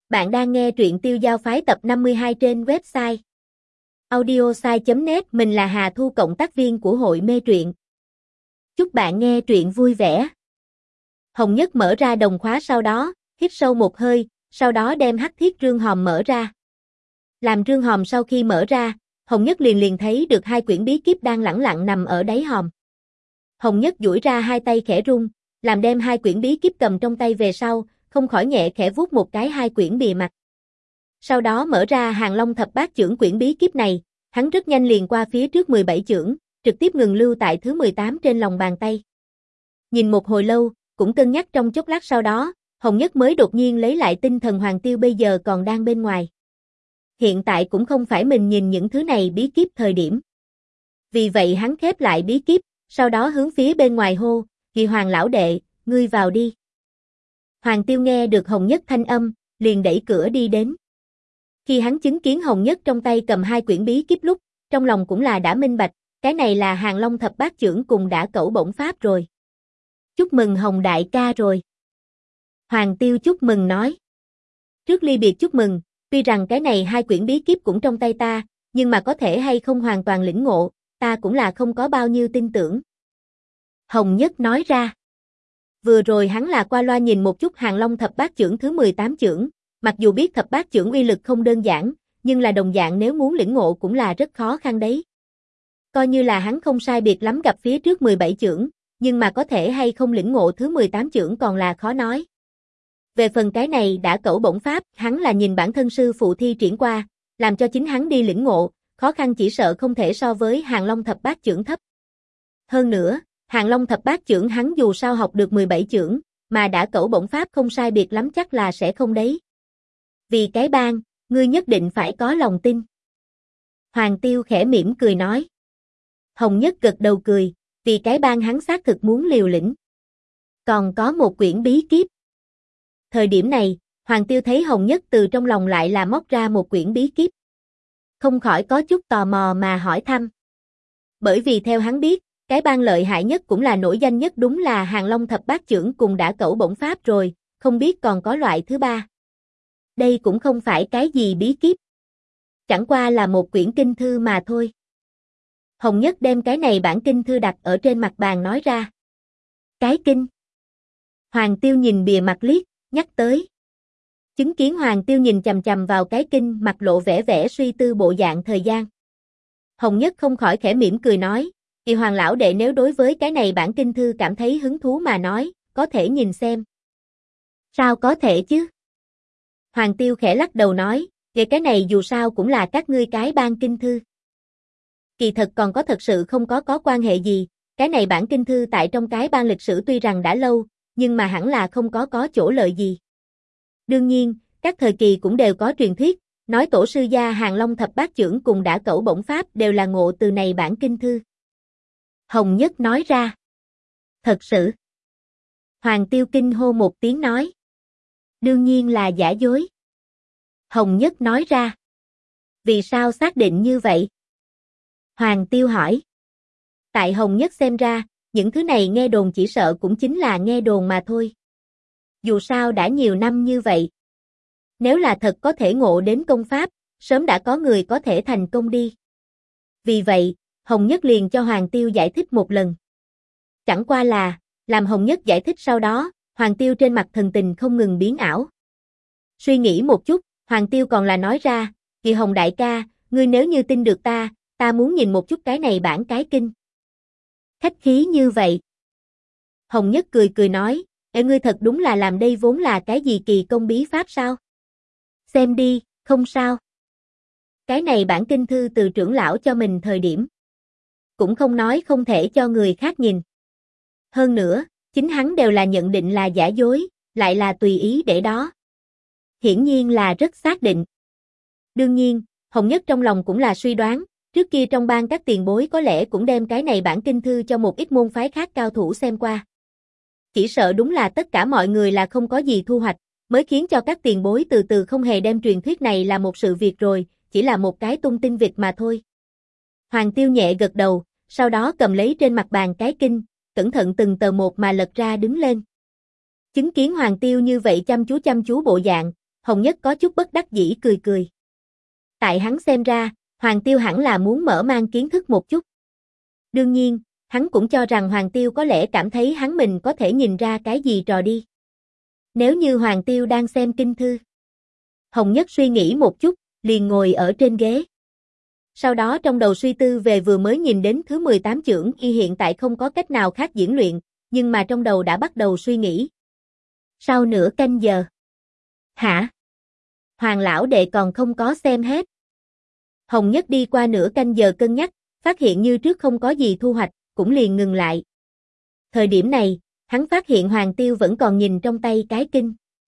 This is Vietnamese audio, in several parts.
Bạn đang nghe truyện Tiêu Giao Phái tập 52 trên website audiosai.net. Mình là Hà Thu, cộng tác viên của hội mê truyện. Chúc bạn nghe truyện vui vẻ. Hồng Nhất mở ra đồng khóa, sau đó hít sâu một hơi, sau đó đem hắc thiết rương hòm mở ra. Làm rương hòm sau khi mở ra, Hồng Nhất liền thấy được hai quyển bí kíp đang lẳng lặng nằm ở đáy hòm. Hồng Nhất duỗi ra hai tay khẽ rung, làm đem hai quyển bí kíp cầm trong tay về sau, không khỏi nhẹ khẽ vuốt một cái hai quyển bìa mặt. Sau đó mở ra Hàng Long Thập Bát Chưởng quyển bí kíp này, hắn rất nhanh liền qua phía trước 17 chưởng, trực tiếp ngừng lưu tại thứ 18 trên lòng bàn tay. Nhìn một hồi lâu, cũng cân nhắc trong chốc lát, sau đó, Hồng Nhất mới đột nhiên lấy lại tinh thần. Hoàng Tiêu bây giờ còn đang bên ngoài. Hiện tại cũng không phải mình nhìn những thứ này bí kíp thời điểm. Vì vậy hắn khép lại bí kíp, sau đó hướng phía bên ngoài hô, "Kỳ Hoàng lão đệ, ngươi vào đi." Hoàng Tiêu nghe được Hồng Nhất thanh âm, liền đẩy cửa đi đến. Khi hắn chứng kiến Hồng Nhất trong tay cầm hai quyển bí kíp lúc, trong lòng cũng là đã minh bạch, cái này là Hàng Long Thập Bát Chưởng cùng Đả Cẩu Bổng Pháp rồi. "Chúc mừng Hồng đại ca rồi." Hoàng Tiêu chúc mừng nói. "Trước ly biệt chúc mừng, tuy rằng cái này hai quyển bí kíp cũng trong tay ta, nhưng mà có thể hay không hoàn toàn lĩnh ngộ, ta cũng là không có bao nhiêu tin tưởng." Hồng Nhất nói ra. Vừa rồi hắn là qua loa nhìn một chút Hàng Long Thập Bát Chưởng thứ 18 chưởng, mặc dù biết Thập Bát Chưởng uy lực không đơn giản, nhưng là đồng dạng nếu muốn lĩnh ngộ cũng là rất khó khăn đấy. Coi như là hắn không sai biệt lắm gặp phía trước 17 chưởng, nhưng mà có thể hay không lĩnh ngộ thứ 18 chưởng còn là khó nói. Về phần cái này Đả Cẩu Bổng Pháp, hắn là nhìn bản thân sư phụ thi triển qua, làm cho chính hắn đi lĩnh ngộ, khó khăn chỉ sợ không thể so với Hàng Long Thập Bát Chưởng thấp. Hơn nữa, Hàng Long Thập Bát Chưởng hắn dù sao học được 17 chưởng, mà Đả Cẩu Bổng Pháp không sai biệt lắm chắc là sẽ không đấy. Vì cái bang, ngươi nhất định phải có lòng tin. Hoàng Tiêu khẽ mỉm cười nói. Hồng Nhất gật đầu cười, vì cái bang hắn xác thực muốn liều lĩnh. Còn có một quyển bí kíp. Thời điểm này, Hoàng Tiêu thấy Hồng Nhất từ trong lòng lại là móc ra một quyển bí kíp. Không khỏi có chút tò mò mà hỏi thăm. Bởi vì theo hắn biết, cái bang lợi hại nhất cũng là nổi danh nhất đúng là Hàng Long Thập Bát Chưởng cùng Đả Cẩu Bổng Pháp rồi, không biết còn có loại thứ ba. Đây cũng không phải cái gì bí kíp. Chẳng qua là một quyển kinh thư mà thôi. Hồng Nhất đem cái này bản kinh thư đặt ở trên mặt bàn nói ra. Cái kinh. Hoàng Tiêu nhìn bìa mặt liếc, nhắc tới. Chứng kiến Hoàng Tiêu nhìn chằm chằm vào cái kinh, mặt lộ vẻ suy tư bộ dạng thời gian. Hồng Nhất không khỏi khẽ mỉm cười nói. Kỳ Hoàng lão đệ nếu đối với cái này bản kinh thư cảm thấy hứng thú mà nói, có thể nhìn xem. Sao có thể chứ? Hoàng Tiêu khẽ lắc đầu nói, về cái này dù sao cũng là các ngươi cái bang kinh thư. Kỳ thật còn có thật sự không có quan hệ gì, cái này bản kinh thư tại trong cái bang lịch sử tuy rằng đã lâu, nhưng mà hẳn là không có chỗ lợi gì. Đương nhiên, các thời kỳ cũng đều có truyền thuyết, nói tổ sư gia Hàng Long Thập Bát Chưởng cùng Đả Cẩu Bổng Pháp đều là ngộ từ này bản kinh thư. Hồng Nhất nói ra. Thật sự. Hoàng Tiêu kinh hô một tiếng nói. Đương nhiên là giả dối. Hồng Nhất nói ra. Vì sao xác định như vậy? Hoàng Tiêu hỏi. Tại Hồng Nhất xem ra, những thứ này nghe đồn chỉ sợ cũng chính là nghe đồn mà thôi. Dù sao đã nhiều năm như vậy. Nếu là thật có thể ngộ đến công pháp, sớm đã có người có thể thành công đi. Vì vậy, Hồng Nhất liền cho Hoàng Tiêu giải thích một lần. Chẳng qua là, làm Hồng Nhất giải thích sau đó, Hoàng Tiêu trên mặt thần tình không ngừng biến ảo. Suy nghĩ một chút, Hoàng Tiêu còn là nói ra, Kỳ Hồng đại ca, ngươi nếu như tin được ta muốn nhìn một chút cái này bản cái kinh. Khách khí như vậy. Hồng Nhất cười nói, ngươi thật đúng là làm đây vốn là cái gì kỳ công bí pháp sao? Xem đi, không sao. Cái này bản kinh thư từ trưởng lão cho mình thời điểm. Cũng không nói không thể cho người khác nhìn. Hơn nữa, chính hắn đều là nhận định là giả dối, lại là tùy ý để đó. Hiển nhiên là rất xác định. Đương nhiên, Hồng Nhất trong lòng cũng là suy đoán, trước kia trong bang các tiền bối có lẽ cũng đem cái này bản kinh thư cho một ít môn phái khác cao thủ xem qua. Chỉ sợ đúng là tất cả mọi người là không có gì thu hoạch, mới khiến cho các tiền bối từ từ không hề đem truyền thuyết này là một sự việc rồi, chỉ là một cái tung tin vịt mà thôi. Hoàng Tiêu nhẹ gật đầu, sau đó cầm lấy trên mặt bàn cái kinh, cẩn thận từng tờ một mà lật ra đứng lên. Chứng kiến Hoàng Tiêu như vậy chăm chú bộ dạng, Hồng Nhất có chút bất đắc dĩ cười cười. Tại hắn xem ra, Hoàng Tiêu hẳn là muốn mở mang kiến thức một chút. Đương nhiên, hắn cũng cho rằng Hoàng Tiêu có lẽ cảm thấy hắn mình có thể nhìn ra cái gì trò đi. Nếu như Hoàng Tiêu đang xem kinh thư. Hồng Nhất suy nghĩ một chút, liền ngồi ở trên ghế. Sau đó trong đầu suy tư về vừa mới nhìn đến thứ 18 chưởng y hiện tại không có cách nào khác diễn luyện, nhưng mà trong đầu đã bắt đầu suy nghĩ. Sau nửa canh giờ. Hả? Hoàng lão đệ còn không có xem hết. Hồng Nhất đi qua nửa canh giờ cân nhắc, phát hiện như trước không có gì thu hoạch, cũng liền ngừng lại. Thời điểm này, hắn phát hiện Hoàng Tiêu vẫn còn nhìn trong tay cái kinh.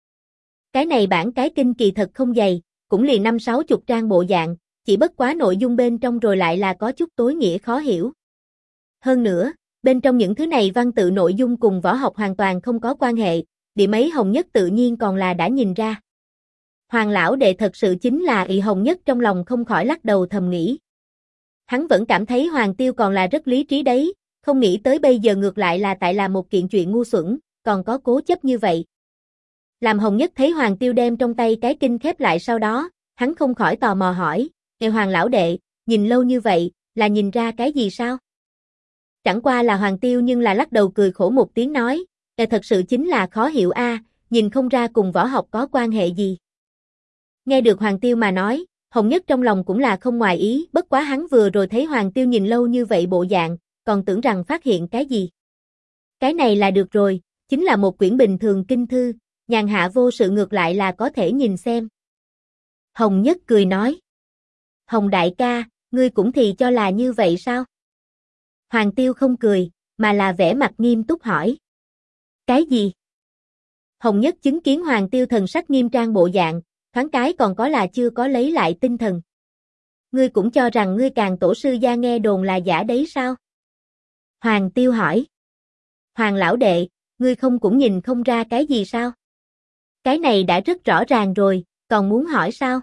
Cái này bản cái kinh kỳ thật không dày, cũng liền 50-60 trang bộ dạng, chỉ bất quá nội dung bên trong rồi lại là có chút tối nghĩa khó hiểu. Hơn nữa, bên trong những thứ này văn tự nội dung cùng võ học hoàn toàn không có quan hệ, điểm ấy Hồng Nhất tự nhiên còn là đã nhìn ra. Hoàng lão đệ thật sự chính là ỷ Hồng Nhất trong lòng không khỏi lắc đầu thầm nghĩ. Hắn vẫn cảm thấy Hoàng Tiêu còn là rất lý trí đấy, không nghĩ tới bây giờ ngược lại là tại là một kiện chuyện ngu xuẩn, còn có cố chấp như vậy. Làm Hồng Nhất thấy Hoàng Tiêu đem trong tay cái kinh khép lại sau đó, hắn không khỏi tò mò hỏi, "Ngài Hoàng lão đệ, nhìn lâu như vậy, là nhìn ra cái gì sao?" Chẳng qua là Hoàng Tiêu nhưng là lắc đầu cười khổ một tiếng nói, "Ngài thật sự chính là khó hiểu a, nhìn không ra cùng võ học có quan hệ gì." Nghe được Hoàng Tiêu mà nói, Hồng Nhất trong lòng cũng là không ngoài ý, bất quá hắn vừa rồi thấy Hoàng Tiêu nhìn lâu như vậy bộ dạng, còn tưởng rằng phát hiện cái gì. Cái này là được rồi, chính là một quyển bình thường kinh thư, nhàn hạ vô sự ngược lại là có thể nhìn xem. Hồng Nhất cười nói. Hồng đại ca, ngươi cũng thì cho là như vậy sao? Hoàng Tiêu không cười, mà là vẻ mặt nghiêm túc hỏi. Cái gì? Hồng Nhất chứng kiến Hoàng Tiêu thần sắc nghiêm trang bộ dạng, thoáng cái còn có là chưa có lấy lại tinh thần. Ngươi cũng cho rằng ngươi càng tổ sư gia nghe đồn là giả đấy sao? Hoàng Tiêu hỏi. Hoàng lão đệ, ngươi không cũng nhìn không ra cái gì sao? Cái này đã rất rõ ràng rồi, còn muốn hỏi sao?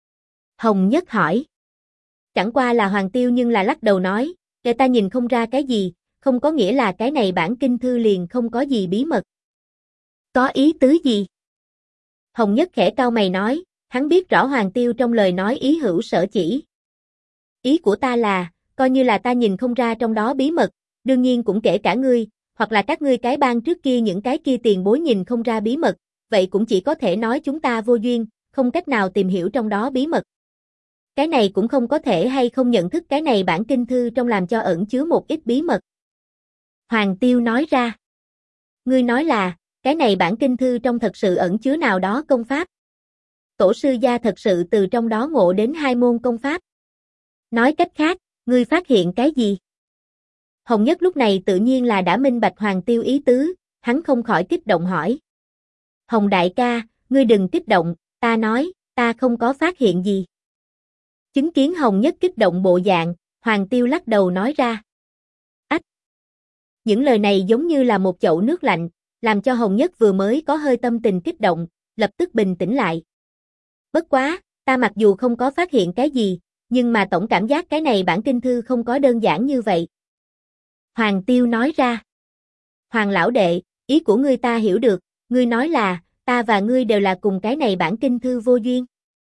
Hồng Nhất hỏi. Chẳng qua là Hoàng Tiêu nhưng là lắc đầu nói, để ta nhìn không ra cái gì, không có nghĩa là cái này bản kinh thư liền không có gì bí mật. Có ý tứ gì? Hồng Nhất khẽ cau mày nói, hắn biết rõ Hoàng Tiêu trong lời nói ý hữu sở chỉ. Ý của ta là, coi như là ta nhìn không ra trong đó bí mật, đương nhiên cũng kể cả ngươi, hoặc là các ngươi cái bang trước kia những cái kia tiền bối nhìn không ra bí mật, vậy cũng chỉ có thể nói chúng ta vô duyên, không cách nào tìm hiểu trong đó bí mật. Cái này cũng không có thể hay không nhận thức cái này bản kinh thư trong làm cho ẩn chứa một ít bí mật. Hoàng Tiêu nói ra. Ngươi nói là, cái này bản kinh thư trong thật sự ẩn chứa nào đó công pháp. Tổ sư gia thật sự từ trong đó ngộ đến 2 môn công pháp. Nói cách khác, ngươi phát hiện cái gì? Hồng Nhất lúc này tự nhiên là đã minh bạch Hoàng Tiêu ý tứ, hắn không khỏi kích động hỏi. Hồng đại ca, ngươi đừng kích động, ta nói, ta không có phát hiện gì. Chứng kiến Hồng Nhất kích động bộ dạng, Hoàng Tiêu lắc đầu nói ra. Ách! Những lời này giống như là một chậu nước lạnh, làm cho Hồng Nhất vừa mới có hơi tâm tình kích động, lập tức bình tĩnh lại. Bất quá, ta mặc dù không có phát hiện cái gì, nhưng mà tổng cảm giác cái này bản kinh thư không có đơn giản như vậy. Hoàng Tiêu nói ra. Hoàng lão đệ, ý của ngươi ta hiểu được, ngươi nói là, ta và ngươi đều là cùng cái này bản kinh thư vô duyên.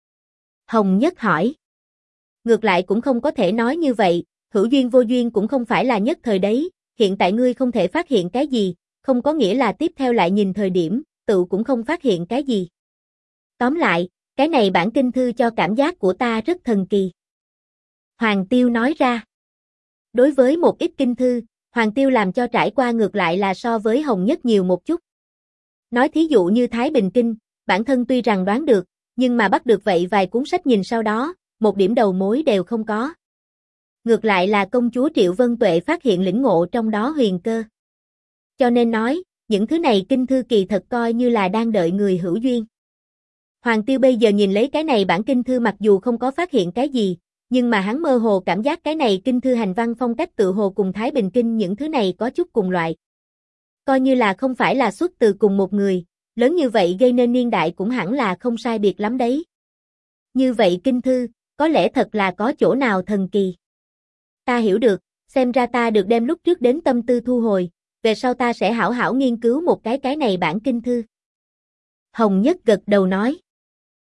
Hồng Nhất hỏi. Ngược lại cũng không có thể nói như vậy, hữu duyên vô duyên cũng không phải là nhất thời đấy, hiện tại ngươi không thể phát hiện cái gì, không có nghĩa là tiếp theo lại nhìn thời điểm, tự cũng không phát hiện cái gì. Tóm lại, cái này bản kinh thư cho cảm giác của ta rất thần kỳ. Hoàng Tiêu nói ra. Đối với một ít kinh thư, Hoàng Tiêu làm cho trải qua ngược lại là so với Hồng Nhất nhiều một chút. Nói thí dụ như Thái Bình Kinh, bản thân tuy rằng đoán được, nhưng mà bắt được vậy vài cuốn sách nhìn sau đó, một điểm đầu mối đều không có. Ngược lại là công chúa Triệu Vân Tuệ phát hiện lĩnh ngộ trong đó huyền cơ. Cho nên nói, những thứ này kinh thư kỳ thật coi như là đang đợi người hữu duyên. Hoàng Tiêu bây giờ nhìn lấy cái này bản kinh thư mặc dù không có phát hiện cái gì, nhưng mà hắn mơ hồ cảm giác cái này kinh thư hành văn phong cách tự hồ cùng Thái Bình Kinh những thứ này có chút cùng loại. Coi như là không phải là xuất từ cùng một người, lớn như vậy gây nên niên đại cũng hẳn là không sai biệt lắm đấy. Như vậy kinh thư, có lẽ thật là có chỗ nào thần kỳ. Ta hiểu được, xem ra ta được đem lúc trước đến tâm tư thu hồi, về sau ta sẽ hảo hảo nghiên cứu một cái này bản kinh thư. Hồng Nhất gật đầu nói.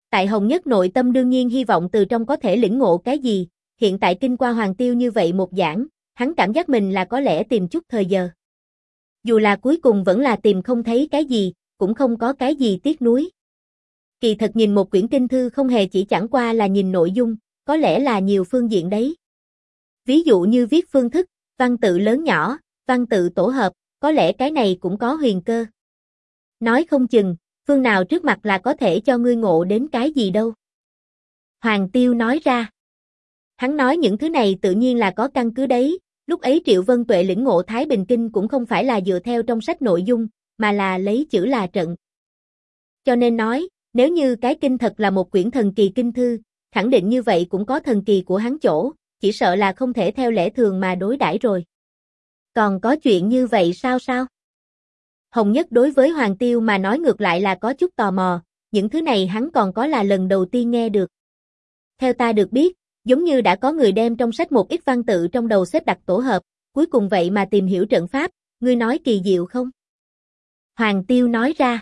Tại Hồng Nhất nội tâm đương nhiên hy vọng từ trong có thể lĩnh ngộ cái gì, hiện tại kinh qua Hoàng Tiêu như vậy một giảng, hắn cảm giác mình là có lẽ tìm chút thời giờ. Dù là cuối cùng vẫn là tìm không thấy cái gì, cũng không có cái gì tiếc nuối. Kỳ thật nhìn một quyển kinh thư không hề chỉ chẳng qua là nhìn nội dung, có lẽ là nhiều phương diện đấy. Ví dụ như viết phương thức, văn tự lớn nhỏ, văn tự tổ hợp, có lẽ cái này cũng có huyền cơ. Nói không chừng, phương nào trước mặt là có thể cho ngươi ngộ đến cái gì đâu. Hoàng Tiêu nói ra. Hắn nói những thứ này tự nhiên là có căn cứ đấy, lúc ấy Triệu Vân Tuệ lĩnh ngộ Thái Bình Kinh cũng không phải là dựa theo trong sách nội dung, mà là lấy chữ là trận. Cho nên nói, nếu như cái kinh thật là một quyển thần kỳ kinh thư, khẳng định như vậy cũng có thần kỳ của hắn chỗ, chỉ sợ là không thể theo lẽ thường mà đối đãi rồi. Còn có chuyện như vậy sao? Hồng Nhất đối với Hoàng Tiêu mà nói ngược lại là có chút tò mò, những thứ này hắn còn có là lần đầu tiên nghe được. Theo ta được biết, giống như đã có người đem trong sách một ít văn tự trong đầu xếp đặt tổ hợp, cuối cùng vậy mà tìm hiểu trận pháp, ngươi nói kỳ diệu không? Hoàng Tiêu nói ra.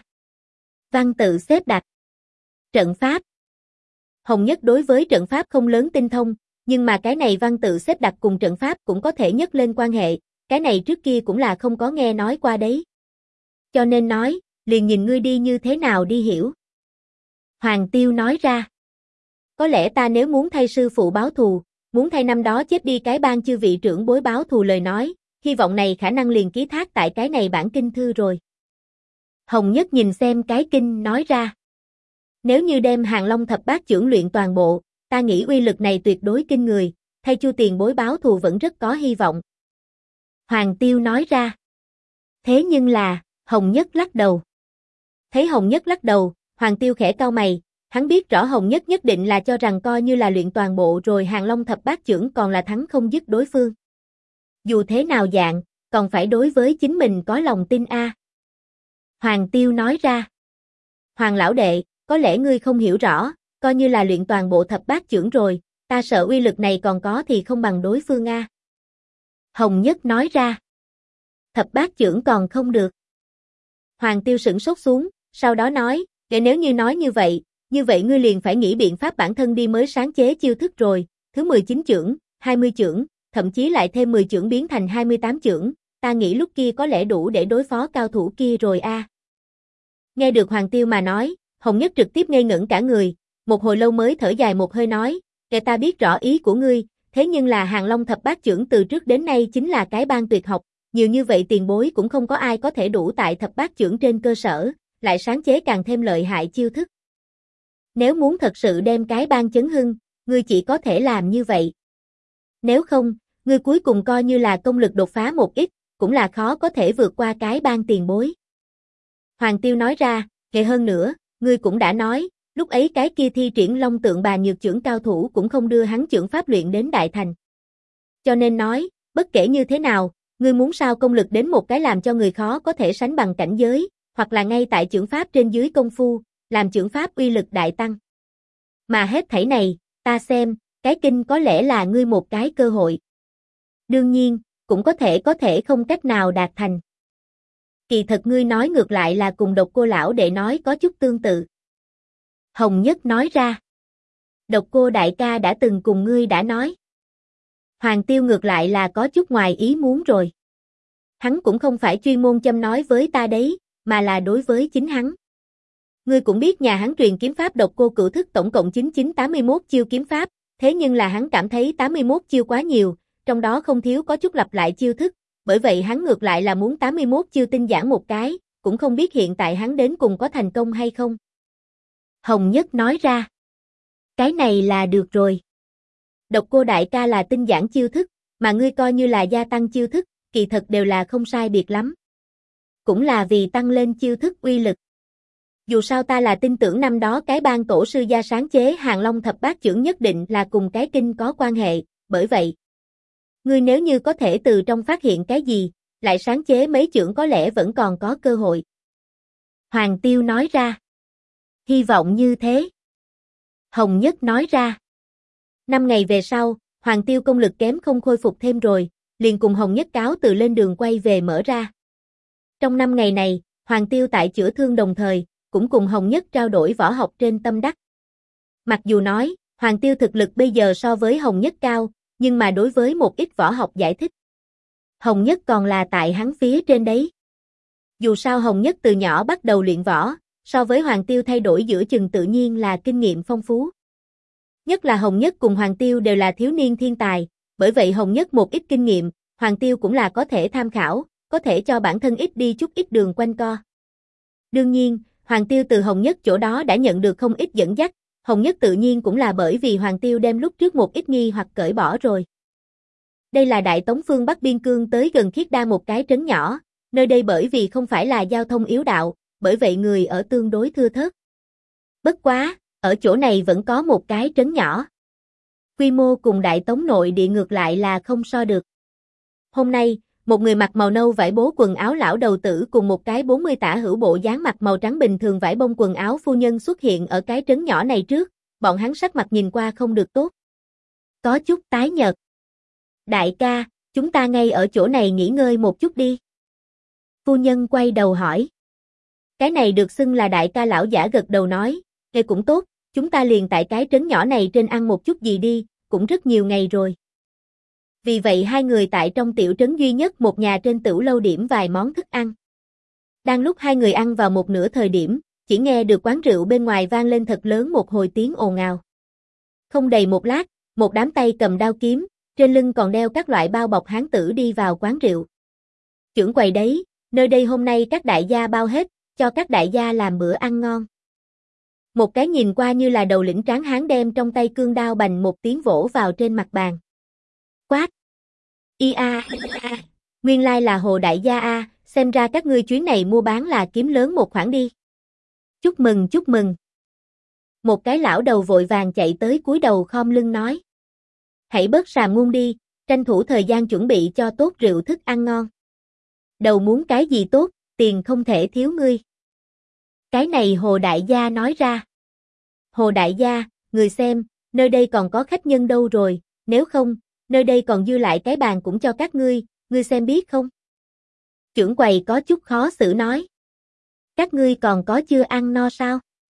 Văn tự xếp đặt. Trận pháp. Hồng Nhất đối với trận pháp không lớn tinh thông, nhưng mà cái này văn tự xếp đặt cùng trận pháp cũng có thể nhắc lên quan hệ, cái này trước kia cũng là không có nghe nói qua đấy. Cho nên nói, liền nhìn ngươi đi như thế nào đi hiểu. Hoàng Tiêu nói ra. Có lẽ ta nếu muốn thay sư phụ báo thù, muốn thay năm đó chết đi cái ban chư vị trưởng bối báo thù lời nói, hy vọng này khả năng liền ký thác tại cái này bản kinh thư rồi. Hồng Nhất nhìn xem cái kinh nói ra. Nếu như đem Hàng Long thập bát chưởng luyện toàn bộ, ta nghĩ uy lực này tuyệt đối kinh người, thay Chu tiền bối báo thù vẫn rất có hy vọng. Hoàng Tiêu nói ra. Thế nhưng là, Hồng Nhất lắc đầu. Thấy Hồng Nhất lắc đầu, Hoàng Tiêu khẽ cau mày, hắn biết rõ Hồng Nhất nhất định là cho rằng coi như là luyện toàn bộ rồi Hàng Long thập bát chưởng còn là thắng không dứt đối phương. Dù thế nào dạng, còn phải đối với chính mình có lòng tin a. Hoàng Tiêu nói ra. Hoàng lão đệ, có lẽ ngươi không hiểu rõ, coi như là luyện toàn bộ thập bát chưởng rồi, ta sợ uy lực này còn có thì không bằng đối phương a. Hồng Nhất nói ra. Thập bát chưởng còn không được. Hoàng Tiêu sửng sốt xuống, sau đó nói, để nếu như nói như vậy ngươi liền phải nghĩ biện pháp bản thân đi mới sáng chế chiêu thức rồi, thứ 19 chưởng, 20 chưởng, thậm chí lại thêm 10 chưởng biến thành 28 chưởng, ta nghĩ lúc kia có lẽ đủ để đối phó cao thủ kia rồi a. Nghe được Hoàng Tiêu mà nói, Hồng Nhất trực tiếp ngây ngẩn cả người, một hồi lâu mới thở dài một hơi nói, để ta biết rõ ý của ngươi, thế nhưng là Hàng Long thập bát chưởng từ trước đến nay chính là cái ban tuyệt học, nhiều như vậy tiền bối cũng không có ai có thể đủ tại thập bát chưởng trên cơ sở, lại sáng chế càng thêm lợi hại chiêu thức. Nếu muốn thật sự đem cái ban chấn hưng, ngươi chỉ có thể làm như vậy. Nếu không, ngươi cuối cùng coi như là công lực đột phá một ít, cũng là khó có thể vượt qua cái ban tiền bối. Hoàng Tiêu nói ra, kể hơn nữa, ngươi cũng đã nói, lúc ấy cái kia thi triển Long Tượng Bà Nhược chưởng cao thủ cũng không đưa hắn chưởng pháp luyện đến đại thành. Cho nên nói, bất kể như thế nào, ngươi muốn sao công lực đến một cái làm cho người khó có thể sánh bằng cảnh giới, hoặc là ngay tại chưởng pháp trên dưới công phu, làm chưởng pháp uy lực đại tăng. Mà hết thảy này, ta xem, cái kinh có lẽ là ngươi một cái cơ hội. Đương nhiên, cũng có thể không cách nào đạt thành. Kỳ thật ngươi nói ngược lại là cùng Độc Cô lão đệ nói có chút tương tự. Hồng Nhất nói ra. Độc Cô đại ca đã từng cùng ngươi đã nói. Hoàng Tiêu ngược lại là có chút ngoài ý muốn rồi. Hắn cũng không phải chuyên môn châm nói với ta đấy, mà là đối với chính hắn. Ngươi cũng biết nhà hắn truyền kiếm pháp Độc Cô cửu thức tổng cộng 9981 chiêu kiếm pháp, thế nhưng là hắn cảm thấy 81 chiêu quá nhiều, trong đó không thiếu có chút lặp lại chiêu thức, bởi vậy hắn ngược lại là muốn 81 chiêu tinh giản một cái, cũng không biết hiện tại hắn đến cùng có thành công hay không. Hồng Nhất nói ra. Cái này là được rồi. Độc Cô đại ca là tinh giản chiêu thức, mà ngươi coi như là gia tăng chiêu thức, kỳ thật đều là không sai biệt lắm. Cũng là vì tăng lên chiêu thức uy lực. Dù sao ta là tin tưởng năm đó cái ban tổ sư gia sáng chế Hàng Long thập bát chưởng nhất định là cùng cái kinh có quan hệ, bởi vậy. Ngươi nếu như có thể từ trong phát hiện cái gì, lại sáng chế mấy chưởng có lẽ vẫn còn có cơ hội. Hoàng Tiêu nói ra. Hy vọng như thế. Hồng Nhất nói ra. 5 ngày về sau, Hoàng Tiêu công lực kém không khôi phục thêm rồi, liền cùng Hồng Nhất cáo từ lên đường quay về mở ra. Trong 5 ngày này, Hoàng Tiêu tại chữa thương đồng thời, cũng cùng Hồng Nhất trao đổi võ học trên tâm đắc. Mặc dù nói, Hoàng Tiêu thực lực bây giờ so với Hồng Nhất cao, nhưng mà đối với một ít võ học giải thích, Hồng Nhất còn là tại hắn phía trên đấy. Dù sao Hồng Nhất từ nhỏ bắt đầu luyện võ, so với Hoàng Tiêu thay đổi giữa chừng tự nhiên là kinh nghiệm phong phú. Nhất là Hồng Nhất cùng Hoàng Tiêu đều là thiếu niên thiên tài, bởi vậy Hồng Nhất một ít kinh nghiệm, Hoàng Tiêu cũng là có thể tham khảo, có thể cho bản thân ít đi chút ít đường quanh co. Đương nhiên, Hoàng Tiêu từ Hồng Nhất chỗ đó đã nhận được không ít dẫn dắt, Hồng Nhất tự nhiên cũng là bởi vì Hoàng Tiêu đem lúc trước một ít nghi hoặc cởi bỏ rồi. Đây là Đại Tống phương Bắc biên cương tới gần Khiết Đan một cái trấn nhỏ, nơi đây bởi vì không phải là giao thông yếu đạo, bởi vậy người ở tương đối thưa thớt. Bất quá, ở chỗ này vẫn có một cái trấn nhỏ. Quy mô cùng Đại Tống nội địa ngược lại là không so được. Hôm nay, một người mặc màu nâu vải bố quần áo lão đầu tử cùng một cái 40 tả hữu bộ dáng mặc màu trắng bình thường vải bông quần áo phu nhân xuất hiện ở cái trấn nhỏ này trước, bọn hắn sắc mặt nhìn qua không được tốt. Có chút tái nhợt. Đại ca, chúng ta ngay ở chỗ này nghỉ ngơi một chút đi. Phu nhân quay đầu hỏi. Cái này được xưng là đại ca lão giả gật đầu nói, nghe cũng tốt, chúng ta liền tại cái trấn nhỏ này trên ăn một chút gì đi, cũng rất nhiều ngày rồi. Vì vậy hai người tại trong tiểu trấn duy nhất một nhà trên tửu lâu điểm vài món thức ăn. Đang lúc hai người ăn vào một nửa thời điểm, chỉ nghe được quán rượu bên ngoài vang lên thật lớn một hồi tiếng ồn ào. Không đầy một lát, một đám tay cầm đao kiếm, trên lưng còn đeo các loại bao bọc hán tử đi vào quán rượu. Trưởng quầy đấy, nơi đây hôm nay các đại gia bao hết, cho các đại gia làm bữa ăn ngon. Một cái nhìn qua như là đầu lĩnh tráng hán đem trong tay cương đao bành một tiếng vỗ vào trên mặt bàn. Quát! Ia! Nguyên lai là Hồ đại gia a, xem ra các ngươi chuyến này mua bán là kiếm lớn một khoản đi. Chúc mừng chúc mừng. Một cái lão đầu vội vàng chạy tới cúi đầu khom lưng nói. Hãy bớt sàm ngôn đi, tranh thủ thời gian chuẩn bị cho tốt rượu thức ăn ngon. Đầu muốn cái gì tốt, tiền không thể thiếu ngươi. Cái này Hồ đại gia nói ra. Hồ đại gia, người xem, nơi đây còn có khách nhân đâu rồi, nếu không, nơi đây còn dư lại cái bàn cũng cho các ngươi xem biết không? Trưởng quầy có chút khó xử nói. Các ngươi còn có chưa ăn no sao?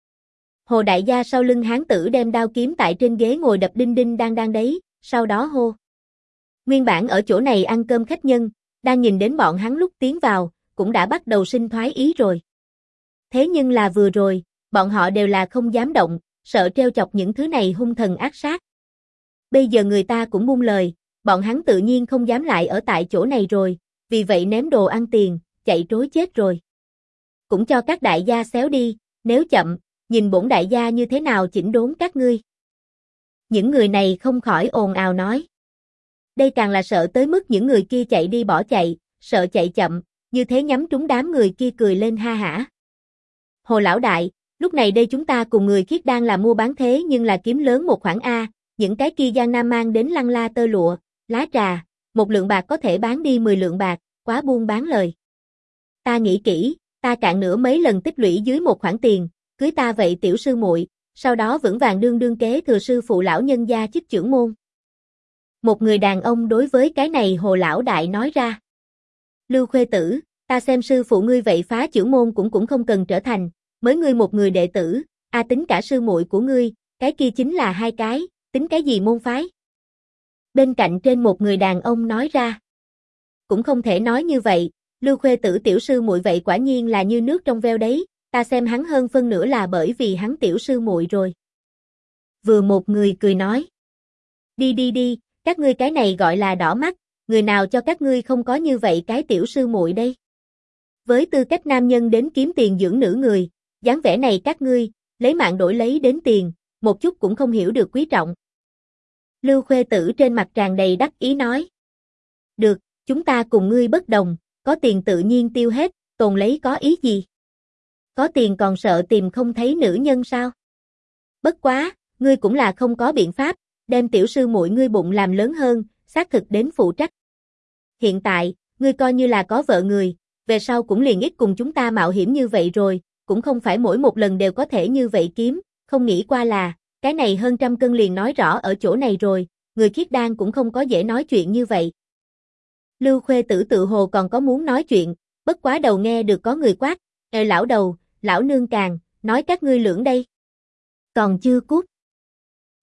Hồ đại gia sau lưng hán tử đem đao kiếm tại trên ghế ngồi đập đinh đinh đang đấy, sau đó hô. Nguyên bản ở chỗ này ăn cơm khách nhân, đang nhìn đến bọn hắn lúc tiến vào, cũng đã bắt đầu sinh thoái ý rồi. Thế nhưng là vừa rồi, bọn họ đều là không dám động, sợ treo chọc những thứ này hung thần ác sát. Bây giờ người ta cũng buông lời, bọn hắn tự nhiên không dám lại ở tại chỗ này rồi, vì vậy ném đồ ăn tiền, chạy trối chết rồi. Cũng cho các đại gia xéo đi, nếu chậm, nhìn bổn đại gia như thế nào chỉnh đốn các ngươi. Những người này không khỏi ồn ào nói. Đây càng là sợ tới mức những người kia chạy đi bỏ chạy, sợ chạy chậm, như thế nhắm trúng đám người kia cười lên ha hả. Hồ lão đại, lúc này đây chúng ta cùng người Khiết đang là mua bán thế nhưng là kiếm lớn một khoản A, những cái kia Giang Nam mang đến lăng la tơ lụa, lá trà, 1 lượng bạc có thể bán đi 10 lượng bạc, quá buôn bán lời. Ta nghĩ kỹ, ta cạn nữa mấy lần tích lũy dưới một khoản tiền, cưới ta vậy tiểu sư muội, sau đó vững vàng đương kế thừa sư phụ lão nhân gia chức trưởng môn. Một người đàn ông đối với cái này Hồ lão đại nói ra. Lưu Khuê tử, ta xem sư phụ ngươi vậy phá trưởng môn cũng không cần trở thành, mới ngươi một người đệ tử, tính cả sư muội của ngươi, cái kia chính là 2 cái, tính cái gì môn phái? Bên cạnh trên một người đàn ông nói ra. Cũng không thể nói như vậy, Lưu Khuê tử tiểu sư muội vậy quả nhiên là như nước trong veo đấy, ta xem hắn hơn phân nửa là bởi vì hắn tiểu sư muội rồi. Vừa một người cười nói. Đi, các ngươi cái này gọi là đỏ mắt, người nào cho các ngươi không có như vậy cái tiểu sư muội đây. Với tư cách nam nhân đến kiếm tiền dưỡng nữ người, dáng vẻ này các ngươi, lấy mạng đổi lấy đến tiền, một chút cũng không hiểu được quý trọng. Lưu Khuê tử trên mặt tràn đầy đắc ý nói. Được, chúng ta cùng ngươi bất đồng, có tiền tự nhiên tiêu hết, tồn lấy có ý gì? Có tiền còn sợ tìm không thấy nữ nhân sao? Bất quá, ngươi cũng là không có biện pháp, đem tiểu sư muội ngươi bụng làm lớn hơn, xác thực đến phụ trách. Hiện tại, ngươi coi như là có vợ người, về sau cũng liền ít cùng chúng ta mạo hiểm như vậy rồi, cũng không phải mỗi một lần đều có thể như vậy kiếm, không nghĩ qua là, cái này hơn 100 cân liền nói rõ ở chỗ này rồi, người Khiết Đan cũng không có dễ nói chuyện như vậy. Lưu Khuê tử tự hồ còn có muốn nói chuyện, bất quá đầu nghe được có người quát, lão đầu, lão nương càng, nói các ngươi lưỡng đây. Còn chưa cút.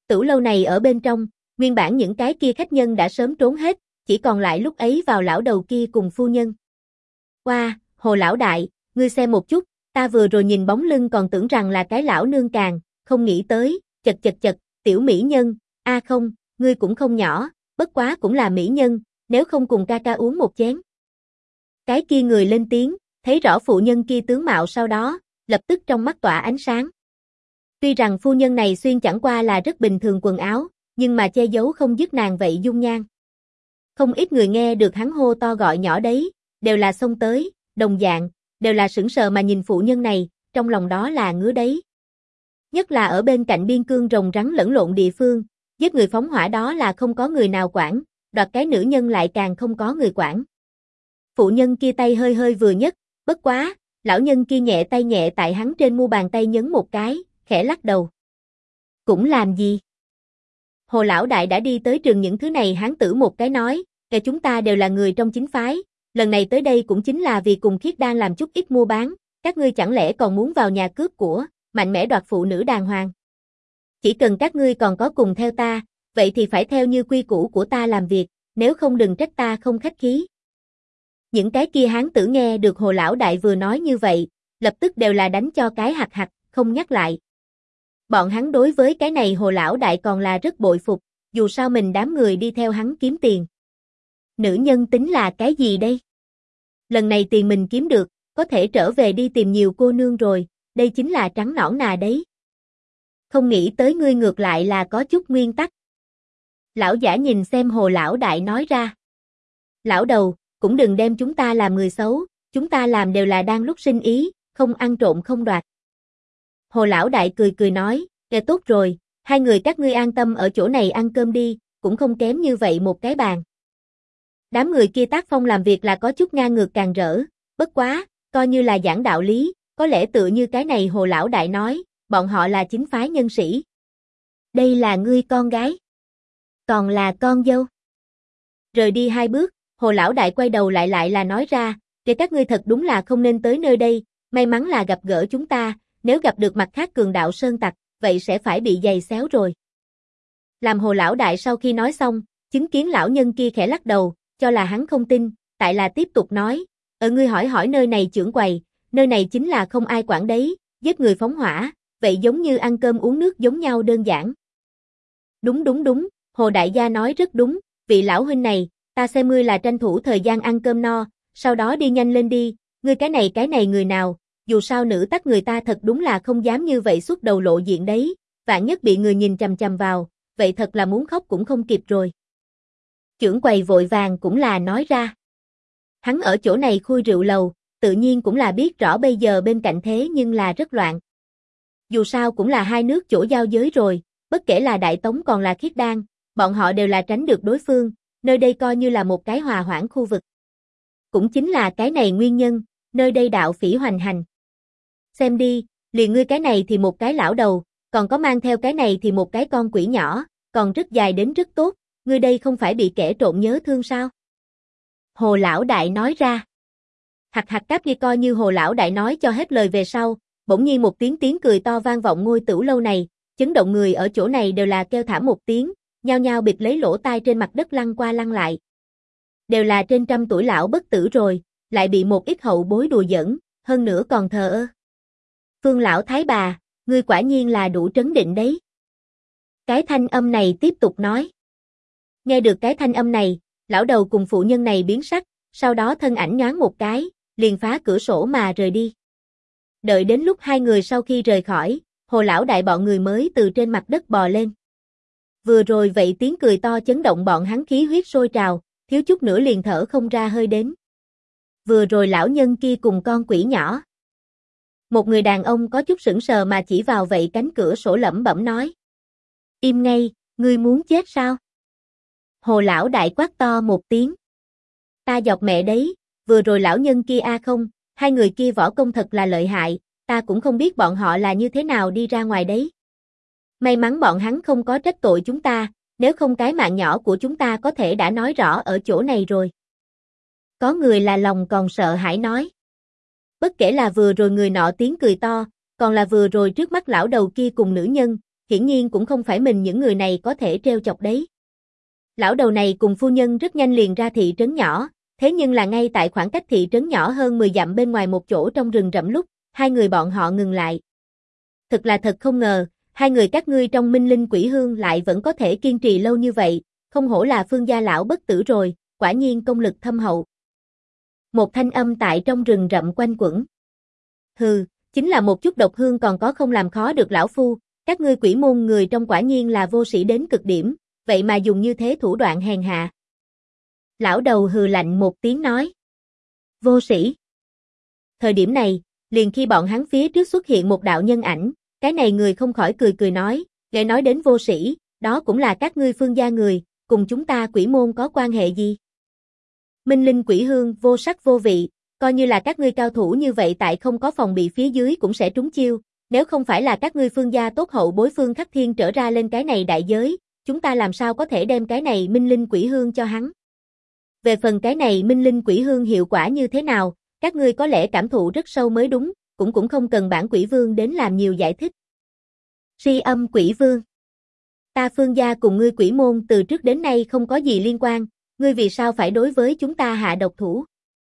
Tửu lâu này ở bên trong, nguyên bản những cái kia khách nhân đã sớm trốn hết, chỉ còn lại lúc ấy vào lão đầu kia cùng phu nhân. Wow, Hồ lão đại, ngươi xem một chút, ta vừa rồi nhìn bóng lưng còn tưởng rằng là cái lão nương càng, không nghĩ tới, chật, tiểu mỹ nhân, không, ngươi cũng không nhỏ, bất quá cũng là mỹ nhân, nếu không cùng ca ca uống một chén. Cái kia người lên tiếng, thấy rõ phụ nhân kia tướng mạo sau đó, lập tức trong mắt tỏa ánh sáng. Tuy rằng phu nhân này xuyên chẳng qua là rất bình thường quần áo, nhưng mà che giấu không dứt nàng vậy dung nhan. Không ít người nghe được hắn hô to gọi nhỏ đấy, đều là xông tới, đồng dạng, đều là sững sờ mà nhìn phụ nhân này, trong lòng đó là ngứa đấy. Nhất là ở bên cạnh biên cương rồng rắn lẫn lộn địa phương, giết người phóng hỏa đó là không có người nào quản, đoạt cái nữ nhân lại càng không có người quản. Phụ nhân kia tay hơi hơi vừa nhấc, bất quá, lão nhân kia nhẹ tay nhẹ tại hắn trên mu bàn tay nhấn một cái, khẽ lắc đầu. Cũng làm gì? Hồ lão đại đã đi tới trường những thứ này hán tử một cái nói, kể chúng ta đều là người trong chính phái, lần này tới đây cũng chính là vì cùng Khiết Đan làm chút ít mua bán, các ngươi chẳng lẽ còn muốn vào nhà cướp của, mạnh mẽ đoạt phụ nữ đàng hoàng. Chỉ cần các ngươi còn có cùng theo ta, vậy thì phải theo như quy củ của ta làm việc, nếu không đừng trách ta không khách khí. Những cái kia hán tử nghe được Hồ lão đại vừa nói như vậy, lập tức đều là đánh cho cái hạc hạc, không nhắc lại. Bọn hắn đối với cái này Hồ lão đại còn là rất bội phục, dù sao mình đám người đi theo hắn kiếm tiền. Nữ nhân tính là cái gì đây? Lần này tiền mình kiếm được, có thể trở về đi tìm nhiều cô nương rồi, đây chính là trắng nõn nà đấy. Không nghĩ tới ngươi ngược lại là có chút nguyên tắc. Lão giả nhìn xem Hồ lão đại nói ra. Lão đầu, cũng đừng đem chúng ta làm người xấu, chúng ta làm đều là đang lúc sinh ý, không ăn trộm không đoạt. Hồ lão đại cười nói, tốt rồi, hai người các ngươi an tâm ở chỗ này ăn cơm đi, cũng không kém như vậy một cái bàn. Đám người kia tác phong làm việc là có chút ngang ngược càng rỡ, bất quá, coi như là giảng đạo lý, có lẽ tựa như cái này Hồ lão đại nói, bọn họ là chính phái nhân sĩ. Đây là ngươi con gái, còn là con dâu. Rời đi hai bước, Hồ lão đại quay đầu lại là nói ra, để các ngươi thật đúng là không nên tới nơi đây, may mắn là gặp gỡ chúng ta, nếu gặp được mặt khác cường đạo sơn tặc, vậy sẽ phải bị giày xéo rồi. Làm Hồ lão đại sau khi nói xong, chứng kiến lão nhân kia khẽ lắc đầu, cho là hắn không tin, tại là tiếp tục nói, ngươi hỏi nơi này trưởng quầy, nơi này chính là không ai quản đấy, giết người phóng hỏa, vậy giống như ăn cơm uống nước giống nhau đơn giản. Đúng, Hồ đại gia nói rất đúng, vị lão huynh này, ta xem ngươi là tranh thủ thời gian ăn cơm no, sau đó đi nhanh lên đi, ngươi cái này người nào, dù sao nữ tắc người ta thật đúng là không dám như vậy xuất đầu lộ diện đấy, vạn nhất bị người nhìn chằm chằm vào, vậy thật là muốn khóc cũng không kịp rồi. Trưởng quầy vội vàng cũng là nói ra. Hắn ở chỗ này khui rượu lầu, tự nhiên cũng là biết rõ bây giờ bên cạnh thế nhưng là rất loạn. Dù sao cũng là hai nước chỗ giao giới rồi, bất kể là Đại Tống còn là Khiết Đan, bọn họ đều là tránh được đối phương, nơi đây coi như là một cái hòa hoãn khu vực. Cũng chính là cái này nguyên nhân, nơi đây đạo phỉ hoành hành. Xem đi, liền ngươi cái này thì một cái lão đầu, còn có mang theo cái này thì một cái con quỷ nhỏ, còn rất dài đến rất tốt, ngươi đây không phải bị kẻ trộm nhớ thương sao? Hồ lão đại nói ra. Hạc cáp kia coi như Hồ lão đại nói cho hết lời về sau, bỗng nhiên một tiếng cười to vang vọng ngôi tửu lâu này, chấn động người ở chỗ này đều là kêu thảm một tiếng, nhao nhao bịt lấy lỗ tai trên mặt đất lăn qua lăn lại. Đều là trên trăm tuổi lão bất tử rồi, lại bị một ít hậu bối đùa giỡn, hơn nữa còn thờ ơ. Phương lão thái bà, ngươi quả nhiên là đủ trấn định đấy. Cái thanh âm này tiếp tục nói. Nghe được cái thanh âm này, lão đầu cùng phụ nhân này biến sắc, sau đó thân ảnh nhoáng một cái, liền phá cửa sổ mà rời đi. Đợi đến lúc hai người sau khi rời khỏi, Hồ lão đại bọn người mới từ trên mặt đất bò lên. Vừa rồi vậy tiếng cười to chấn động bọn hắn khí huyết sôi trào, thiếu chút nữa liền thở không ra hơi đến. Vừa rồi lão nhân kia cùng con quỷ nhỏ. Một người đàn ông có chút sững sờ mà chỉ vào vậy cánh cửa sổ lẩm bẩm nói. Im ngay, ngươi muốn chết sao? Hồ lão đại quát to một tiếng. Ta dọc mẹ đấy, vừa rồi lão nhân kia không, hai người kia võ công thật là lợi hại, ta cũng không biết bọn họ là như thế nào đi ra ngoài đấy. May mắn bọn hắn không có trách tội chúng ta, nếu không cái mạng nhỏ của chúng ta có thể đã nói rõ ở chỗ này rồi. Có người là lòng còn sợ hãi nói. Bất kể là vừa rồi người nọ tiếng cười to, còn là vừa rồi trước mắt lão đầu kia cùng nữ nhân, hiển nhiên cũng không phải mình những người này có thể trêu chọc đấy. Lão đầu này cùng phu nhân rất nhanh liền ra thị trấn nhỏ, thế nhưng là ngay tại khoảng cách thị trấn nhỏ hơn 10 dặm bên ngoài một chỗ trong rừng rậm lúc, hai người bọn họ ngừng lại. Thật là thật không ngờ, hai người các ngươi trong Minh Linh Quỷ Hương lại vẫn có thể kiên trì lâu như vậy, không hổ là Phương gia lão bất tử rồi, quả nhiên công lực thâm hậu. Một thanh âm tại trong rừng rậm quanh quẩn. Hừ, chính là một chút độc hương còn có không làm khó được lão phu, các ngươi quỷ môn người trong quả nhiên là vô sĩ đến cực điểm, vậy mà dùng như thế thủ đoạn hèn hạ. Lão đầu hừ lạnh một tiếng nói. Vô sĩ. Thời điểm này, liền khi bọn hắn phía trước xuất hiện một đạo nhân ảnh, cái này người không khỏi cười cười nói, nghe nói đến vô sĩ, đó cũng là các ngươi Phương gia người, cùng chúng ta quỷ môn có quan hệ gì? Minh Linh Quỷ Hương vô sắc vô vị, coi như là các ngươi cao thủ như vậy tại không có phòng bị phía dưới cũng sẽ trúng chiêu, nếu không phải là các ngươi Phương gia tốt hậu bối Phương Khắc Thiên trở ra lên cái này đại giới, chúng ta làm sao có thể đem cái này Minh Linh Quỷ Hương cho hắn? Về phần cái này Minh Linh Quỷ Hương hiệu quả như thế nào, các ngươi có lẽ cảm thụ rất sâu mới đúng, cũng không cần bản quỷ vương đến làm nhiều giải thích. Si âm quỷ vương. Ta Phương gia cùng ngươi quỷ môn từ trước đến nay không có gì liên quan, ngươi vì sao phải đối với chúng ta hạ độc thủ?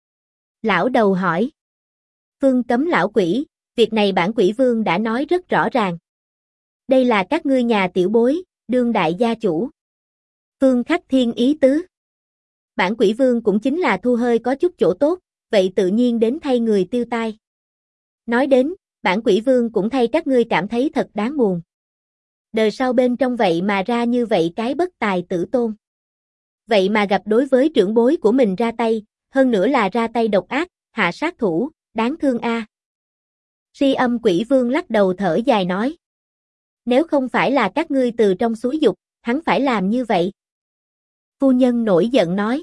Lão đầu hỏi. Phương cấm lão quỷ, việc này bản quỷ vương đã nói rất rõ ràng. Đây là các ngươi nhà tiểu bối, đương đại gia chủ. Phương Khắc Thiên ý tứ. Bản quỷ vương cũng chính là thu hơi có chút chỗ tốt, vậy tự nhiên đến thay người tiêu tai. Nói đến, bản quỷ vương cũng thay các ngươi cảm thấy thật đáng buồn. Đời sau bên trong vậy mà ra như vậy cái bất tài tử tôn. Vậy mà gặp đối với trưởng bối của mình ra tay, hơn nữa là ra tay độc ác, hạ sát thủ, đáng thương a. Si âm quỷ vương lắc đầu thở dài nói. Nếu không phải là các ngươi từ trong xúi dục, hắn phải làm như vậy. Phu nhân nổi giận nói.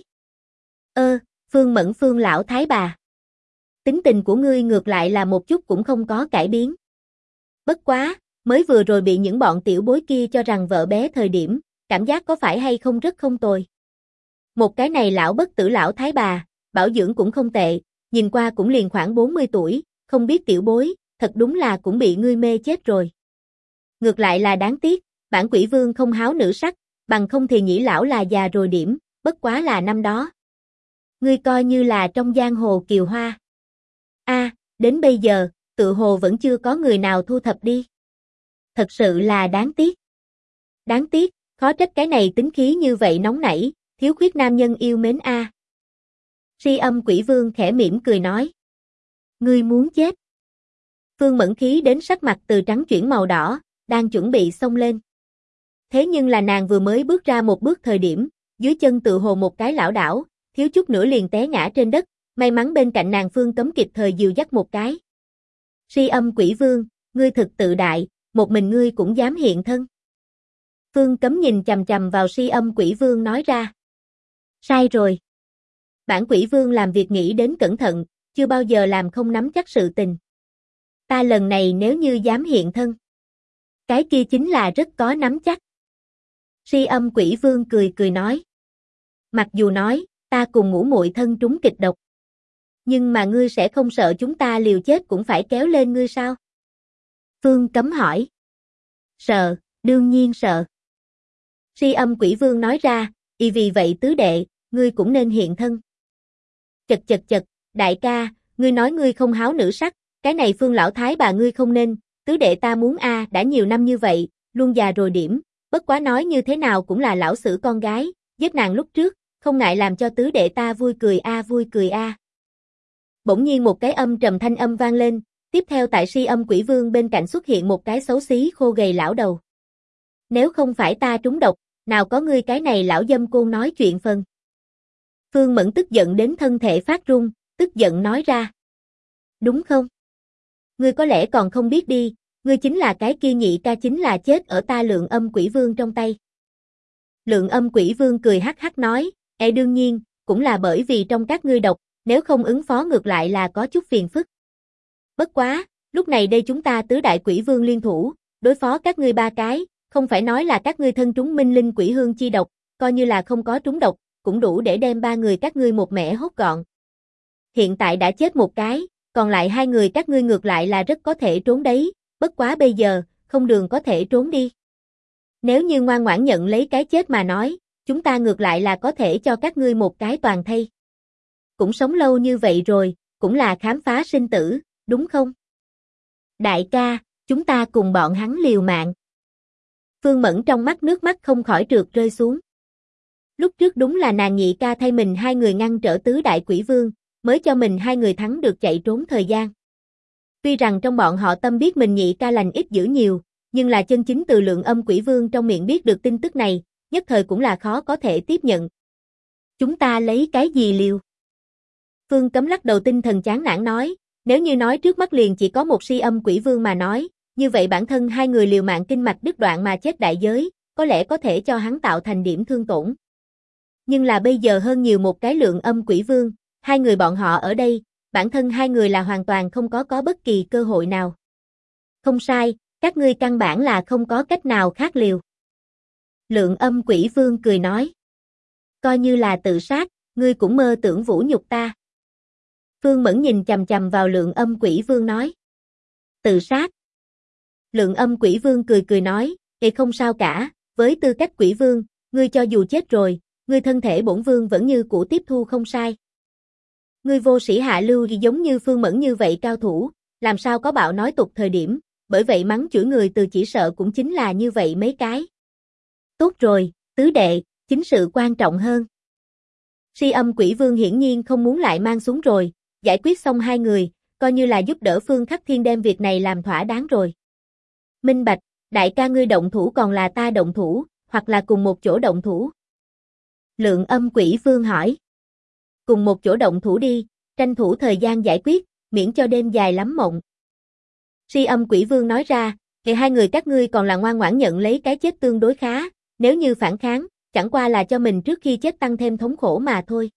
Phương Mẫn Phương lão thái bà. Tính tình của ngươi ngược lại là một chút cũng không có cải biến. Bất quá, mới vừa rồi bị những bọn tiểu bối kia cho rằng vợ bé thời điểm, cảm giác có phải hay không rất không tồi. Một cái này lão bất tử lão thái bà, bảo dưỡng cũng không tệ, nhìn qua cũng liền khoảng 40 tuổi, không biết tiểu bối, thật đúng là cũng bị ngươi mê chết rồi. Ngược lại là đáng tiếc, bản quỷ vương không háo nữ sắc, bằng không thì nhĩ lão là già rồi điểm, bất quá là năm đó. Ngươi coi như là trong giang hồ kiều hoa. Đến bây giờ, tự hồ vẫn chưa có người nào thu thập đi. Thật sự là đáng tiếc. Đáng tiếc, khó trách cái này tính khí như vậy nóng nảy, thiếu khuyết nam nhân yêu mến a. Si âm quỷ vương khẽ mỉm cười nói. Ngươi muốn chết. Phương Mẫn khí đến sắc mặt từ trắng chuyển màu đỏ, đang chuẩn bị xông lên. Thế nhưng là nàng vừa mới bước ra một bước thời điểm, dưới chân tự hồ một cái lảo đảo, thiếu chút nữa liền té ngã trên đất, may mắn bên cạnh nàng Phương Cấm kịp thời dìu dắt một cái. Si âm quỷ vương, ngươi thực tự đại, một mình ngươi cũng dám hiện thân. Phương Cấm nhìn chằm chằm vào Si âm quỷ vương nói ra. Sai rồi. Bản quỷ vương làm việc nghĩ đến cẩn thận, chưa bao giờ làm không nắm chắc sự tình. Ta lần này nếu như dám hiện thân, cái kia chính là rất có nắm chắc. Si âm quỷ vương cười cười nói. Mặc dù nói, ta cùng ngũ muội thân trúng kịch độc. Nhưng mà ngươi sẽ không sợ chúng ta liều chết cũng phải kéo lên ngươi sao? Phương Cấm hỏi. Sợ, đương nhiên sợ. Si âm quỷ vương nói ra, vì vậy tứ đệ, ngươi cũng nên hiện thân. Chật, đại ca, ngươi nói ngươi không háo nữ sắc, cái này Phương lão thái bà ngươi không nên, tứ đệ ta muốn đã nhiều năm như vậy, luôn già rồi điểm, bất quá nói như thế nào cũng là lão sử con gái, giết nàng lúc trước, không ngại làm cho tứ đệ ta vui cười a. Bỗng nhiên một cái âm trầm thanh âm vang lên, tiếp theo tại Si âm quỷ vương bên cạnh xuất hiện một cái xấu xí khô gầy lão đầu. Nếu không phải ta trúng độc, nào có ngươi cái này lão dâm côn nói chuyện phần. Phương Mẫn tức giận đến thân thể phát run, tức giận nói ra. Đúng không? Ngươi có lẽ còn không biết đi, ngươi chính là cái kia nhị ca chính là chết ở ta Lượng Âm Quỷ Vương trong tay. Lượng Âm Quỷ Vương cười hắc hắc nói, đương nhiên, cũng là bởi vì trong các ngươi độc, nếu không ứng phó ngược lại là có chút phiền phức. Bất quá, lúc này đây chúng ta tứ đại quỷ vương liên thủ, đối phó các ngươi ba cái, không phải nói là các ngươi thân trúng Minh Linh Quỷ Hương chi độc, coi như là không có trúng độc, cũng đủ để đem ba người các ngươi một mẻ hốt gọn. Hiện tại đã chết một cái, còn lại hai người các ngươi ngược lại là rất có thể trốn đấy, bất quá bây giờ, không đường có thể trốn đi. Nếu như ngoan ngoãn nhận lấy cái chết mà nói, chúng ta ngược lại là có thể cho các ngươi một cái toàn thây. Cũng sống lâu như vậy rồi, cũng là khám phá sinh tử, đúng không? Đại ca, chúng ta cùng bọn hắn liều mạng. Phương Mẫn trong mắt nước mắt không khỏi trượt rơi xuống. Lúc trước đúng là nàng nhị ca thay mình hai người ngăn trở tứ đại quỷ vương, mới cho mình hai người thắng được chạy trốn thời gian. Tuy rằng trong bọn họ tâm biết mình nhị ca lành ít dữ nhiều, nhưng là chân chính từ Lượng Âm quỷ vương trong miệng biết được tin tức này, nhất thời cũng là khó có thể tiếp nhận. Chúng ta lấy cái gì liều? Phương Cấm lắc đầu tinh thần chán nản nói, nếu như nói trước mắt liền chỉ có một Si Âm quỷ vương mà nói, như vậy bản thân hai người liều mạng kinh mạch đứt đoạn mà chết đại giới, có lẽ có thể cho hắn tạo thành điểm thương tổn. Nhưng là bây giờ hơn nhiều một cái Lượng Âm quỷ vương, hai người bọn họ ở đây, bản thân hai người là hoàn toàn không có bất kỳ cơ hội nào. Không sai, các ngươi căn bản là không có cách nào khác liều. Lượng Âm quỷ vương cười nói. Coi như là tự sát, ngươi cũng mơ tưởng vũ nhục ta. Phương Mẫn nhìn chằm chằm vào Lượng Âm quỷ vương nói. Tự sát. Lượng Âm quỷ vương cười nói, không sao cả, với tư cách quỷ vương, ngươi cho dù chết rồi, ngươi thân thể bổn vương vẫn như cũ tiếp thu không sai. Ngươi vô sĩ hạ lưu giống như Phương Mẫn như vậy cao thủ, làm sao có bạo nói tục thời điểm, bởi vậy mắng chửi người từ chỉ sợ cũng chính là như vậy mấy cái. Tốt rồi, tứ đệ, chính sự quan trọng hơn. Si Âm quỷ vương hiển nhiên không muốn lại mang xuống rồi, giải quyết xong hai người, coi như là giúp đỡ Phương Khắc Thiên đem việc này làm thỏa đáng rồi. Minh bạch, đại ca ngươi động thủ còn là ta động thủ, hoặc là cùng một chỗ động thủ? Lượng Âm quỷ vương hỏi. Cùng một chỗ động thủ đi, tranh thủ thời gian giải quyết, miễn cho đêm dài lắm mộng. Si Âm quỷ vương nói ra, hai người các ngươi còn là ngoan ngoãn nhận lấy cái chết tương đối khá, nếu như phản kháng, chẳng qua là cho mình trước khi chết tăng thêm thống khổ mà thôi.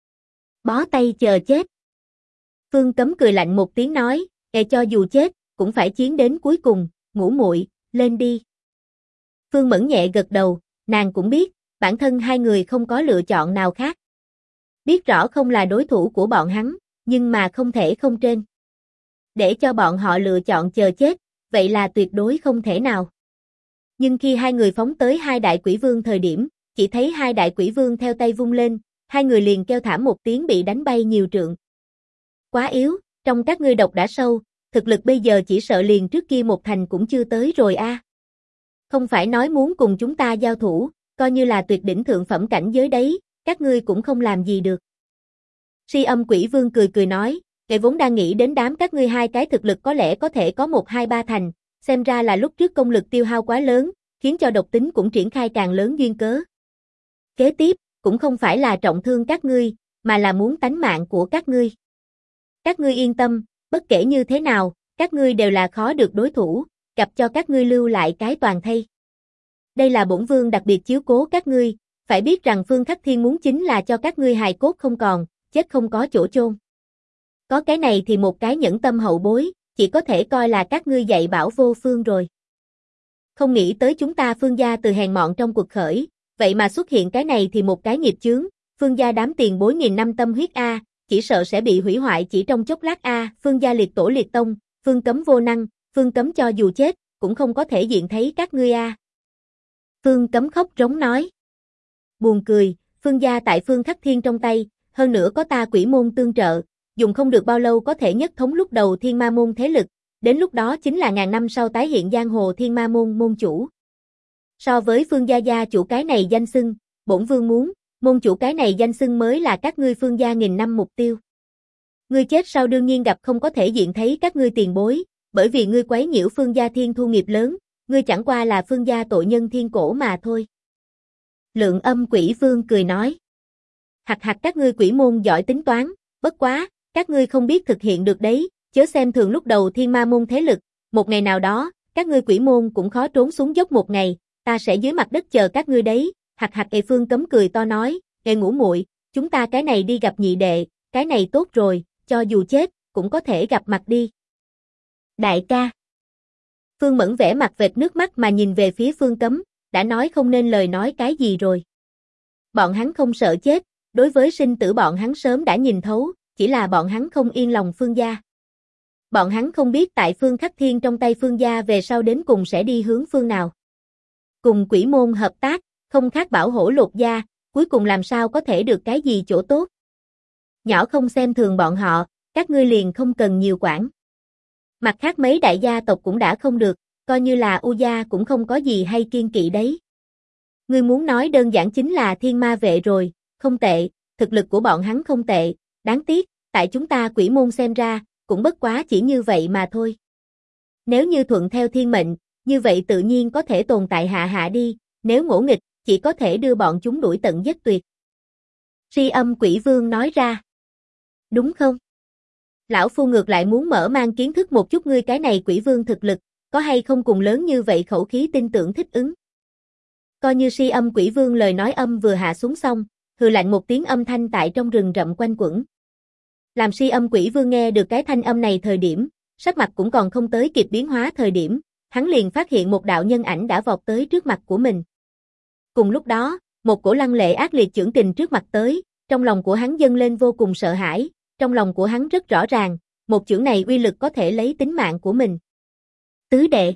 Bó tay chờ chết. Phương Cấm cười lạnh một tiếng nói, cho dù chết, cũng phải chiến đến cuối cùng, ngủ muội, lên đi. Phương Mẫn nhẹ gật đầu, nàng cũng biết, bản thân hai người không có lựa chọn nào khác. Biết rõ không là đối thủ của bọn hắn, nhưng mà không thể không trên. Để cho bọn họ lựa chọn chờ chết, vậy là tuyệt đối không thể nào. Nhưng khi hai người phóng tới hai đại quỷ vương thời điểm, chỉ thấy hai đại quỷ vương theo tay vung lên, hai người liền kêu thảm một tiếng bị đánh bay nhiều trượng. Quá yếu, trong các ngươi độc đã sâu, thực lực bây giờ chỉ sợ liền trước kia một thành cũng chưa tới rồi a. Không phải nói muốn cùng chúng ta giao thủ, coi như là tuyệt đỉnh thượng phẩm cảnh giới đấy, các ngươi cũng không làm gì được. Si Âm quỷ vương cười nói, ngài vốn đang nghĩ đến đám các ngươi hai cái thực lực có lẽ có thể có 1, 2, 3 thành, xem ra là lúc trước công lực tiêu hao quá lớn, khiến cho độc tính cũng triển khai càng lớn duyên cớ. Kế tiếp, cũng không phải là trọng thương các ngươi, mà là muốn tánh mạng của các ngươi. Các ngươi yên tâm, bất kể như thế nào, các ngươi đều là khó được đối thủ, gặp cho các ngươi lưu lại cái toàn thây. Đây là bổn vương đặc biệt chiếu cố các ngươi, phải biết rằng Phương Khắc Thiên muốn chính là cho các ngươi hài cốt không còn, chết không có chỗ chôn. Có cái này thì một cái nhẫn tâm hậu bối, chỉ có thể coi là các ngươi dạy bảo vô phương rồi. Không nghĩ tới chúng ta Phương gia từ hèn mọn trong cuộc khởi, vậy mà xuất hiện cái này thì một cái nghiệp chướng, Phương gia đám tiền bối nghìn năm tâm huyết a, chỉ sợ sẽ bị hủy hoại chỉ trong chốc lát a, Phương gia liệt tổ liệt tông, Phương Cấm vô năng, Phương Cấm cho dù chết, cũng không có thể diện thấy các ngươi a. Phương Cấm khóc rống nói. Buồn cười, Phương gia tại Phương Khắc Thiên trong tay, hơn nữa có ta Quỷ môn tương trợ, dùng không được bao lâu có thể nhất thống lúc đầu Thiên Ma môn thế lực, đến lúc đó chính là ngàn năm sau tái hiện giang hồ Thiên Ma môn môn chủ. So với Phương gia chủ cái này danh xưng, bổn vương muốn, môn chủ cái này danh xưng mới là các ngươi Phương gia nghìn năm mục tiêu. Ngươi chết sau đương nhiên gặp không có thể diện thấy các ngươi tiền bối, bởi vì ngươi quấy nhiễu Phương gia thiên thu nghiệp lớn, ngươi chẳng qua là Phương gia tội nhân thiên cổ mà thôi. Lượng Âm quỷ vương cười nói. Hặc các ngươi quỷ môn giỏi tính toán, bất quá, các ngươi không biết thực hiện được đấy, chớ xem thường lúc đầu Thiên Ma môn thế lực, một ngày nào đó, các ngươi quỷ môn cũng khó trốn xuống dốc một ngày, ta sẽ dưới mặt đất chờ các ngươi đấy. Hặc Phương Cấm cười to nói, ngủ muội, chúng ta cái này đi gặp nhị đệ, cái này tốt rồi, cho dù chết, cũng có thể gặp mặt đi. Đại ca. Phương Mẫn vẽ mặt vệt nước mắt mà nhìn về phía Phương Cấm, đã nói không nên lời nói cái gì rồi. Bọn hắn không sợ chết, đối với sinh tử bọn hắn sớm đã nhìn thấu, chỉ là bọn hắn không yên lòng Phương gia. Bọn hắn không biết tại Phương Khắc Thiên trong tay Phương gia về sau đến cùng sẽ đi hướng phương nào. Cùng quỷ môn hợp tác, không khác bảo hổ lột da, cuối cùng làm sao có thể được cái gì chỗ tốt. Nhỏ không xem thường bọn họ, các ngươi liền không cần nhiều quản. Mặt khác mấy đại gia tộc cũng đã không được, coi như là U gia cũng không có gì hay kiên kỵ đấy. Ngươi muốn nói đơn giản chính là thiên ma vệ rồi, không tệ, thực lực của bọn hắn không tệ, đáng tiếc, tại chúng ta quỷ môn xem ra, cũng bất quá chỉ như vậy mà thôi. Nếu như thuận theo thiên mệnh, như vậy tự nhiên có thể tồn tại hạ đi, nếu ngỗ nghịch, chỉ có thể đưa bọn chúng đuổi tận giết tuyệt. Si âm quỷ vương nói ra. Đúng không? Lão phu ngược lại muốn mở mang kiến thức một chút ngươi cái này quỷ vương thực lực, có hay không cùng lớn như vậy khẩu khí tin tưởng thích ứng. Coi như si âm quỷ vương lời nói âm vừa hạ xuống xong, hừ lạnh một tiếng âm thanh tại trong rừng rậm quanh quẩn. Làm si âm quỷ vương nghe được cái thanh âm này thời điểm, sắc mặt cũng còn không tới kịp biến hóa thời điểm, hắn liền phát hiện một đạo nhân ảnh đã vọt tới trước mặt của mình. Cùng lúc đó, một cổ lăng lệ ác liệt chưởng kình trước mặt tới, trong lòng của hắn dâng lên vô cùng sợ hãi, trong lòng của hắn rất rõ ràng, một chưởng này uy lực có thể lấy tính mạng của mình. Tứ đệ.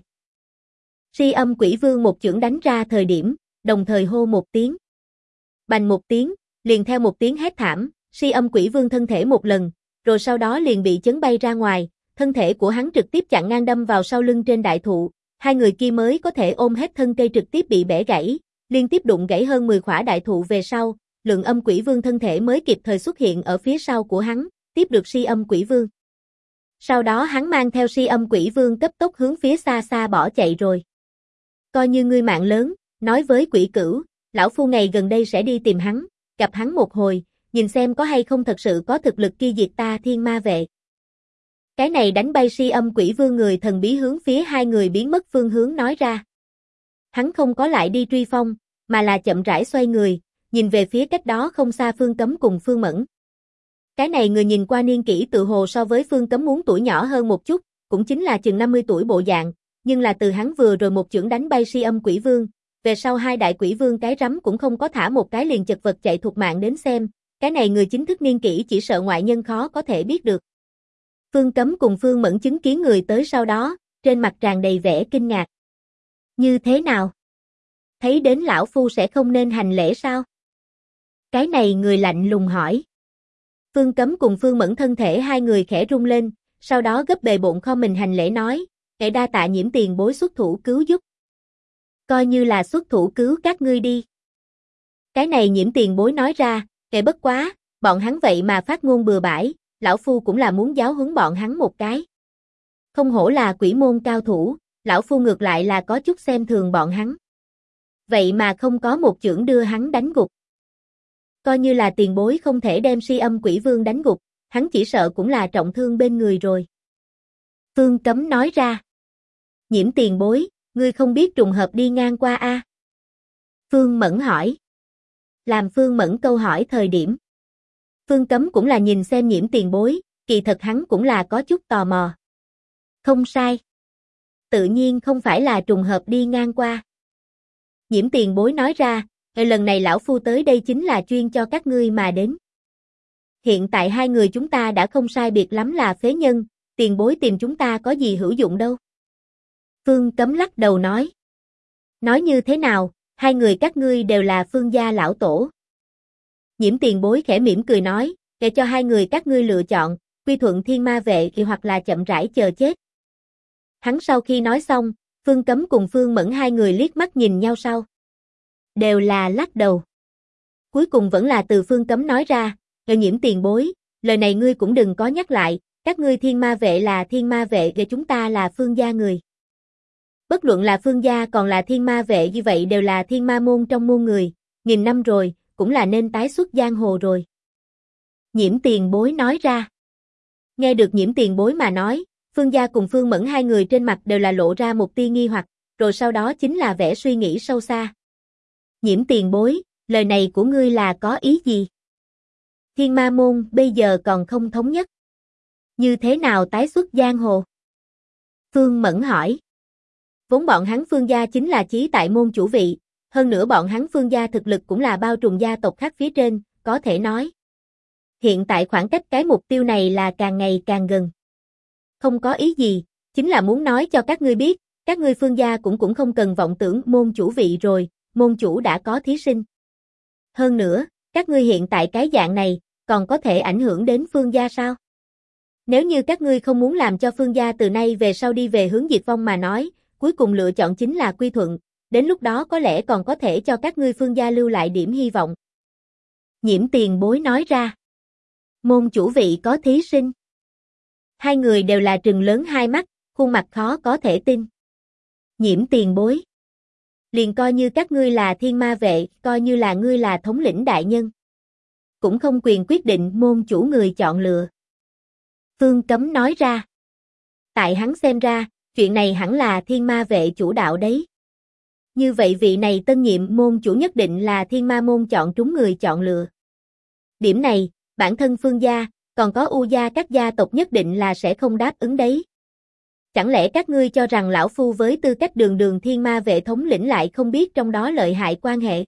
Si âm quỷ vương một chưởng đánh ra thời điểm, đồng thời hô một tiếng. Bành một tiếng, liền theo một tiếng hét thảm, si âm quỷ vương thân thể một lần, rồi sau đó liền bị chấn bay ra ngoài, thân thể của hắn trực tiếp chặn ngang đâm vào sau lưng trên đại thụ, hai người kia mới có thể ôm hết thân cây trực tiếp bị bẻ gãy, liên tiếp đụng gãy hơn 10 khỏa đại thụ về sau, lượng âm quỷ vương thân thể mới kịp thời xuất hiện ở phía sau của hắn, tiếp được si âm quỷ vương. Sau đó hắn mang theo si âm quỷ vương cấp tốc hướng phía xa xa bỏ chạy rồi. Coi như ngươi mạng lớn, nói với quỷ cửu, lão phu ngày gần đây sẽ đi tìm hắn, gặp hắn một hồi, nhìn xem có hay không thật sự có thực lực kia diệt ta thiên ma vệ. Cái này đánh bay si âm quỷ vương người thần bí hướng phía hai người biến mất phương hướng nói ra. Hắn không có lại đi truy phong, mà là chậm rãi xoay người, nhìn về phía cách đó không xa Phương Cấm cùng Phương Mẫn. Cái này người nhìn qua niên kỷ tự hồ so với Phương Cấm muốn tuổi nhỏ hơn một chút, cũng chính là chừng 50 tuổi bộ dạng, nhưng là từ hắn vừa rồi một chưởng đánh bay si âm quỷ vương, về sau hai đại quỷ vương cái rắm cũng không có thả một cái liền chật vật chạy thục mạng đến xem, cái này người chính thức niên kỷ chỉ sợ ngoại nhân khó có thể biết được. Phương Cấm cùng Phương Mẫn chứng kiến người tới sau đó, trên mặt tràn đầy vẻ kinh ngạc. Như thế nào? Thấy đến lão phu sẽ không nên hành lễ sao? Cái này người lạnh lùng hỏi. Phương Cấm cùng Phương Mẫn thân thể hai người khẽ rung lên, sau đó gấp bề bộn kho mình hành lễ nói, kẻ đa tạ Nhiễm tiền bối xuất thủ cứu giúp. Coi như là xuất thủ cứu các ngươi đi. Cái này Nhiễm tiền bối nói ra, kẻ bất quá, bọn hắn vậy mà phát ngôn bừa bãi, lão phu cũng là muốn giáo huấn bọn hắn một cái. Không hổ là quỷ môn cao thủ, lão phu ngược lại là có chút xem thường bọn hắn. Vậy mà không có một chưởng đưa hắn đánh gục. Coi như là tiền bối không thể đem si âm quỷ vương đánh gục, hắn chỉ sợ cũng là trọng thương bên người rồi. Phương Cấm nói ra. Nhiễm tiền bối, ngươi không biết trùng hợp đi ngang qua a? Phương Mẫn hỏi. Làm Phương Mẫn câu hỏi thời điểm. Phương Cấm cũng là nhìn xem Nhiễm tiền bối, kỳ thật hắn cũng là có chút tò mò. Không sai. Tự nhiên không phải là trùng hợp đi ngang qua. Nhiễm tiền bối nói ra, lần này lão phu tới đây chính là chuyên cho các ngươi mà đến. Hiện tại hai người chúng ta đã không sai biệt lắm là phế nhân, tiền bối tìm chúng ta có gì hữu dụng đâu. Phương Cấm lắc đầu nói. Nói như thế nào, hai người các ngươi đều là Phương gia lão tổ. Nhiễm tiền bối khẽ mỉm cười nói, để cho hai người các ngươi lựa chọn, quy thuận thiên ma vệ thì hoặc là chậm rãi chờ chết. Hắn sau khi nói xong, Phương Cấm cùng Phương Mẫn hai người liếc mắt nhìn nhau sau. Đều là lắc đầu. Cuối cùng vẫn là từ Phương Cấm nói ra, Nhiễm tiền bối, lời này ngươi cũng đừng có nhắc lại, các ngươi thiên ma vệ là thiên ma vệ và chúng ta là Phương gia người. Bất luận là Phương gia còn là thiên ma vệ như vậy đều là thiên ma môn trong môn người, nghìn năm rồi, cũng là nên tái xuất giang hồ rồi. Nhiễm tiền bối nói ra. Nghe được Nhiễm tiền bối mà nói, Phương gia cùng Phương Mẫn hai người trên mặt đều là lộ ra một tia nghi hoặc, rồi sau đó chính là vẻ suy nghĩ sâu xa. Nhiễm tiền bối, lời này của ngươi là có ý gì? Thiên ma môn bây giờ còn không thống nhất. Như thế nào tái xuất giang hồ? Phương Mẫn hỏi. Vốn bọn hắn Phương gia chính là chí tại môn chủ vị, hơn nữa bọn hắn Phương gia thực lực cũng là bao trùm gia tộc khác phía trên, có thể nói. Hiện tại khoảng cách cái mục tiêu này là càng ngày càng gần. Không có ý gì, chính là muốn nói cho các ngươi biết, các ngươi Phương gia cũng không cần vọng tưởng môn chủ vị rồi, môn chủ đã có thí sinh. Hơn nữa, các ngươi hiện tại cái dạng này, còn có thể ảnh hưởng đến Phương gia sao? Nếu như các ngươi không muốn làm cho Phương gia từ nay về sau đi về hướng diệt vong mà nói, cuối cùng lựa chọn chính là quy thuận, đến lúc đó có lẽ còn có thể cho các ngươi Phương gia lưu lại điểm hy vọng. Nhiễm Tiền Bối nói ra. Môn chủ vị có thí sinh. Hai người đều là trừng lớn hai mắt, khuôn mặt khó có thể tin. Nhiễm Tiền Bối. Liền coi như các ngươi là thiên ma vệ, coi như là ngươi là thống lĩnh đại nhân. Cũng không quyền quyết định môn chủ người chọn lựa. Phương Cấm nói ra. Tại hắn xem ra, chuyện này hẳn là thiên ma vệ chủ đạo đấy. Như vậy vị này tân nhiệm môn chủ nhất định là thiên ma môn chọn trúng người chọn lựa. Điểm này, bản thân Phương gia, còn có U gia các gia tộc nhất định là sẽ không đáp ứng đấy. Chẳng lẽ các ngươi cho rằng lão phu với tư cách đường thiên ma vệ thống lĩnh lại không biết trong đó lợi hại quan hệ?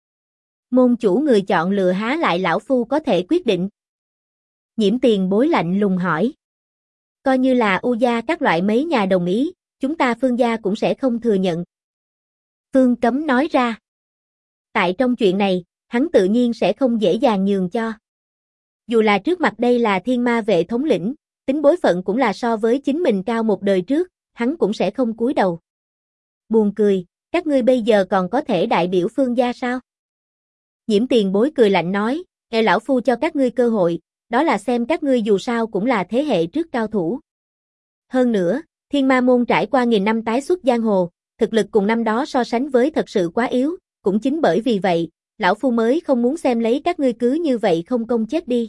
Môn chủ người chọn lựa há lại lão phu có thể quyết định? Nhiễm Tiền Bối lạnh lùng hỏi. Coi như là U gia các loại mấy nhà đồng ý, chúng ta Phương gia cũng sẽ không thừa nhận. Phương Cấm nói ra. Tại trong chuyện này, hắn tự nhiên sẽ không dễ dàng nhường cho. Dù là trước mặt đây là thiên ma vệ thống lĩnh, tính bối phận cũng là so với chính mình cao một đời trước, hắn cũng sẽ không cúi đầu. Buồn cười, các ngươi bây giờ còn có thể đại biểu Phương gia sao? Nhiễm Tiền Bối cười lạnh nói, lão phu cho các ngươi cơ hội, đó là xem các ngươi dù sao cũng là thế hệ trước cao thủ. Hơn nữa, thiên ma môn trải qua nghìn năm tái xuất giang hồ, thực lực cùng năm đó so sánh với thật sự quá yếu, cũng chính bởi vì vậy, lão phu mới không muốn xem lấy các ngươi cứ như vậy không công chết đi.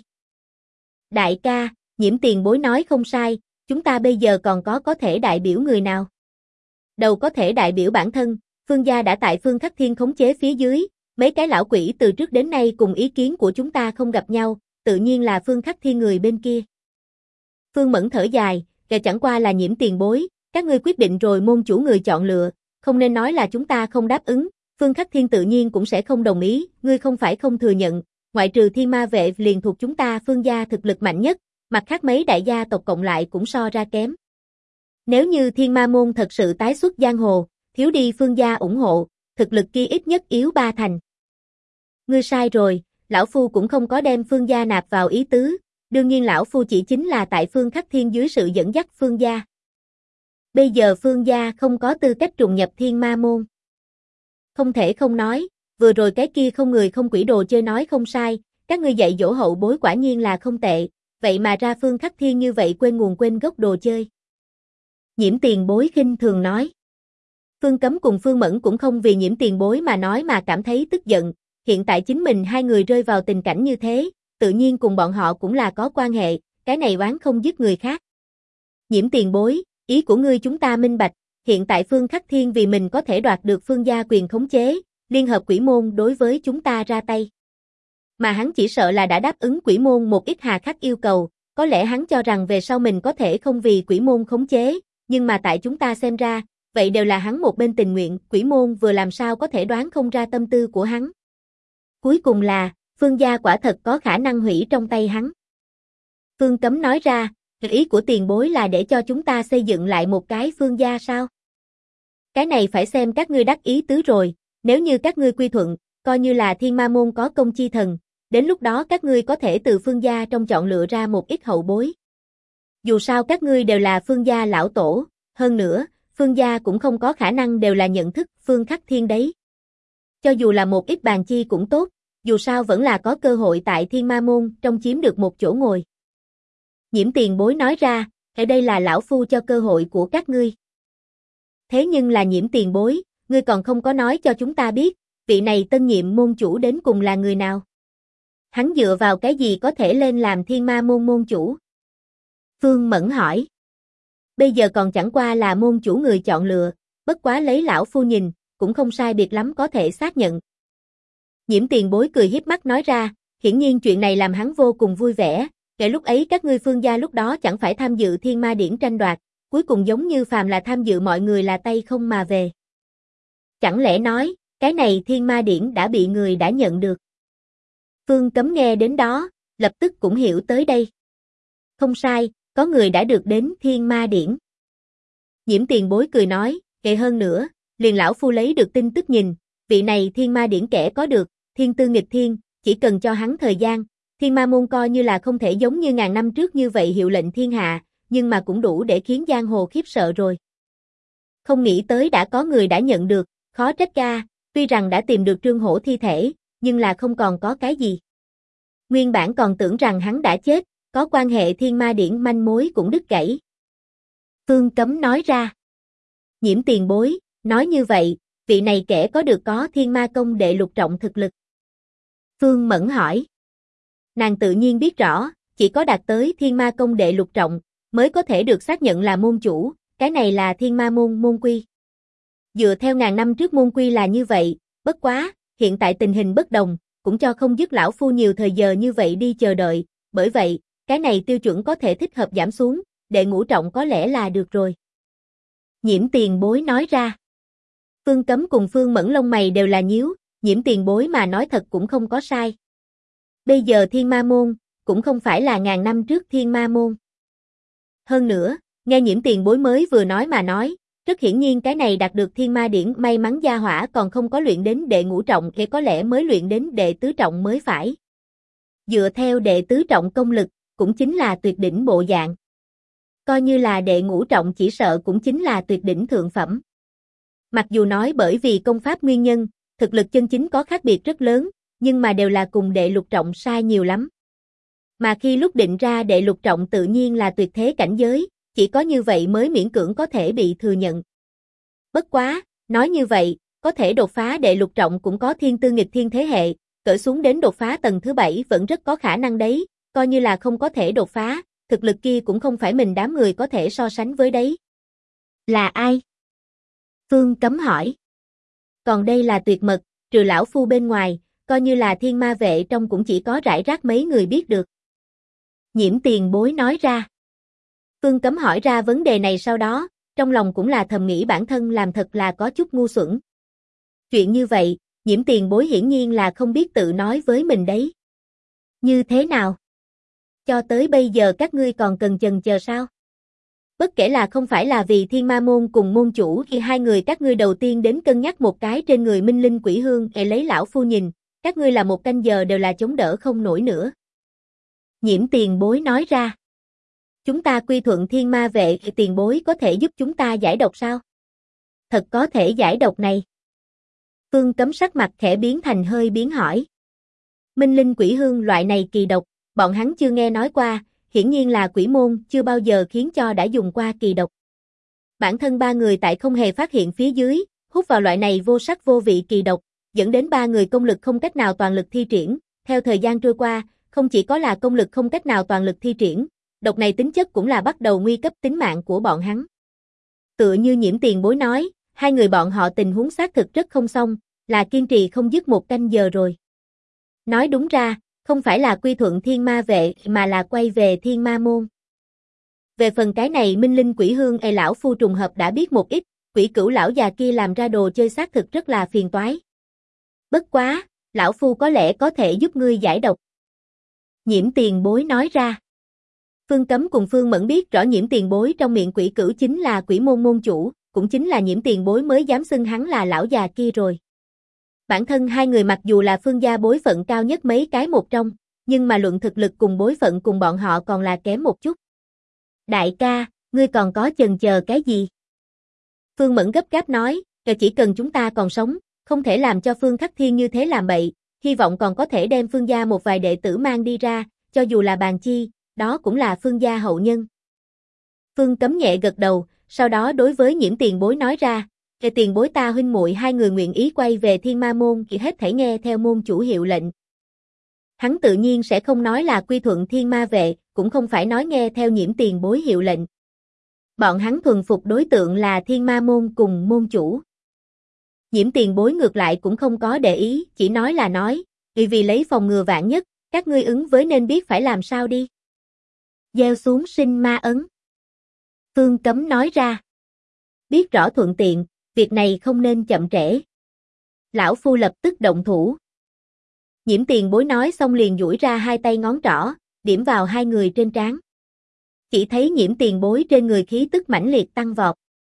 Đại ca, Nhiễm Tiền Bối nói không sai, chúng ta bây giờ còn có thể đại biểu người nào? Đầu có thể đại biểu bản thân, Phương gia đã tại Phương Khắc Thiên khống chế phía dưới, mấy cái lão quỷ từ trước đến nay cùng ý kiến của chúng ta không gặp nhau, tự nhiên là Phương Khắc Thiên người bên kia. Phương Mẫn thở dài, chẳng qua là Nhiễm Tiền Bối, các ngươi quyết định rồi môn chủ người chọn lựa, không nên nói là chúng ta không đáp ứng, Phương Khắc Thiên tự nhiên cũng sẽ không đồng ý, ngươi không phải không thừa nhận, ngoại trừ thiên ma vệ liền thuộc chúng ta Phương gia thực lực mạnh nhất, mặt khác mấy đại gia tộc cộng lại cũng so ra kém. Nếu như thiên ma môn thật sự tái xuất giang hồ, thiếu đi Phương gia ủng hộ, thực lực kia ít nhất yếu 3 thành. Ngươi sai rồi, lão phu cũng không có đem Phương gia nạp vào ý tứ, đương nhiên lão phu chỉ chính là tại Phương Khắc Thiên dưới sự dẫn dắt Phương gia. Bây giờ Phương gia không có tư cách trùng nhập thiên ma môn. Không thể không nói, vừa rồi cái kia không người không quỷ đồ chơi nói không sai, các ngươi dạy dỗ hậu bối quả nhiên là không tệ, vậy mà ra Phương Khắc Thiên như vậy quên nguồn quên gốc đồ chơi. Nhiễm Tiền Bối khinh thường nói. Phương Cấm cùng Phương Mẫn cũng không vì Nhiễm Tiền Bối mà nói mà cảm thấy tức giận, hiện tại chính mình hai người rơi vào tình cảnh như thế, tự nhiên cùng bọn họ cũng là có quan hệ, cái này oán không dứt người khác. Nhiễm Tiền Bối, ý của ngươi chúng ta minh bạch, hiện tại Phương Khắc Thiên vì mình có thể đoạt được Phương gia quyền khống chế, liên hợp quỷ môn đối với chúng ta ra tay. Mà hắn chỉ sợ là đã đáp ứng quỷ môn một ít hà khắc yêu cầu, có lẽ hắn cho rằng về sau mình có thể không vì quỷ môn khống chế, nhưng mà tại chúng ta xem ra, vậy đều là hắn một bên tình nguyện, quỷ môn vừa làm sao có thể đoán không ra tâm tư của hắn. Cuối cùng là, Phương gia quả thật có khả năng hủy trong tay hắn. Phương Cấm nói ra, ý của Tiền Bối là để cho chúng ta xây dựng lại một cái Phương gia sao? Cái này phải xem các ngươi đắc ý tứ rồi, nếu như các ngươi quy thuận, coi như là thiên ma môn có công chi thần, đến lúc đó các ngươi có thể từ Phương gia trong chọn lựa ra một ít hậu bối. Dù sao các ngươi đều là Phương gia lão tổ, hơn nữa, Phương gia cũng không có khả năng đều là nhận thức Phương Khắc Thiên đấy. Cho dù là một ít bàn chi cũng tốt, dù sao vẫn là có cơ hội tại thiên ma môn trong chiếm được một chỗ ngồi. Nhiễm Tiền Bối nói ra, ở đây là lão phu cho cơ hội của các ngươi. Thế nhưng là Nhiễm Tiền Bối, ngươi còn không có nói cho chúng ta biết, vị này tân nhiệm môn chủ đến cùng là người nào? Hắn dựa vào cái gì có thể lên làm thiên ma môn môn chủ? Phương Mẫn hỏi. Bây giờ còn chẳng qua là môn chủ người chọn lựa, bất quá lấy lão phu nhìn, cũng không sai biệt lắm có thể xác nhận. Nhiễm Tiền Bối cười hiếp mắt nói ra, hiển nhiên chuyện này làm hắn vô cùng vui vẻ, kể lúc ấy các ngươi Phương gia lúc đó chẳng phải tham dự thiên ma điển tranh đoạt, cuối cùng giống như phàm là tham dự mọi người là tay không mà về. Chẳng lẽ nói, cái này thiên ma điển đã bị người đã nhận được? Phương Cấm nghe đến đó, lập tức cũng hiểu tới đây. Không sai, có người đã được đến thiên ma điển. Nhiễm Tiền Bối cười nói, kệ hơn nữa, liền lão phu lấy được tin tức nhìn, vị này thiên ma điển kẻ có được, thiên tư nghịch thiên, chỉ cần cho hắn thời gian, thiên ma môn coi như là không thể giống như ngàn năm trước như vậy hiệu lệnh thiên hạ, nhưng mà cũng đủ để khiến giang hồ khiếp sợ rồi. Không nghĩ tới đã có người đã nhận được, khó trách ca, tuy rằng đã tìm được Trương Hổ thi thể, nhưng là không còn có cái gì. Nguyên bản còn tưởng rằng hắn đã chết, có quan hệ thiên ma điển manh mối cũng đứt gãy. Phương Cấm nói ra. Nhiễm tiền bối, nói như vậy, vị này kẻ có được có thiên ma công đệ lục trọng thực lực. Phương Mẫn hỏi. Nàng tự nhiên biết rõ, chỉ có đạt tới thiên ma công đệ lục trọng, mới có thể được xác nhận là môn chủ, cái này là thiên ma môn môn quy. Dựa theo ngàn năm trước môn quy là như vậy, bất quá, hiện tại tình hình bất đồng, cũng cho không dứt lão phu nhiều thời giờ như vậy đi chờ đợi, bởi vậy, cái này tiêu chuẩn có thể thích hợp giảm xuống, đệ ngũ trọng có lẽ là được rồi. Nhiễm tiền bối nói ra. Phương Cấm cùng Phương Mẫn lông mày đều là nhíu, nhiễm tiền bối mà nói thật cũng không có sai. Bây giờ thiên ma môn, cũng không phải là ngàn năm trước thiên ma môn. Hơn nữa, nghe nhiễm tiền bối mới vừa nói mà nói, rất hiển nhiên cái này đạt được thiên ma điển may mắn gia hỏa còn không có luyện đến đệ ngũ trọng thì có lẽ mới luyện đến đệ tứ trọng mới phải. Dựa theo đệ tứ trọng công lực, cũng chính là tuyệt đỉnh bộ dạng. Coi như là đệ ngũ trọng chỉ sợ cũng chính là tuyệt đỉnh thượng phẩm. Mặc dù nói bởi vì công pháp nguyên nhân, thực lực chân chính có khác biệt rất lớn, nhưng mà đều là cùng đệ lục trọng sai nhiều lắm. Mà khi lúc định ra đệ lục trọng tự nhiên là tuyệt thế cảnh giới, chỉ có như vậy mới miễn cưỡng có thể bị thừa nhận. Bất quá, nói như vậy, có thể đột phá đệ lục trọng cũng có thiên tư nghịch thiên thế hệ, cỡ xuống đến đột phá tầng thứ 7 vẫn rất có khả năng đấy, coi như là không có thể đột phá, thực lực kia cũng không phải mình đám người có thể so sánh với đấy. Là ai? Phương Cấm hỏi. Còn đây là tuyệt mật, trừ lão phu bên ngoài, coi như là thiên ma vệ trong cũng chỉ có rải rác mấy người biết được. Nhiễm tiền bối nói ra. Phương Cấm hỏi ra vấn đề này sau đó, trong lòng cũng là thầm nghĩ bản thân làm thật là có chút ngu xuẩn. Chuyện như vậy, nhiễm tiền bối hiển nhiên là không biết tự nói với mình đấy. Như thế nào? Cho tới bây giờ các ngươi còn cần chần chờ sao? Bất kể là không phải là vì thiên ma môn cùng môn chủ khi hai người các ngươi đầu tiên đến cân nhắc một cái trên người minh linh quỷ hương lấy lão phu nhìn, các ngươi là một canh giờ đều là chống đỡ không nổi nữa. Nhiễm tiền bối nói ra. Chúng ta quy thuận thiên ma vệ, tiền bối có thể giúp chúng ta giải độc sao? Thật có thể giải độc này. Phương Cấm sắc mặt khẽ biến thành hơi biến hỏi. Minh linh quỷ hương loại này kỳ độc, bọn hắn chưa nghe nói qua, hiển nhiên là quỷ môn chưa bao giờ khiến cho đã dùng qua kỳ độc. Bản thân ba người tại không hề phát hiện phía dưới, hút vào loại này vô sắc vô vị kỳ độc, dẫn đến ba người công lực không cách nào toàn lực thi triển, theo thời gian trôi qua, không chỉ có là công lực không cách nào toàn lực thi triển, độc này tính chất cũng là bắt đầu nguy cấp tính mạng của bọn hắn. Tựa như nhiễm tiền bối nói, hai người bọn họ tình huống xác thực rất không xong, là kiên trì không dứt một canh giờ rồi. Nói đúng ra, không phải là quy thuận thiên ma vệ mà là quay về thiên ma môn. Về phần cái này minh linh quỷ hương lão phu trùng hợp đã biết một ít, quỷ cửu lão già kia làm ra đồ chơi xác thực rất là phiền toái. Bất quá, lão phu có lẽ có thể giúp ngươi giải độc. Nhiễm tiền bối nói ra. Phương Cấm cùng Phương Mẫn biết rõ nhiễm tiền bối trong miệng quỷ cửu chính là quỷ môn môn chủ, cũng chính là nhiễm tiền bối mới dám xưng hắn là lão già kia rồi. Bản thân hai người mặc dù là phương gia bối phận cao nhất mấy cái một trong, nhưng mà luận thực lực cùng bối phận cùng bọn họ còn là kém một chút. Đại ca, ngươi còn có chần chờ cái gì? Phương Mẫn gấp gáp nói, chỉ cần chúng ta còn sống, không thể làm cho Phương Khắc Thiên như thế làm bậy, hy vọng còn có thể đem phương gia một vài đệ tử mang đi ra, cho dù là bàn chi, đó cũng là phương gia hậu nhân. Phương Cấm nhẹ gật đầu, sau đó đối với nhiễm tiền bối nói ra, tiền bối ta huynh muội hai người nguyện ý quay về thiên ma môn chỉ hết thảy nghe theo môn chủ hiệu lệnh. Hắn tự nhiên sẽ không nói là quy thuận thiên ma vệ, cũng không phải nói nghe theo nhiễm tiền bối hiệu lệnh. Bọn hắn thuần phục đối tượng là thiên ma môn cùng môn chủ. Nhiễm tiền bối ngược lại cũng không có để ý, chỉ nói là nói, vì lấy phòng ngừa vạn nhất, các ngươi ứng với nên biết phải làm sao đi. Gieo xuống sinh ma ấn. Phương Cấm nói ra. Biết rõ thuận tiện, việc này không nên chậm trễ. Lão phu lập tức động thủ. Nhiễm tiền bối nói xong liền duỗi ra hai tay ngón trỏ, điểm vào hai người trên trán. Chỉ thấy nhiễm tiền bối trên người khí tức mãnh liệt tăng vọt.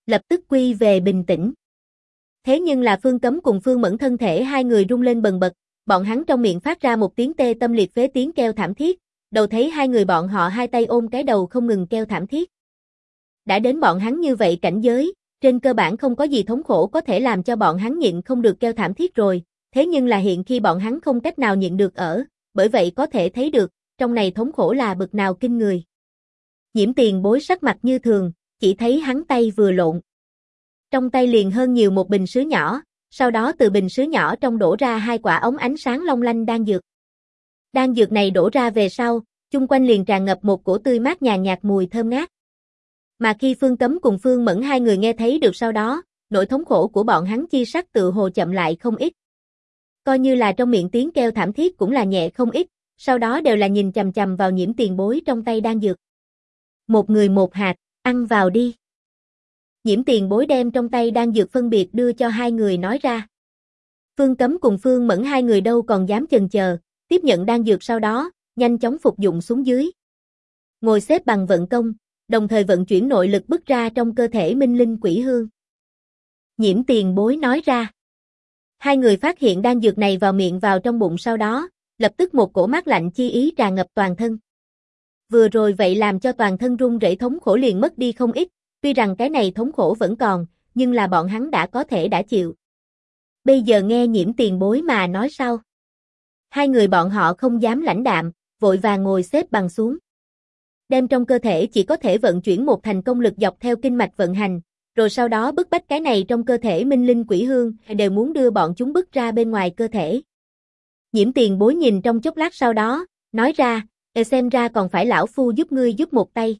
lập tức quy về bình tĩnh. Thế nhưng là Phương Cấm cùng Phương Mẫn thân thể hai người rung lên bần bật, bọn hắn trong miệng phát ra một tiếng tê tâm liệt phế tiếng kêu thảm thiết, đầu thấy hai người bọn họ hai tay ôm cái đầu không ngừng kêu thảm thiết. Đã đến bọn hắn như vậy cảnh giới, trên cơ bản không có gì thống khổ có thể làm cho bọn hắn nhịn không được kêu thảm thiết rồi, thế nhưng là hiện khi bọn hắn không cách nào nhịn được bởi vậy có thể thấy được, trong này thống khổ là bực nào kinh người. Nhiễm Tiền Bối sắc mặt như thường, chỉ thấy hắn tay vừa lộn. Trong tay liền hơn nhiều một bình sứ nhỏ, sau đó từ bình sứ nhỏ trong đổ ra hai quả ống ánh sáng long lanh đan dược. Đan dược này đổ ra về sau, chung quanh liền tràn ngập một cổ tươi mát nhàn nhạt mùi thơm ngát. Mà khi Phương Cấm cùng Phương Mẫn hai người nghe thấy được sau đó, nỗi thống khổ của bọn hắn chi sắc tự hồ chậm lại không ít. Coi như là trong miệng tiếng kêu thảm thiết cũng là nhẹ không ít, sau đó đều là nhìn chằm chằm vào Nhiễm Tiền Bối trong tay đan dược. Một người một hạt, ăn vào đi. Nhiễm Tiền Bối đem trong tay đan dược phân biệt đưa cho hai người nói ra. Phương Cấm cùng Phương Mẫn hai người đâu còn dám chần chờ, tiếp nhận đan dược sau đó, nhanh chóng phục dụng xuống dưới. Ngồi xếp bằng vận công, đồng thời vận chuyển nội lực bức ra trong cơ thể Minh Linh Quỷ Hương. Nhiễm Tiền Bối nói ra. Hai người phát hiện đan dược này vào miệng vào trong bụng sau đó, lập tức một cổ mát lạnh chi ý tràn ngập toàn thân. Vừa rồi vậy làm cho toàn thân run rẩy thống khổ liền mất đi không ít, tuy rằng cái này thống khổ vẫn còn, nhưng là bọn hắn đã có thể đã chịu. Bây giờ nghe Nhiễm Tiền Bối mà nói sau. Hai người bọn họ không dám lãnh đạm, vội vàng ngồi xếp bằng xuống. Đem trong cơ thể chỉ có thể vận chuyển một thành công lực dọc theo kinh mạch vận hành, rồi sau đó bức bách cái này trong cơ thể Minh Linh Quỷ Hương, đều muốn đưa bọn chúng bức ra bên ngoài cơ thể. Nhiễm Tiền Bối nhìn trong chốc lát sau đó, nói ra, xem ra còn phải lão phu giúp ngươi giúp một tay.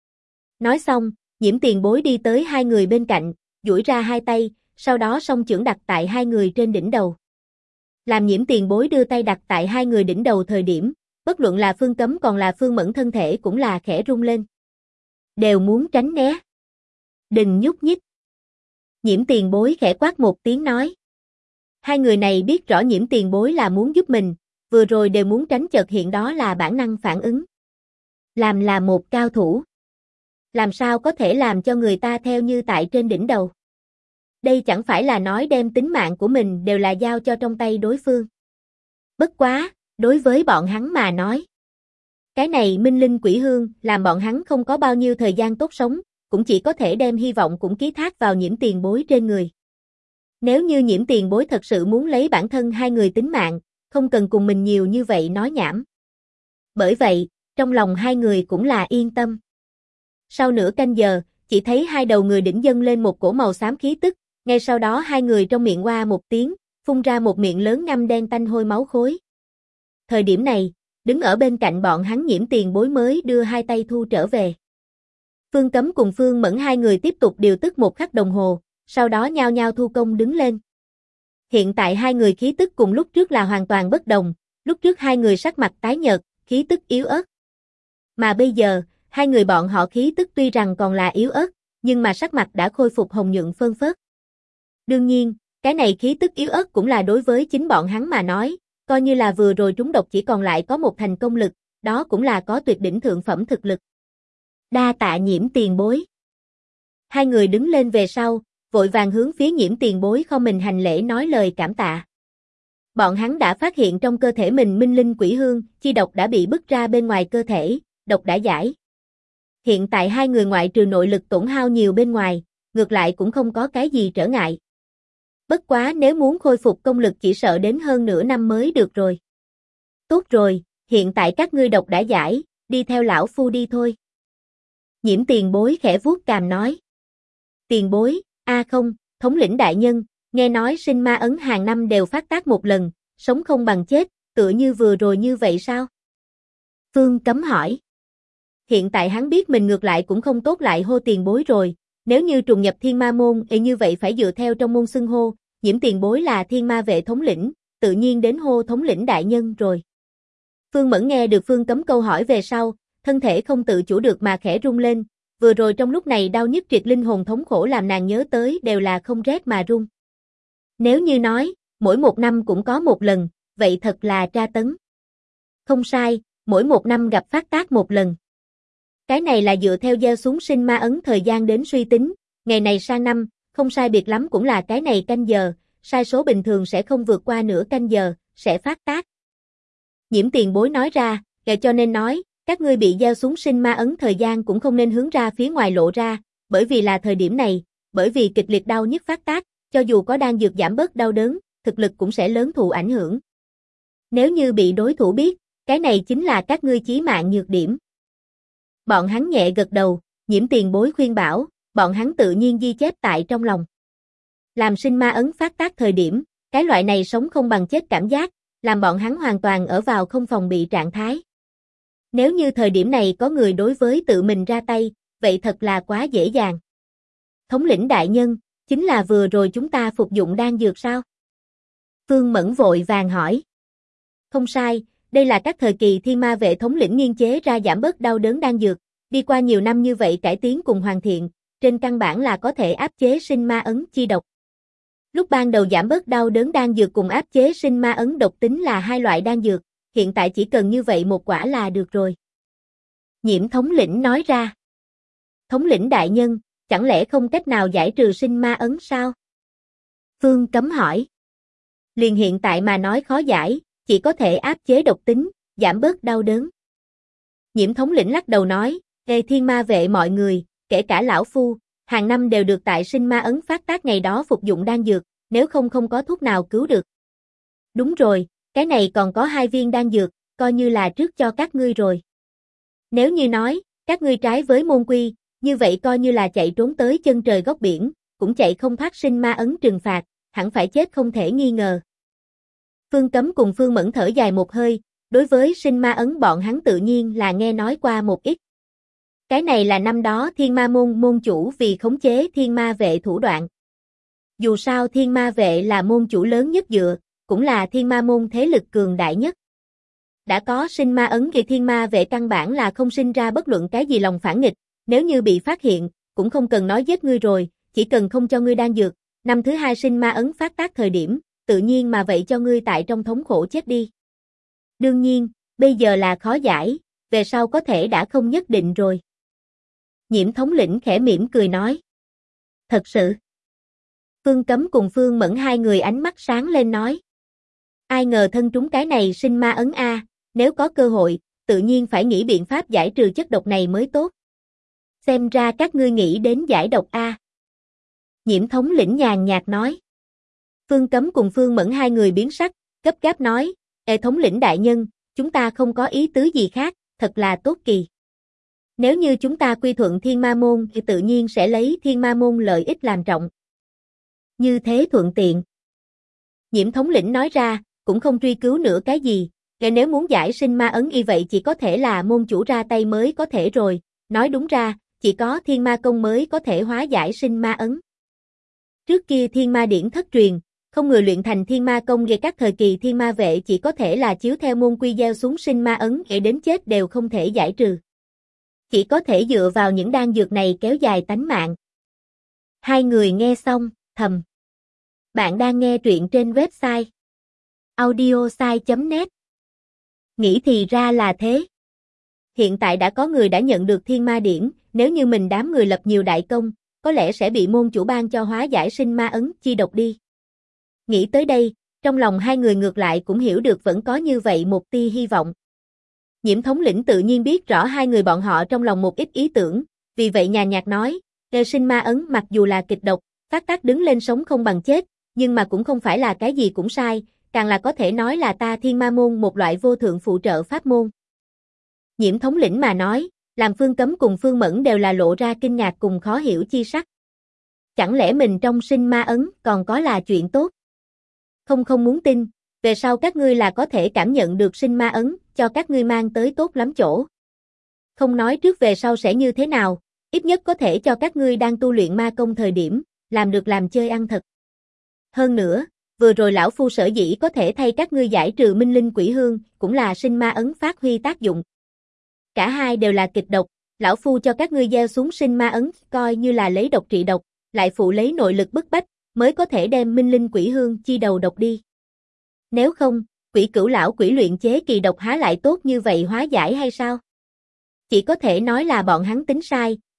Nói xong, Nhiễm Tiền Bối đi tới hai người bên cạnh, duỗi ra hai tay, sau đó song chưởng đặt tại hai người trên đỉnh đầu. Làm Nhiễm Tiền Bối đưa tay đặt tại hai người đỉnh đầu thời điểm, bất luận là Phương Cấm còn là Phương Mẫn thân thể cũng là khẽ rung lên. Đều muốn tránh né. Đừng nhúc nhích. Nhiễm Tiền Bối khẽ quát một tiếng nói. Hai người này biết rõ Nhiễm Tiền Bối là muốn giúp mình, vừa rồi đều muốn tránh chợt hiện đó là bản năng phản ứng. Làm là một cao thủ. Làm sao có thể làm cho người ta theo như tại trên đỉnh đầu. Đây chẳng phải là nói đem tính mạng của mình đều là giao cho trong tay đối phương. Bất quá, đối với bọn hắn mà nói. Cái này Minh Linh Quỷ Hương làm bọn hắn không có bao nhiêu thời gian tốt sống, cũng chỉ có thể đem hy vọng cũng ký thác vào Nhiễm Tiền Bối trên người. Nếu như Nhiễm Tiền Bối thật sự muốn lấy bản thân hai người tính mạng, không cần cùng mình nhiều như vậy nói nhảm. Bởi vậy, trong lòng hai người cũng là yên tâm. Sau nửa canh giờ, chỉ thấy hai đầu người đỉnh dâng lên một cổ màu xám khí tức, ngay sau đó hai người trong miệng oa một tiếng, phun ra một miệng lớn ngăm đen tanh hôi máu khối. Thời điểm này, đứng ở bên cạnh bọn hắn Nhiễm Tiền Bối mới đưa hai tay thu trở về. Phương Cấm cùng Phương Mẫn hai người tiếp tục điều tức một khắc đồng hồ, sau đó nhao nhao thu công đứng lên. Hiện tại hai người khí tức cùng lúc trước là hoàn toàn bất đồng, lúc trước hai người sắc mặt tái nhợt, khí tức yếu ớt. Mà bây giờ, hai người bọn họ khí tức tuy rằng còn là yếu ớt, nhưng mà sắc mặt đã khôi phục hồng nhuận phơn phớt. Đương nhiên, cái này khí tức yếu ớt cũng là đối với chính bọn hắn mà nói, coi như là vừa rồi trúng độc chỉ còn lại có một thành công lực, đó cũng là có tuyệt đỉnh thượng phẩm thực lực. Đa tạ Nhiễm Tiền Bối. Hai người đứng lên về sau, vội vàng hướng phía Nhiễm Tiền Bối không mình hành lễ nói lời cảm tạ. Bọn hắn đã phát hiện trong cơ thể mình Minh Linh Quỷ Hương, chi độc đã bị bức ra bên ngoài cơ thể, độc đã giải. Hiện tại hai người ngoại trừ nội lực tổn hao nhiều bên ngoài, ngược lại cũng không có cái gì trở ngại. Bất quá nếu muốn khôi phục công lực chỉ sợ đến hơn nửa năm mới được rồi. Tốt rồi, hiện tại các ngươi độc đã giải, đi theo lão phu đi thôi. Nhiễm Tiền Bối khẽ vuốt cằm nói. Tiền Bối, không, thống lĩnh đại nhân, nghe nói sinh ma ấn hàng năm đều phát tác một lần, sống không bằng chết, tựa như vừa rồi như vậy sao? Phương Cấm hỏi. Hiện tại hắn biết mình ngược lại cũng không tốt lại hô Tiền Bối rồi, nếu như trùng nhập Thiên Ma môn như vậy phải dựa theo trong môn xưng hô, Nhiễm Tiền Bối là Thiên Ma vệ thống lĩnh, tự nhiên đến hô thống lĩnh đại nhân rồi. Phương Mẫn nghe được Phương Cấm câu hỏi về sau, thân thể không tự chủ được mà khẽ rung lên, vừa rồi trong lúc này đau nhức triệt linh hồn thống khổ làm nàng nhớ tới đều là không rét mà run. Nếu như nói, mỗi một năm cũng có một lần, vậy thật là tra tấn. Không sai, mỗi một năm gặp phát tác một lần. Cái này là dựa theo gieo xuống sinh ma ấn thời gian đến suy tính, Ngày này sang năm, không sai biệt lắm cũng là cái này canh giờ, sai số bình thường sẽ không vượt qua nửa canh giờ, sẽ phát tác. Nhiễm tiền bối nói ra, cho nên nói, các ngươi bị gieo xuống sinh ma ấn thời gian cũng không nên hướng ra phía ngoài lộ ra, bởi vì là thời điểm này, bởi vì kịch liệt đau nhức phát tác, cho dù có đang dược giảm bớt đau đớn, thực lực cũng sẽ lớn thụ ảnh hưởng. Nếu như bị đối thủ biết, cái này chính là các ngươi chí mạng nhược điểm. Bọn hắn nhẹ gật đầu, Nhiễm tiền bối khuyên bảo, bọn hắn tự nhiên ghi chép tại trong lòng. Làm sinh ma ấn phát tác thời điểm, cái loại này sống không bằng chết cảm giác, làm bọn hắn hoàn toàn ở vào không phòng bị trạng thái. Nếu như thời điểm này có người đối với tự mình ra tay, vậy thật là quá dễ dàng. Thống lĩnh đại nhân, chính là vừa rồi chúng ta phục dụng đan dược sao? Phương Mẫn vội vàng hỏi. Không sai, đây là các thời kỳ thiên ma vệ thống lĩnh nghiên chế ra giảm bớt đau đớn đan dược, đi qua nhiều năm như vậy cải tiến cùng hoàn thiện, trên căn bản là có thể áp chế sinh ma ấn chi độc. Lúc ban đầu giảm bớt đau đớn đan dược cùng áp chế sinh ma ấn độc tính là hai loại đan dược, hiện tại chỉ cần như vậy một quả là được rồi. Nhiễm thống lĩnh nói ra. Thống lĩnh đại nhân, chẳng lẽ không cách nào giải trừ sinh ma ấn sao? Phương Cấm hỏi. Liền hiện tại mà nói khó giải, chỉ có thể áp chế độc tính, giảm bớt đau đớn. Nhiễm thống lĩnh lắc đầu nói, thiên ma vệ mọi người, kể cả lão phu, hàng năm đều được tại sinh ma ấn phát tác ngày đó phục dụng đan dược, nếu không có thuốc nào cứu được. Đúng rồi, cái này còn có 2 viên đan dược, coi như là trước cho các ngươi rồi. Nếu như nói, các ngươi trái với môn quy, như vậy coi như là chạy trốn tới chân trời góc biển, cũng chạy không thoát sinh ma ấn trừng phạt, hẳn phải chết không thể nghi ngờ. Phương Cấm cùng Phương Mẫn thở dài một hơi, đối với sinh ma ấn bọn hắn tự nhiên là nghe nói qua một ít. Cái này là năm đó thiên ma môn môn chủ vì khống chế thiên ma vệ thủ đoạn. Dù sao thiên ma vệ là môn chủ lớn nhất dựa, cũng là thiên ma môn thế lực cường đại nhất. Đã có sinh ma ấn thì thiên ma vệ căn bản là không sinh ra bất luận cái gì lòng phản nghịch, nếu như bị phát hiện, cũng không cần nói giết ngươi rồi, chỉ cần không cho ngươi đan dược, năm thứ 2 sinh ma ấn phát tác thời điểm, tự nhiên mà vậy cho ngươi tại trong thống khổ chết đi. Đương nhiên, bây giờ là khó giải, về sau có thể đã không nhất định rồi. Nhiễm thống lĩnh khẽ mỉm cười nói. Thật sự. Phương Cấm cùng Phương Mẫn hai người ánh mắt sáng lên nói. Ai ngờ thân trúng cái này sinh ma ấn a, nếu có cơ hội, tự nhiên phải nghĩ biện pháp giải trừ chất độc này mới tốt. Xem ra các ngươi nghĩ đến giải độc a. Nhiễm thống lĩnh nhàn nhạt nói. Phương Cấm cùng Phương Mẫn hai người biến sắc, gấp gáp nói, thống lĩnh đại nhân, chúng ta không có ý tứ gì khác, thật là tốt kỳ. Nếu như chúng ta quy thuận thiên ma môn thì tự nhiên sẽ lấy thiên ma môn lợi ích làm trọng. Như thế thuận tiện. Nhiễm thống lĩnh nói ra, cũng không truy cứu nữa cái gì, nếu muốn giải sinh ma ấn y vậy chỉ có thể là môn chủ ra tay mới có thể rồi, nói đúng ra, chỉ có thiên ma công mới có thể hóa giải sinh ma ấn. Trước kia thiên ma điển thất truyền, không người luyện thành thiên ma công về các thời kỳ thiên ma vệ chỉ có thể là chiếu theo môn quy gieo xuống sinh ma ấn để đến chết đều không thể giải trừ. Chỉ có thể dựa vào những đan dược này kéo dài tánh mạng. Hai người nghe xong, thầm. Bạn đang nghe truyện trên website audiosai.net. Nghĩ thì ra là thế. Hiện tại đã có người đã nhận được thiên ma điển, nếu như mình đám người lập nhiều đại công, có lẽ sẽ bị môn chủ ban cho hóa giải sinh ma ấn chi độc đi. Nghĩ tới đây, trong lòng hai người ngược lại cũng hiểu được vẫn có như vậy một tia hy vọng. Nhiễm thống lĩnh tự nhiên biết rõ hai người bọn họ trong lòng một ít ý tưởng, vì vậy nhàn nhạt nói, sinh ma ấn mặc dù là kịch độc, phát tác đứng lên sống không bằng chết, nhưng mà cũng không phải là cái gì cũng sai, càng là có thể nói là ta thiên ma môn một loại vô thượng phụ trợ pháp môn. Nhiễm thống lĩnh mà nói, làm Phương Cấm cùng Phương Mẫn đều là lộ ra kinh ngạc cùng khó hiểu chi sắc. Chẳng lẽ mình trong sinh ma ấn còn có là chuyện tốt? Không muốn tin, về sau các ngươi là có thể cảm nhận được sinh ma ấn, cho các ngươi mang tới tốt lắm chỗ. Không nói trước về sau sẽ như thế nào, ít nhất có thể cho các ngươi đang tu luyện ma công thời điểm, làm được làm chơi ăn thật. Hơn nữa, vừa rồi lão phu sở dĩ có thể thay các ngươi giải trừ minh linh quỷ hương, cũng là sinh ma ấn phát huy tác dụng. Cả hai đều là kịch độc, lão phu cho các ngươi gieo xuống sinh ma ấn, coi như là lấy độc trị độc, lại phụ lấy nội lực bức bách, mới có thể đem minh linh quỷ hương chi đầu độc đi. Nếu không, quỷ cửu lão quỷ luyện chế kỳ độc há lại tốt như vậy hóa giải hay sao? Chỉ có thể nói là bọn hắn tính sai,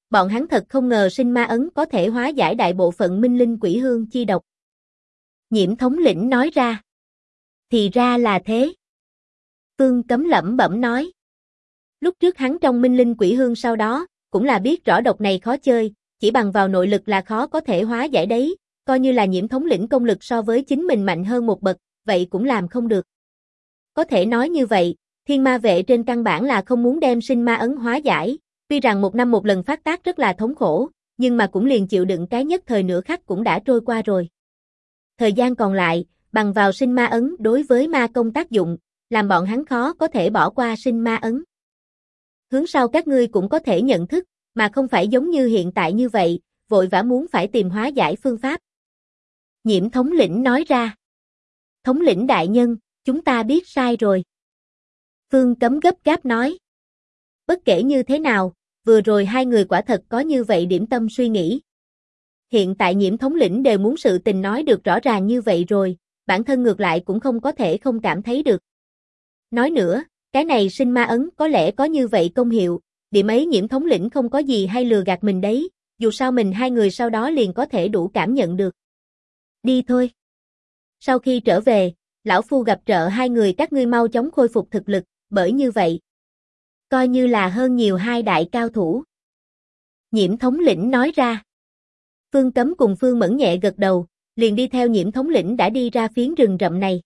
Bọn hắn thật không ngờ sinh ma ấn có thể hóa giải đại bộ phận minh linh quỷ hương chi độc. Nhiễm thống lĩnh nói ra. Thì ra là thế. Phương Cấm lẩm bẩm nói. Lúc trước hắn trong minh linh quỷ hương sau đó, cũng là biết rõ độc này khó chơi, chỉ bằng vào nội lực là khó có thể hóa giải đấy, coi như là Nhiễm thống lĩnh công lực so với chính mình mạnh hơn một bậc, vậy cũng làm không được. Có thể nói như vậy, Thiên Ma Vệ trên căn bản là không muốn đem sinh ma ấn hóa giải, tuy rằng một năm một lần phát tác rất là thống khổ, nhưng mà cũng liền chịu đựng cái nhất thời nửa khắc cũng đã trôi qua rồi. Thời gian còn lại, bằng vào sinh ma ấn đối với ma công tác dụng, làm bọn hắn khó có thể bỏ qua sinh ma ấn. Hướng sau các ngươi cũng có thể nhận thức, mà không phải giống như hiện tại như vậy, vội vã muốn phải tìm hóa giải phương pháp. Nhiễm thống lĩnh nói ra. Thống lĩnh đại nhân, chúng ta biết sai rồi. Phương Cấm gấp gáp nói. Bất kể như thế nào, vừa rồi hai người quả thật có như vậy điểm tâm suy nghĩ. Hiện tại Nhiễm thống lĩnh đều muốn sự tình nói được rõ ràng như vậy rồi, bản thân ngược lại cũng không có thể không cảm thấy được. Nói nữa, cái này sinh ma ấn có lẽ có như vậy công hiệu, điểm ấy Nhiễm thống lĩnh không có gì hay lừa gạt mình đấy, dù sao mình hai người sau đó liền có thể đủ cảm nhận được. Đi thôi. Sau khi trở về, lão phu gặp trợ hai người các ngươi mau chóng khôi phục thực lực, bởi như vậy, coi như là hơn nhiều hai đại cao thủ. Nhiễm thống lĩnh nói ra. Phương Cấm cùng Phương Mẫn nhẹ gật đầu, liền đi theo Nhiễm thống lĩnh đã đi ra phiến rừng rậm này.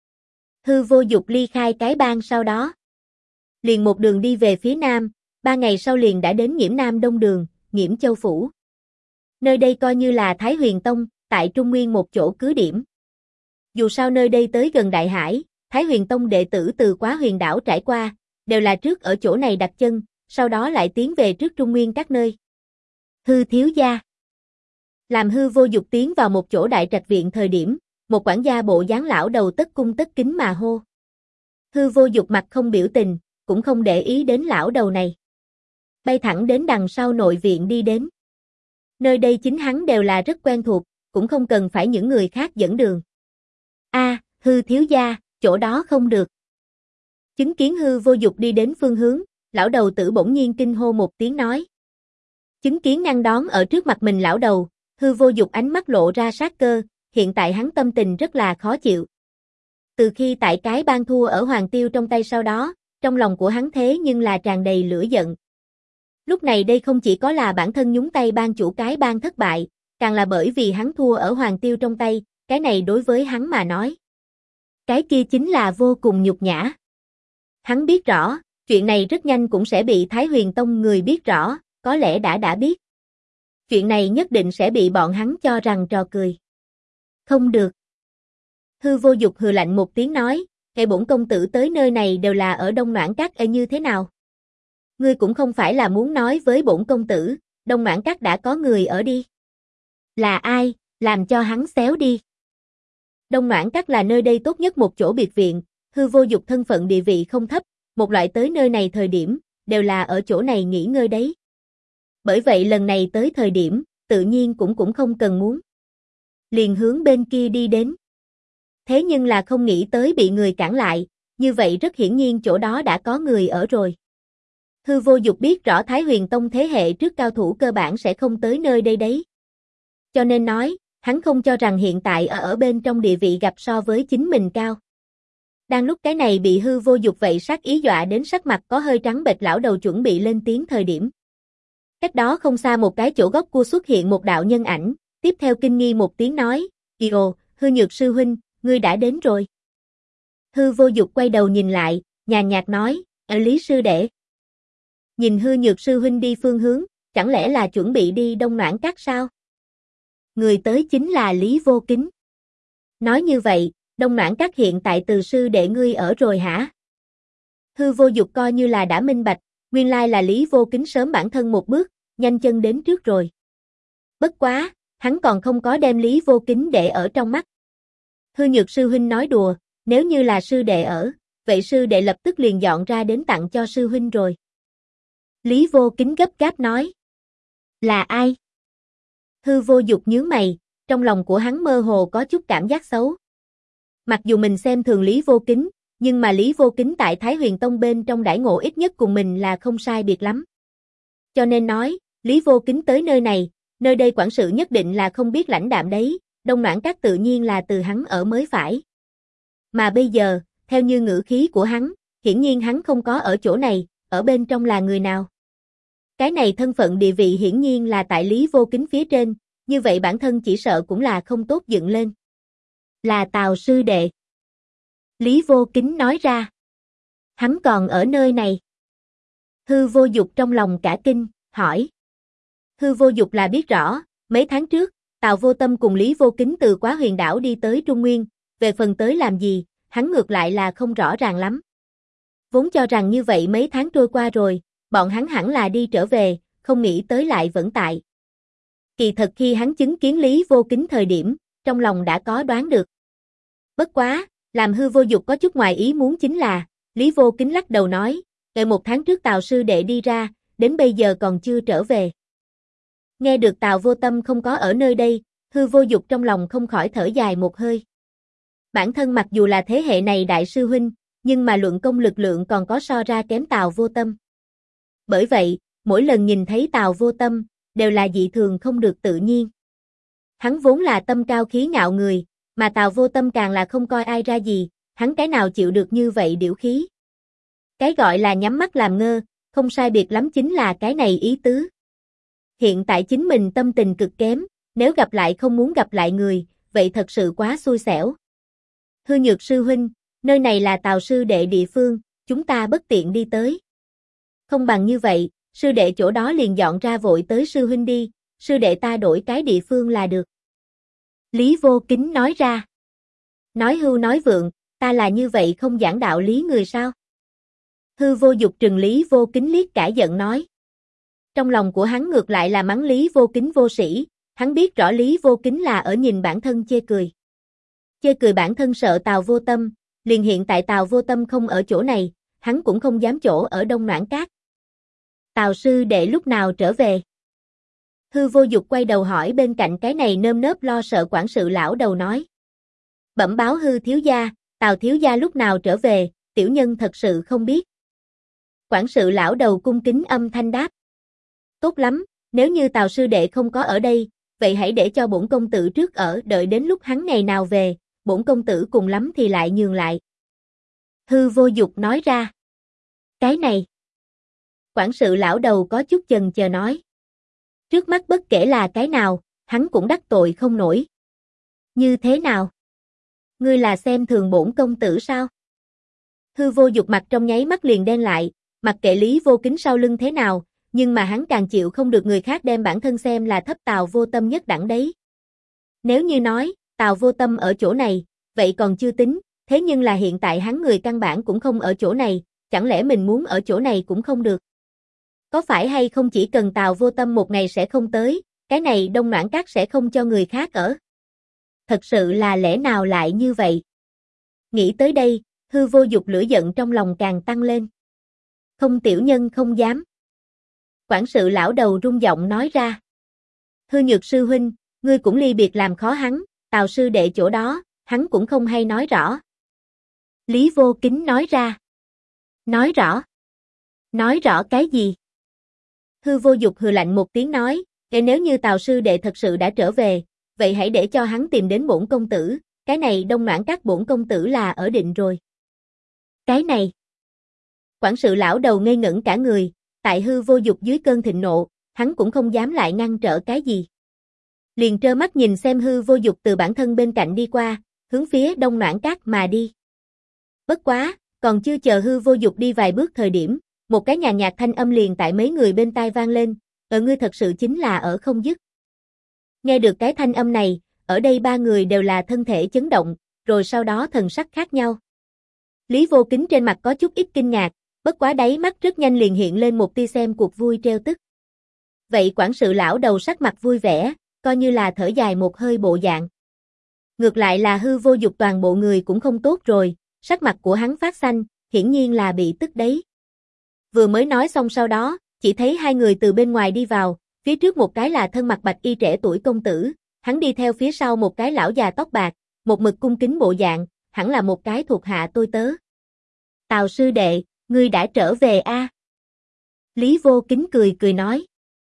Hư Vô Dục ly khai cái bang sau đó, liền một đường đi về phía nam, 3 ngày sau liền đã đến Nghiễm Nam Đông Đường, Nghiễm Châu Phủ. Nơi đây coi như là Thái Huyền Tông, tại Trung Nguyên một chỗ cứ điểm. Dù sao nơi đây tới gần Đại Hải, Thái Huyền Tông đệ tử từ Quá Huyền đảo trải qua, đều là trước ở chỗ này đặt chân, sau đó lại tiến về trước Trung Nguyên các nơi. Hư thiếu gia. Làm Hư Vô Dục tiến vào một chỗ đại trạch viện thời điểm, một quản gia bộ dáng lão đầu tất cung tất kính mà hô. Hư Vô Dục mặt không biểu tình, cũng không để ý đến lão đầu này. Bay thẳng đến đằng sau nội viện đi đến. Nơi đây chính hắn đều là rất quen thuộc, cũng không cần phải những người khác dẫn đường. Hư thiếu gia, chỗ đó không được. Chứng kiến Hư Vô Dục đi đến phương hướng, lão đầu tử bỗng nhiên kinh hô một tiếng nói. Chứng kiến ngăn đón ở trước mặt mình lão đầu, Hư Vô Dục ánh mắt lộ ra sát cơ, hiện tại hắn tâm tình rất là khó chịu. Từ khi tại cái bang thua ở Hoàng Tiêu trong tay sau đó, trong lòng của hắn thế nhưng là tràn đầy lửa giận. Lúc này đây không chỉ có là bản thân nhúng tay ban chủ cái bang thất bại, càng là bởi vì hắn thua ở Hoàng Tiêu trong tay, cái này đối với hắn mà nói. Cái kia chính là vô cùng nhục nhã. Hắn biết rõ, chuyện này rất nhanh cũng sẽ bị Thái Huyền Tông người biết rõ, có lẽ đã biết. Chuyện này nhất định sẽ bị bọn hắn cho rằng trò cười. Không được. Hư Vô Dục hừ lạnh một tiếng nói, "Cái bổn công tử tới nơi này đều là ở Đông Noãn Các như thế nào? Ngươi cũng không phải là muốn nói với bổn công tử, Đông Noãn Các đã có người ở đi. Là ai, làm cho hắn xéo đi." Đông Noãn Các là nơi đây tốt nhất một chỗ biệt viện, Hư Vô Dục thân phận địa vị không thấp, một loại tới nơi này thời điểm, đều là ở chỗ này nghỉ ngơi đấy. Bởi vậy lần này tới thời điểm, tự nhiên cũng không cần muốn. Liền hướng bên kia đi đến. Thế nhưng là không nghĩ tới bị người cản lại, như vậy rất hiển nhiên chỗ đó đã có người ở rồi. Hư Vô Dục biết rõ Thái Huyền Tông thế hệ trước cao thủ cơ bản sẽ không tới nơi đây đấy. Cho nên nói, hắn không cho rằng hiện tại ở bên trong địa vị gặp so với chính mình cao. Đang lúc cái này bị Hư Vô Dục vậy sát ý dọa đến sắc mặt có hơi trắng bệch lão đầu chuẩn bị lên tiếng thời điểm. Cách đó không xa một cái chỗ góc cua xuất hiện một đạo nhân ảnh, tiếp theo kinh nghi một tiếng nói, "Ồ, Hư Nhược sư huynh, ngươi đã đến rồi." Hư Vô Dục quay đầu nhìn lại, nhàn nhạt nói, "Lý sư đệ." Nhìn Hư Nhược sư huynh đi phương hướng, chẳng lẽ là chuẩn bị đi Đông Noãn Các sao? Người tới chính là Lý Vô Kính. Nói như vậy, Đông Noãn Các hiện tại từ sư đệ ngươi ở rồi hả? Hư Vô Dục coi như là đã minh bạch, nguyên lai là Lý Vô Kính sớm bản thân một bước, nhanh chân đến trước rồi. Bất quá, hắn còn không có đem Lý Vô Kính để ở trong mắt. Hư Nhược sư huynh nói đùa, nếu như là sư đệ ở, vậy sư đệ lập tức liền dọn ra đến tặng cho sư huynh rồi. Lý Vô Kính gấp gáp nói. Là ai? Hư Vô Dục nhướng mày, trong lòng của hắn mơ hồ có chút cảm giác xấu. Mặc dù mình xem thường Lý Vô Kính, nhưng mà Lý Vô Kính tại Thái Huyền Tông bên trong đãi ngộ ít nhất cùng mình là không sai biệt lắm. Cho nên nói, Lý Vô Kính tới nơi đây quản sự nhất định là không biết lãnh đạm đấy, Đông Noãn Các tự nhiên là từ hắn ở mới phải. Mà bây giờ, theo như ngữ khí của hắn, hiển nhiên hắn không có ở chỗ này, ở bên trong là người nào. Cái này thân phận địa vị hiển nhiên là tại Lý Vô Kính phía trên, như vậy bản thân chỉ sợ cũng là không tốt dựng lên. Là Tào sư đệ. Lý Vô Kính nói ra. Hắn còn ở nơi này. Hư Vô Dục trong lòng cả kinh, hỏi. Hư Vô Dục là biết rõ, mấy tháng trước, Tào Vô Tâm cùng Lý Vô Kính từ Quá Huyền đảo đi tới Trung Nguyên, về phần tới làm gì, hắn ngược lại là không rõ ràng lắm. Vốn cho rằng như vậy mấy tháng trôi qua rồi, bọn hắn hẳn là đi trở về, không nghĩ tới lại vẫn tại. Kỳ thật khi hắn chứng kiến Lý Vô Kính thời điểm, trong lòng đã có đoán được. Bất quá, làm Hư Vô Dục có chút ngoài ý muốn chính là, Lý Vô Kính lắc đầu nói, ngày 1 tháng trước Tào sư đệ đi ra, đến bây giờ còn chưa trở về. Nghe được Tào Vô Tâm không có ở nơi đây, Hư Vô Dục trong lòng không khỏi thở dài một hơi. Bản thân mặc dù là thế hệ này đại sư huynh, nhưng mà luận công lực lượng còn có so ra kém Tào Vô Tâm. Bởi vậy, mỗi lần nhìn thấy Tào Vô Tâm, đều là dị thường không được tự nhiên. Hắn vốn là tâm cao khí ngạo người, mà Tào Vô Tâm càng là không coi ai ra gì, hắn cái nào chịu được như vậy điểu khí. Cái gọi là nhắm mắt làm ngơ, không sai biệt lắm chính là cái này ý tứ. Hiện tại chính mình tâm tình cực kém, nếu gặp lại không muốn gặp lại người, vậy thật sự quá xui xẻo. Hư Nhược sư huynh, nơi này là Tào sư đệ địa phương, chúng ta bất tiện đi tới. Không bằng như vậy, sư đệ chỗ đó liền dọn ra vội tới sư huynh đi, sư đệ ta đổi cái địa phương là được. Lý Vô Kính nói ra. Nói hưu nói vượng, ta là như vậy không giảng đạo lý người sao? Hư Vô Dục trừng Lý Vô Kính liếc cả giận nói. Trong lòng của hắn ngược lại là mắng Lý Vô Kính vô sĩ, hắn biết rõ Lý Vô Kính là ở nhìn bản thân chê cười. Chê cười bản thân sợ Tào Vô Tâm, liền hiện tại Tào Vô Tâm không ở chỗ này, hắn cũng không dám chỗ ở Đông Noãn Các. Tào sư đệ lúc nào trở về? Hư Vô Dục quay đầu hỏi bên cạnh cái này nơm nớp lo sợ quản sự lão đầu nói. Bẩm báo Hư thiếu gia, Tào thiếu gia lúc nào trở về, tiểu nhân thật sự không biết. Quản sự lão đầu cung kính âm thanh đáp. Tốt lắm, nếu như Tào sư đệ không có ở đây, vậy hãy để cho bổn công tử trước ở, đợi đến lúc hắn ngày nào về, bổn công tử cùng lắm thì lại nhường lại. Hư Vô Dục nói ra. Cái này. Quản sự lão đầu có chút chần chờ nói. Trước mắt bất kể là cái nào, hắn cũng đắc tội không nổi. Như thế nào? Ngươi là xem thường bổn công tử sao? Hư Vô Dục mặt trong nháy mắt liền đen lại, mặc kệ Lý Vô Kính sau lưng thế nào, nhưng mà hắn càng chịu không được người khác đem bản thân xem là thấp Tào Vô Tâm nhất đẳng đấy. Nếu như nói, Tào Vô Tâm ở chỗ này, vậy còn chưa tính, thế nhưng là hiện tại hắn người căn bản cũng không ở chỗ này, chẳng lẽ mình muốn ở chỗ này cũng không được. Có phải hay không chỉ cần Tào Vô Tâm một ngày sẽ không tới, cái này Đông Noãn Các sẽ không cho người khác ở. Thật sự là lẽ nào lại như vậy? Nghĩ tới đây, Hư Vô Dục lửa giận trong lòng càng tăng lên. Không tiểu nhân không dám. Quản sự lão đầu rung giọng nói ra. Hư Nhược sư huynh, ngươi cũng ly biệt làm khó hắn, Tào sư đệ chỗ đó, hắn cũng không hay nói rõ. Lý Vô Kính nói ra. Nói rõ? Nói rõ cái gì? Hư Vô Dục hừ lạnh một tiếng nói, nếu như Tào sư đệ thật sự đã trở về, vậy hãy để cho hắn tìm đến bổn công tử, cái này Đông Noãn Các bổn công tử là ở định rồi. Cái này. Quản sự lão đầu ngây ngẩn cả người, tại Hư Vô Dục dưới cơn thịnh nộ, hắn cũng không dám lại ngăn trở cái gì. Liền trơ mắt nhìn xem Hư Vô Dục từ bản thân bên cạnh đi qua, hướng phía Đông Noãn Các mà đi. Bất quá, còn chưa chờ Hư Vô Dục đi vài bước thời điểm, một cái nhàn nhạt thanh âm liền tại mấy người bên tai vang lên, ngươi thật sự chính là ở không dứt. Nghe được cái thanh âm này, ở đây ba người đều là thân thể chấn động, rồi sau đó thần sắc khác nhau. Lý Vô Kính trên mặt có chút ít kinh ngạc, bất quá đáy mắt rất nhanh liền hiện lên một tia xem cuộc vui trêu tức. Vậy quản sự lão đầu sắc mặt vui vẻ, coi như là thở dài một hơi bộ dạng. Ngược lại là Hư Vô Dục toàn bộ người cũng không tốt rồi, sắc mặt của hắn phát xanh, hiển nhiên là bị tức đấy. Vừa mới nói xong sau đó, chỉ thấy hai người từ bên ngoài đi vào, phía trước một cái là thân mặc bạch y trẻ tuổi công tử, hắn đi theo phía sau một cái lão già tóc bạc, một mực cung kính bộ dạng, hẳn là một cái thuộc hạ tôi tớ. Tào sư đệ, ngươi đã trở về a? Lý Vô Kính cười cười nói.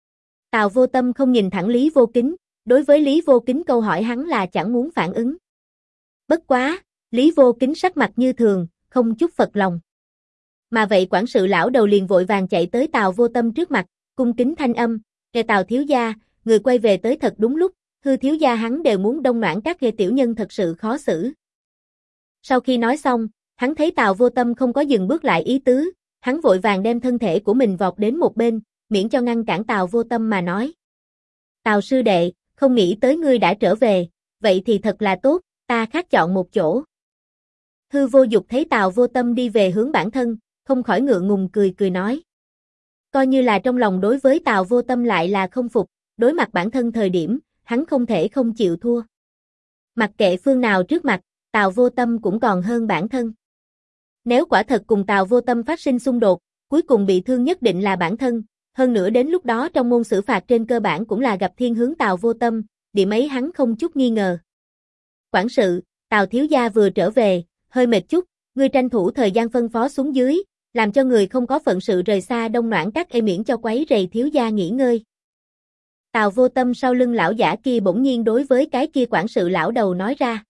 Tào Vô Tâm không nhìn thẳng Lý Vô Kính, đối với Lý Vô Kính câu hỏi hắn là chẳng muốn phản ứng. Bất quá, Lý Vô Kính sắc mặt như thường, không chút phật lòng. Mà vậy quản sự lão đầu liền vội vàng chạy tới Tào Vô Tâm trước mặt, cung kính thanh âm, "Kẻ Tào thiếu gia, người quay về tới thật đúng lúc, Hư thiếu gia hắn đều muốn đông noãn các ghê tiểu nhân thật sự khó xử." Sau khi nói xong, hắn thấy Tào Vô Tâm không có dừng bước lại ý tứ, hắn vội vàng đem thân thể của mình vọt đến một bên, miễn cho ngăn cản Tào Vô Tâm mà nói. "Tào sư đệ, không nghĩ tới ngươi đã trở về, vậy thì thật là tốt, ta khác chọn một chỗ." Hư Vô Dục thấy Tào Vô Tâm đi về hướng bản thân, không khỏi ngượng ngùng cười cười nói. Coi như là trong lòng đối với Tào Vô Tâm lại là không phục, đối mặt bản thân thời điểm, hắn không thể không chịu thua. Mặc kệ phương nào trước mặt, Tào Vô Tâm cũng còn hơn bản thân. Nếu quả thật cùng Tào Vô Tâm phát sinh xung đột, cuối cùng bị thương nhất định là bản thân, hơn nữa đến lúc đó trong môn xử phạt trên cơ bản cũng là gặp thiên hướng Tào Vô Tâm, điểm ấy hắn không chút nghi ngờ. Quản sự, Tào thiếu gia vừa trở về, hơi mệt chút, ngươi tranh thủ thời gian phân phó xuống dưới, làm cho người không có phận sự rời xa đông noãn các miễn cho quấy rầy thiếu gia nghỉ ngơi. Tào Vô Tâm sau lưng lão giả kia bỗng nhiên đối với cái kia quản sự lão đầu nói ra.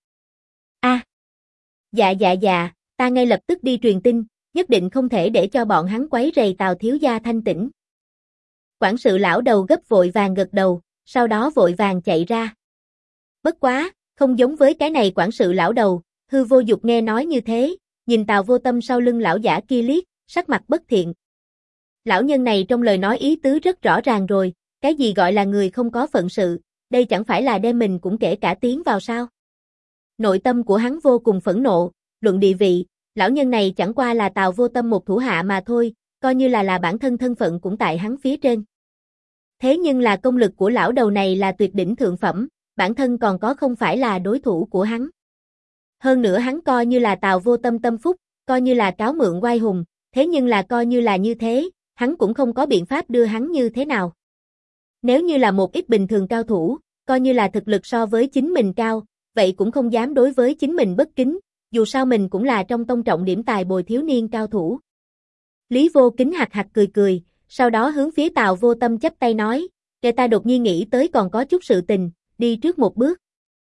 Dạ, ta ngay lập tức đi truyền tin, nhất định không thể để cho bọn hắn quấy rầy Tào thiếu gia thanh tĩnh. Quản sự lão đầu gấp vội vàng gật đầu, sau đó vội vàng chạy ra. Bất quá, không giống với cái này quản sự lão đầu, Hư Vô Dục nghe nói như thế, nhìn Tào Vô Tâm sau lưng lão giả kia liếc, sắc mặt bất thiện. Lão nhân này trong lời nói ý tứ rất rõ ràng rồi, cái gì gọi là người không có phận sự, đây chẳng phải là đem mình cũng kể cả tiếng vào sao. Nội tâm của hắn vô cùng phẫn nộ, luận địa vị, lão nhân này chẳng qua là Tào Vô Tâm một thủ hạ mà thôi, coi như là bản thân thân phận cũng tại hắn phía trên. Thế nhưng là công lực của lão đầu này là tuyệt đỉnh thượng phẩm, bản thân còn có không phải là đối thủ của hắn. Hơn nữa hắn coi như là Tào Vô Tâm tâm phúc, coi như là cáo mượn oai hùng, thế nhưng là coi như là như thế, hắn cũng không có biện pháp đưa hắn như thế nào. Nếu như là một ít bình thường cao thủ, coi như là thực lực so với chính mình cao, vậy cũng không dám đối với chính mình bất kính, dù sao mình cũng là trong tông trọng điểm tài bồi thiếu niên cao thủ. Lý Vô Kính hạc hạc cười cười, sau đó hướng phía Tào Vô Tâm chắp tay nói, kẻ ta đột nhiên nghĩ tới còn có chút sự tình, đi trước một bước.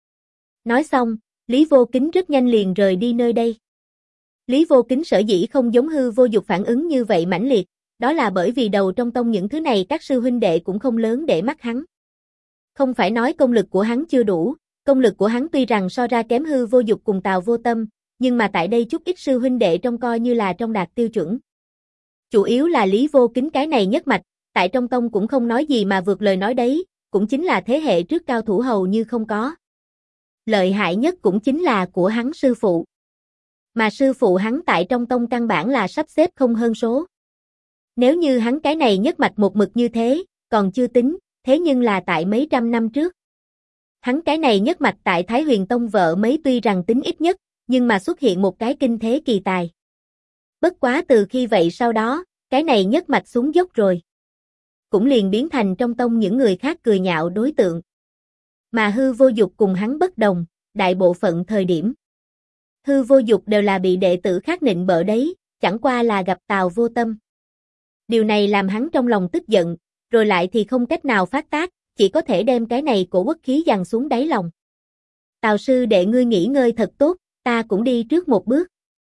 Nói xong, Lý Vô Kính rất nhanh liền rời đi nơi đây. Lý Vô Kính sở dĩ không giống Hư Vô Dục phản ứng như vậy mãnh liệt, đó là bởi vì đầu trong tông những thứ này các sư huynh đệ cũng không lớn để mắt hắn. Không phải nói công lực của hắn chưa đủ, công lực của hắn tuy rằng so ra kém Hư Vô Dục cùng Tào Vô Tâm, nhưng mà tại đây chút ít sư huynh đệ trong coi như là trong đạt tiêu chuẩn. Chủ yếu là Lý Vô Kính cái này nhất mạch, tại trong tông cũng không nói gì mà vượt lời nói đấy, cũng chính là thế hệ trước cao thủ hầu như không có. Lợi hại nhất cũng chính là của hắn sư phụ. Mà sư phụ hắn tại trong tông căn bản là sắp xếp không hơn số. Nếu như hắn cái này nhất mạch một mực như thế, còn chưa tính, thế nhưng là tại mấy trăm năm trước. Hắn cái này nhất mạch tại Thái Huyền Tông vợ mấy tuy rằng tính ít nhất, nhưng mà xuất hiện một cái kinh thế kỳ tài. Bất quá từ khi vậy sau đó, cái này nhất mạch xuống dốc rồi. Cũng liền biến thành trong tông những người khác cười nhạo đối tượng. Mà Hư Vô Dục cùng hắn bất đồng, đại bộ phận thời điểm. Hư Vô Dục đều là bị đệ tử khác nịnh bợ đấy, chẳng qua là gặp Tào Vô Tâm. Điều này làm hắn trong lòng tức giận, rồi lại thì không cách nào phát tác, chỉ có thể đem cái này cổ uất khí dằn xuống đáy lòng. Tào sư đệ ngươi nghỉ ngơi thật tốt, ta cũng đi trước một bước.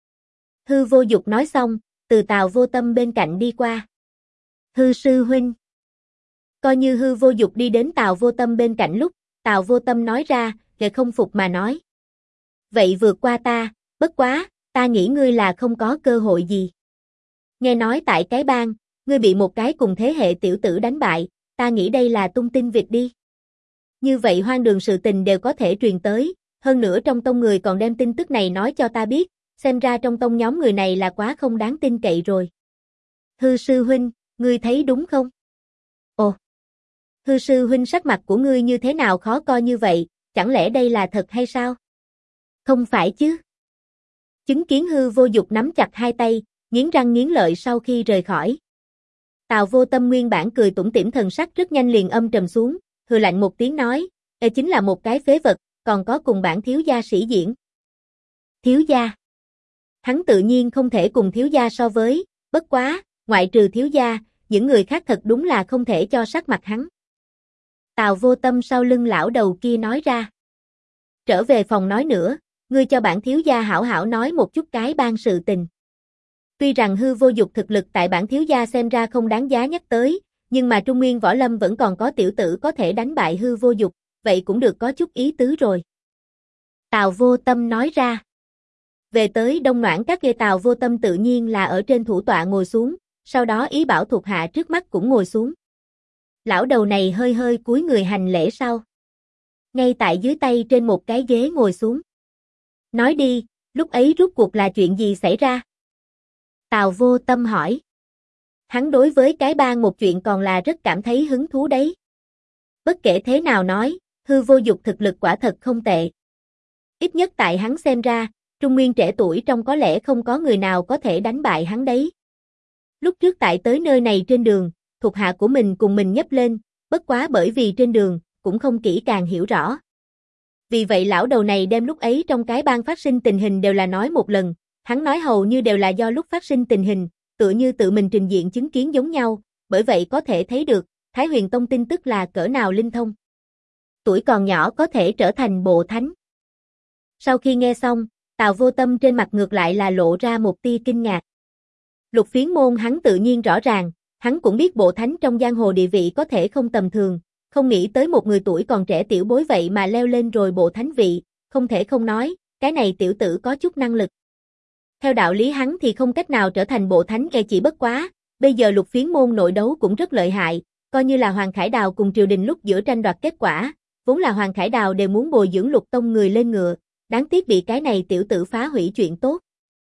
Hư Vô Dục nói xong, từ Tào Vô Tâm bên cạnh đi qua. Hư sư huynh. Coi như Hư Vô Dục đi đến Tào Vô Tâm bên cạnh lúc, Tào Vô Tâm nói ra, lại không phục mà nói. Vậy vượt qua ta, bất quá, ta nghĩ ngươi là không có cơ hội gì. Nghe nói tại cái bang, ngươi bị một cái cùng thế hệ tiểu tử đánh bại, ta nghĩ đây là tung tin việc đi. Như vậy hoang đường sự tình đều có thể truyền tới, hơn nữa trong tông người còn đem tin tức này nói cho ta biết, xem ra trong tông nhóm người này là quá không đáng tin cậy rồi. Hư sư huynh, ngươi thấy đúng không? Ồ! Hư sư huynh sắc mặt của ngươi như thế nào khó coi như vậy, chẳng lẽ đây là thật hay sao? Không phải chứ? Chứng kiến Hư Vô Dục nắm chặt hai tay, nghiến răng nghiến lợi sau khi rời khỏi. Tào Vô Tâm nguyên bản cười tủm tỉm thần sắc rất nhanh liền âm trầm xuống, hừ lạnh một tiếng nói, chính là một cái phế vật, còn có cùng bản thiếu gia sĩ diễn. Thiếu gia? Hắn tự nhiên không thể cùng thiếu gia so với, bất quá, ngoại trừ thiếu gia, những người khác thật đúng là không thể cho sắc mặt hắn. Tào Vô Tâm sau lưng lão đầu kia nói ra. Trở về phòng nói nữa, ngươi cho bản thiếu gia hảo hảo nói một chút cái ban sự tình. Tuy rằng hư vô dục thực lực tại bản thiếu gia xem ra không đáng giá nhắc tới, nhưng mà Trung Nguyên Võ Lâm vẫn còn có tiểu tử có thể đánh bại hư vô dục, vậy cũng được có chút ý tứ rồi. Tào Vô Tâm nói ra. Về tới Đông Noãn Các kia, Tào Vô Tâm tự nhiên là ở trên thủ tọa ngồi xuống, sau đó ý bảo thuộc hạ trước mắt cũng ngồi xuống. Lão đầu này hơi hơi cúi người hành lễ sau. Ngay tại dưới tay trên một cái ghế ngồi xuống. Nói đi, lúc ấy rốt cuộc là chuyện gì xảy ra? Tào Vô Tâm hỏi. Hắn đối với cái bang một chuyện còn là rất cảm thấy hứng thú đấy. Bất kể thế nào nói, hư vô dục thực lực quả thật không tệ. Ít nhất tại hắn xem ra, Trung Nguyên trẻ tuổi trong có lẽ không có người nào có thể đánh bại hắn đấy. Lúc trước tại tới nơi này trên đường, thuộc hạ của mình cùng mình nhấp lên, bất quá bởi vì trên đường, cũng không kỹ càng hiểu rõ. Vì vậy lão đầu này đem lúc ấy trong cái bang phát sinh tình hình đều là nói một lần, hắn nói hầu như đều là do lúc phát sinh tình hình, tựa như tự mình trình diện chứng kiến giống nhau, bởi vậy có thể thấy được, Thái Huyền Tông tin tức là cỡ nào linh thông. Tuổi còn nhỏ có thể trở thành bộ thánh. Sau khi nghe xong, Tào Vô Tâm trên mặt ngược lại là lộ ra một tia kinh ngạc. Lục Phiến Môn hắn tự nhiên rõ ràng, hắn cũng biết bộ thánh trong giang hồ địa vị có thể không tầm thường, không nghĩ tới một người tuổi còn trẻ tiểu bối vậy mà leo lên rồi bộ thánh vị, không thể không nói, cái này tiểu tử có chút năng lực. Theo đạo lý hắn thì không cách nào trở thành bộ thánh, chỉ bất quá, bây giờ Lục Phiến Môn nội đấu cũng rất lợi hại, coi như là Hoàng Khải Đào cùng triều đình lúc giữa tranh đoạt kết quả, vốn là Hoàng Khải Đào đều muốn bồi dưỡng Lục Tông người lên ngựa, đáng tiếc bị cái này tiểu tử phá hủy chuyện tốt.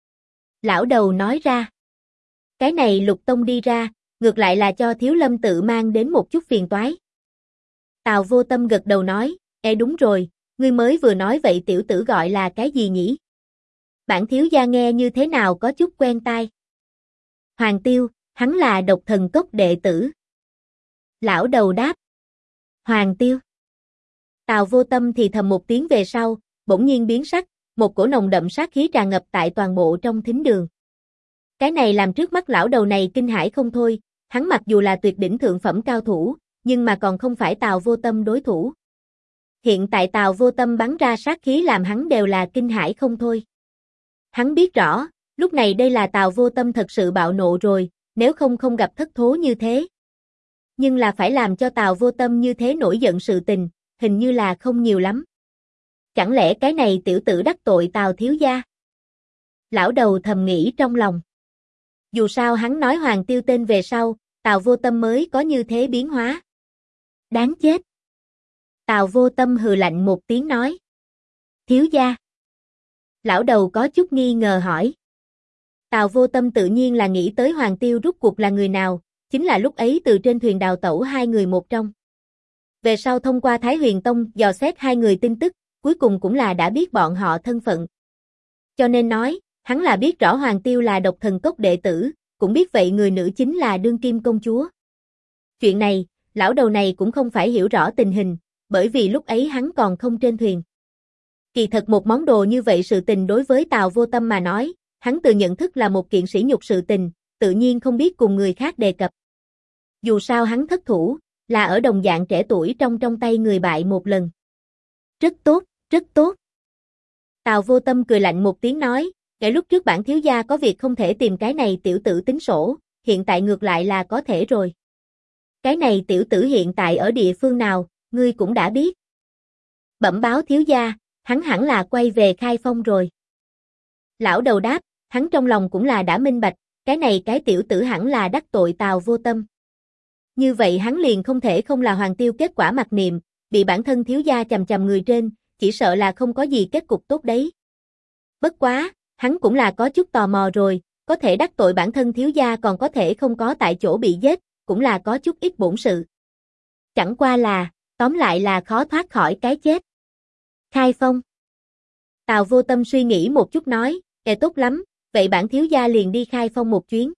Lão đầu nói ra. Cái này Lục Tông đi ra, ngược lại là cho Thiếu Lâm tự mang đến một chút phiền toái. Tào Vô Tâm gật đầu nói, đúng rồi, ngươi mới vừa nói vậy tiểu tử gọi là cái gì nhỉ? Bản thiếu gia nghe như thế nào có chút quen tai. Hoàng Tiêu, hắn là Độc Thần Cốc đệ tử. Lão đầu đáp. Hoàng Tiêu. Tào Vô Tâm thì thầm một tiếng về sau, bỗng nhiên biến sắc, một cổ nồng đậm sát khí tràn ngập tại toàn bộ trong thính đường. Cái này làm trước mắt lão đầu này kinh hãi không thôi, hắn mặc dù là tuyệt đỉnh thượng phẩm cao thủ, nhưng mà còn không phải Tào Vô Tâm đối thủ. Hiện tại Tào Vô Tâm bắn ra sát khí làm hắn đều là kinh hãi không thôi. Hắn biết rõ, lúc này đây là Tào Vô Tâm thật sự bạo nộ rồi, nếu không gặp thất thố như thế. Nhưng là phải làm cho Tào Vô Tâm như thế nổi giận sự tình, hình như là không nhiều lắm. Chẳng lẽ cái này tiểu tử đắc tội Tào thiếu gia? Lão đầu thầm nghĩ trong lòng. Dù sao hắn nói Hoàng Tiêu tên về sau, Tào Vô Tâm mới có như thế biến hóa. Đáng chết. Tào Vô Tâm hừ lạnh một tiếng nói. Thiếu gia. Lão đầu có chút nghi ngờ hỏi. Tào Vô Tâm tự nhiên là nghĩ tới Hoàng Tiêu rốt cuộc là người nào, chính là lúc ấy từ trên thuyền đào tẩu hai người một trong. Về sau thông qua Thái Huyền Tông dò xét hai người tin tức, cuối cùng cũng là đã biết bọn họ thân phận. Cho nên nói, hắn là biết rõ Hoàng Tiêu là Độc Thần Cốc đệ tử, cũng biết vậy người nữ chính là đương kim công chúa. Chuyện này, lão đầu này cũng không phải hiểu rõ tình hình, bởi vì lúc ấy hắn còn không trên thuyền. Kỳ thật một món đồ như vậy sự tình đối với Tào Vô Tâm mà nói, hắn tự nhận thức là một kiện sỉ nhục sự tình, tự nhiên không biết cùng người khác đề cập. Dù sao hắn thất thủ, là ở đồng dạng trẻ tuổi trong tay người bại một lần. Rất tốt, rất tốt. Tào Vô Tâm cười lạnh một tiếng nói, kể lúc trước bản thiếu gia có việc không thể tìm cái này tiểu tử tính sổ, hiện tại ngược lại là có thể rồi. Cái này tiểu tử hiện tại ở địa phương nào, ngươi cũng đã biết. Bẩm báo thiếu gia, hắn hẳn là quay về Khai Phong rồi. Lão đầu đáp, hắn trong lòng cũng là đã minh bạch, cái này cái tiểu tử hẳn là đắc tội Tào Vô Tâm. Như vậy hắn liền không thể không là Hoàng Tiêu kết quả mặc niệm, bị bản thân thiếu gia chằm chằm người trên, chỉ sợ là không có gì kết cục tốt đấy. Bất quá, hắn cũng là có chút tò mò rồi, có thể đắc tội bản thân thiếu gia còn có thể không có tại chỗ bị giết, cũng là có chút ít bổn sự. Chẳng qua là, tóm lại là khó thoát khỏi cái chết. Khai Phong. Tào Vô Tâm suy nghĩ một chút nói, tốt lắm, vậy bản thiếu gia liền đi Khai Phong một chuyến.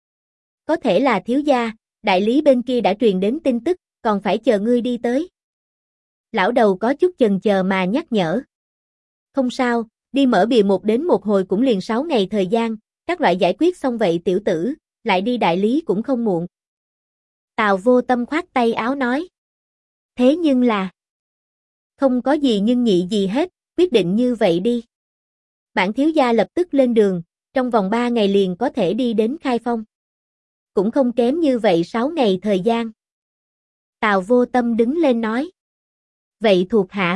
Có thể là thiếu gia, đại lý bên kia đã truyền đến tin tức, còn phải chờ ngươi đi tới. Lão đầu có chút chần chờ mà nhắc nhở. Không sao, đi mở bìa một đến một hồi cũng liền 6 ngày thời gian, các loại giải quyết xong vậy tiểu tử, lại đi đại lý cũng không muộn. Tào Vô Tâm khoát tay áo nói. Thế nhưng là... Không có gì nhưng nhị gì hết, quyết định như vậy đi. Bản thiếu gia lập tức lên đường, trong vòng 3 ngày liền có thể đi đến Khai Phong. Cũng không kém như vậy 6 ngày thời gian. Tào Vô Tâm đứng lên nói. Vậy thuộc hạ.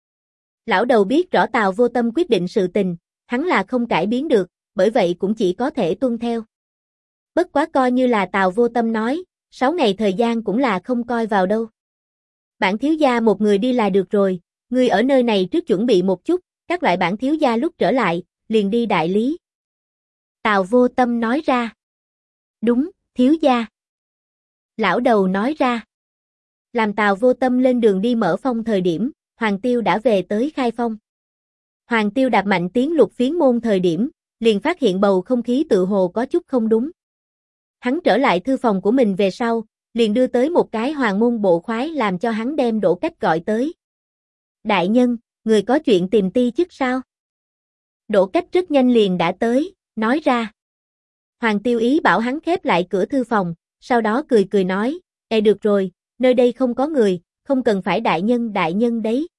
Lão đầu biết rõ Tào Vô Tâm quyết định sự tình, hắn là không cải biến được, bởi vậy cũng chỉ có thể tuân theo. Bất quá coi như là Tào Vô Tâm nói, 6 ngày thời gian cũng là không coi vào đâu. Bản thiếu gia một người đi là được rồi, ngươi ở nơi này trước chuẩn bị một chút, các loại bản thiếu gia lúc trở lại, liền đi đại lý. Tào Vô Tâm nói ra. Đúng, thiếu gia. Lão đầu nói ra. Làm Tào Vô Tâm lên đường đi mở phong thời điểm, Hoàng Tiêu đã về tới Khai Phong. Hoàng Tiêu đạp mạnh tiến Lục Phiến môn thời điểm, liền phát hiện bầu không khí tự hồ có chút không đúng. Hắn trở lại thư phòng của mình về sau, liền đưa tới một cái hoàng môn bộ khoái làm cho hắn đem Đỗ Cách gọi tới. Đại nhân, người có chuyện tìm ti chức sao? Đỗ Cách rất nhanh liền đã tới, nói ra. Hoàng Tiêu ý bảo hắn khép lại cửa thư phòng, sau đó cười cười nói, được rồi, nơi đây không có người, không cần phải đại nhân đấy.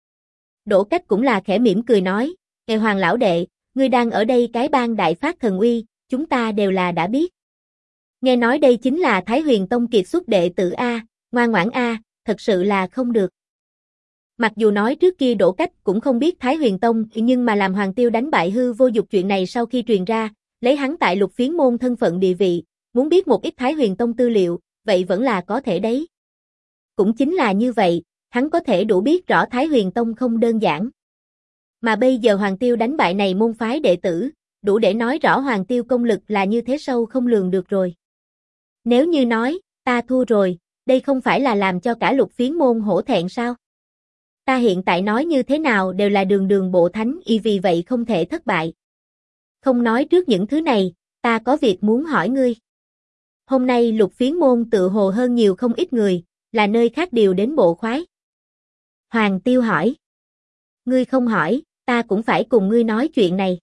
Đỗ Cách cũng là khẽ mỉm cười nói, Hoàng lão đệ, ngươi đang ở đây cái bang đại phát thần uy, chúng ta đều là đã biết. Nghe nói đây chính là Thái Huyền Tông kiệt xuất đệ tử A, ngoan ngoãn A, thật sự là không được. Mặc dù nói trước kia Đỗ Cách cũng không biết Thái Huyền Tông, nhưng mà làm Hoàng Tiêu đánh bại hư vô dục chuyện này sau khi truyền ra, lấy hắn tại Lục Phiến môn thân phận địa vị, muốn biết một ít Thái Huyền Tông tư liệu, vậy vẫn là có thể đấy. Cũng chính là như vậy, hắn có thể đủ biết rõ Thái Huyền Tông không đơn giản. Mà bây giờ Hoàng Tiêu đánh bại này môn phái đệ tử, đủ để nói rõ Hoàng Tiêu công lực là như thế sâu không lường được rồi. Nếu như nói, ta thua rồi, đây không phải là làm cho cả Lục Phiến môn hổ thẹn sao? Ta hiện tại nói như thế nào đều là đường đường bộ thánh y vì vậy không thể thất bại. Không nói trước những thứ này, ta có việc muốn hỏi ngươi. Hôm nay Lục Phiến môn tự hồ hơn nhiều không ít người, là nơi khác điều đến bộ khoái. Hoàng Tiêu hỏi. Ngươi không hỏi, ta cũng phải cùng ngươi nói chuyện này.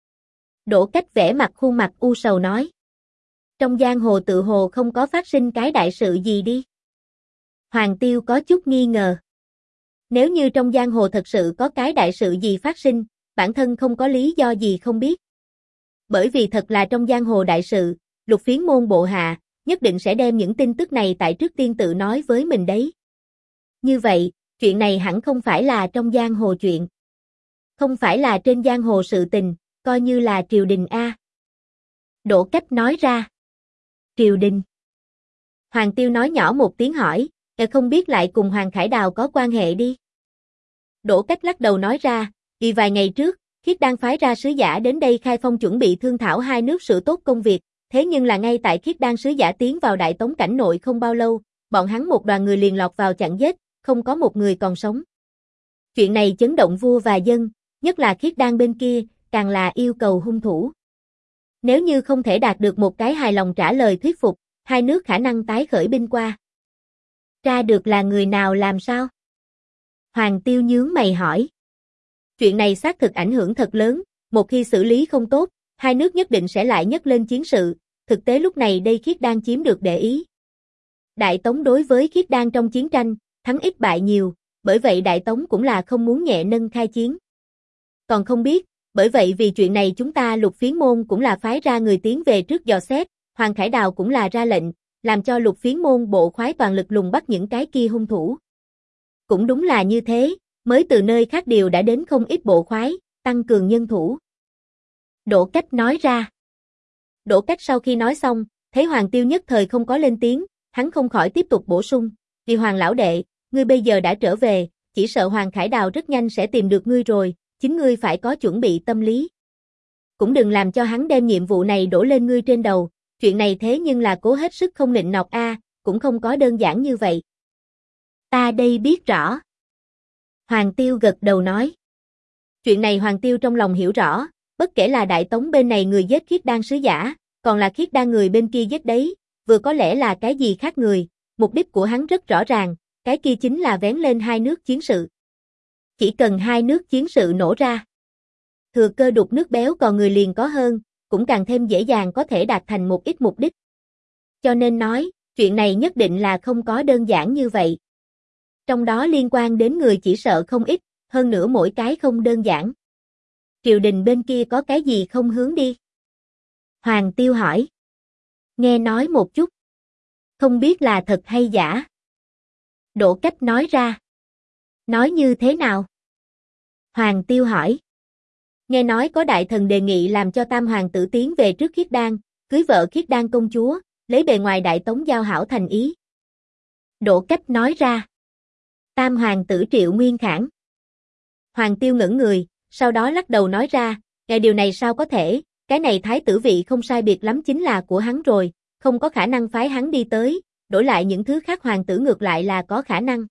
Đỗ Cách vẽ mặt khuôn mặt u sầu nói. Trong giang hồ tự hồ không có phát sinh cái đại sự gì đi. Hoàng Tiêu có chút nghi ngờ. Nếu như trong giang hồ thật sự có cái đại sự gì phát sinh, bản thân không có lý do gì không biết. Bởi vì thật là trong giang hồ đại sự, Lục Phiến môn bộ hạ, nhất định sẽ đem những tin tức này tại trước tiên tự nói với mình đấy. Như vậy, chuyện này hẳn không phải là trong giang hồ chuyện. Không phải là trên giang hồ sự tình, coi như là triều đình A. Đỗ Cách nói ra. Triều đình. Hoàng Tiêu nói nhỏ một tiếng hỏi, không biết lại cùng Hoàng Khải Đào có quan hệ đi. Đỗ Cách lắc đầu nói ra, vì vài ngày trước, Khiết Đan phái ra sứ giả đến đây Khai Phong chuẩn bị thương thảo hai nước sự tốt công việc, thế nhưng là ngay tại Khiết Đan sứ giả tiến vào Đại Tống cảnh nội không bao lâu, bọn hắn một đoàn người liền lọt vào chặn giết, không có một người còn sống. Chuyện này chấn động vua và dân, nhất là Khiết Đan bên kia, càng là yêu cầu hung thủ. Nếu như không thể đạt được một cái hài lòng trả lời thuyết phục, hai nước khả năng tái khởi binh qua. Ra được là người nào làm sao? Hoàng Tiêu nhướng mày hỏi. Chuyện này xác thực ảnh hưởng thật lớn, một khi xử lý không tốt, hai nước nhất định sẽ lại nhấc lên chiến sự, thực tế lúc này đây Khiết Đan chiếm được để ý. Đại Tống đối với Khiết Đan trong chiến tranh, thắng ít bại nhiều, bởi vậy Đại Tống cũng là không muốn nhẹ nâng khai chiến. Còn không biết, bởi vậy vì chuyện này chúng ta Lục Phiến môn cũng là phái ra người tiến về trước dò xét, Hoàng Khải Đào cũng là ra lệnh, làm cho Lục Phiến môn bộ khoái toàn lực lùng bắt những cái kia hung thủ. Cũng đúng là như thế, mới từ nơi khác điều đã đến không ít bộ khoái, tăng cường nhân thủ. Đỗ Cách nói ra. Đỗ Cách sau khi nói xong, thấy Hoàng Tiêu nhất thời không có lên tiếng, hắn không khỏi tiếp tục bổ sung, vì Hoàng lão đệ, ngươi bây giờ đã trở về, chỉ sợ Hoàng Khải Đào rất nhanh sẽ tìm được ngươi rồi, chính ngươi phải có chuẩn bị tâm lý. Cũng đừng làm cho hắn đem nhiệm vụ này đổ lên ngươi trên đầu, chuyện này thế nhưng là cố hết sức không nịnh nọt a, cũng không có đơn giản như vậy. Ta đây biết rõ. Hoàng Tiêu gật đầu nói. Chuyện này Hoàng Tiêu trong lòng hiểu rõ, bất kể là Đại Tống bên này người giết Khiết Đan sứ giả, còn là Khiết Đan người bên kia giết đấy, vừa có lẽ là cái gì khác người, mục đích của hắn rất rõ ràng, cái kia chính là vén lên hai nước chiến sự. Chỉ cần hai nước chiến sự nổ ra, thừa cơ đục nước béo còn người liền có hơn, cũng càng thêm dễ dàng có thể đạt thành một ít mục đích. Cho nên nói, chuyện này nhất định là không có đơn giản như vậy. Trong đó liên quan đến người chỉ sợ không ít, hơn nữa mỗi cái không đơn giản. Triều đình bên kia có cái gì không hướng đi? Hoàng Tiêu hỏi. Nghe nói một chút. Không biết là thật hay giả. Đỗ Cách nói ra. Nói như thế nào? Hoàng Tiêu hỏi. Nghe nói có đại thần đề nghị làm cho tam hoàng tử tiến về trước Khiết Đan, cưới vợ Khiết Đan công chúa, lấy bề ngoài đại tống giao hảo thành ý. Đỗ Cách nói ra. Tam hoàng tử Triệu Nguyên Khảng. Hoàng Tiêu ngẩn người, sau đó lắc đầu nói ra, ngày điều này sao có thể, cái này thái tử vị không sai biệt lắm chính là của hắn rồi, không có khả năng phái hắn đi tới, đổi lại những thứ khác hoàng tử ngược lại là có khả năng.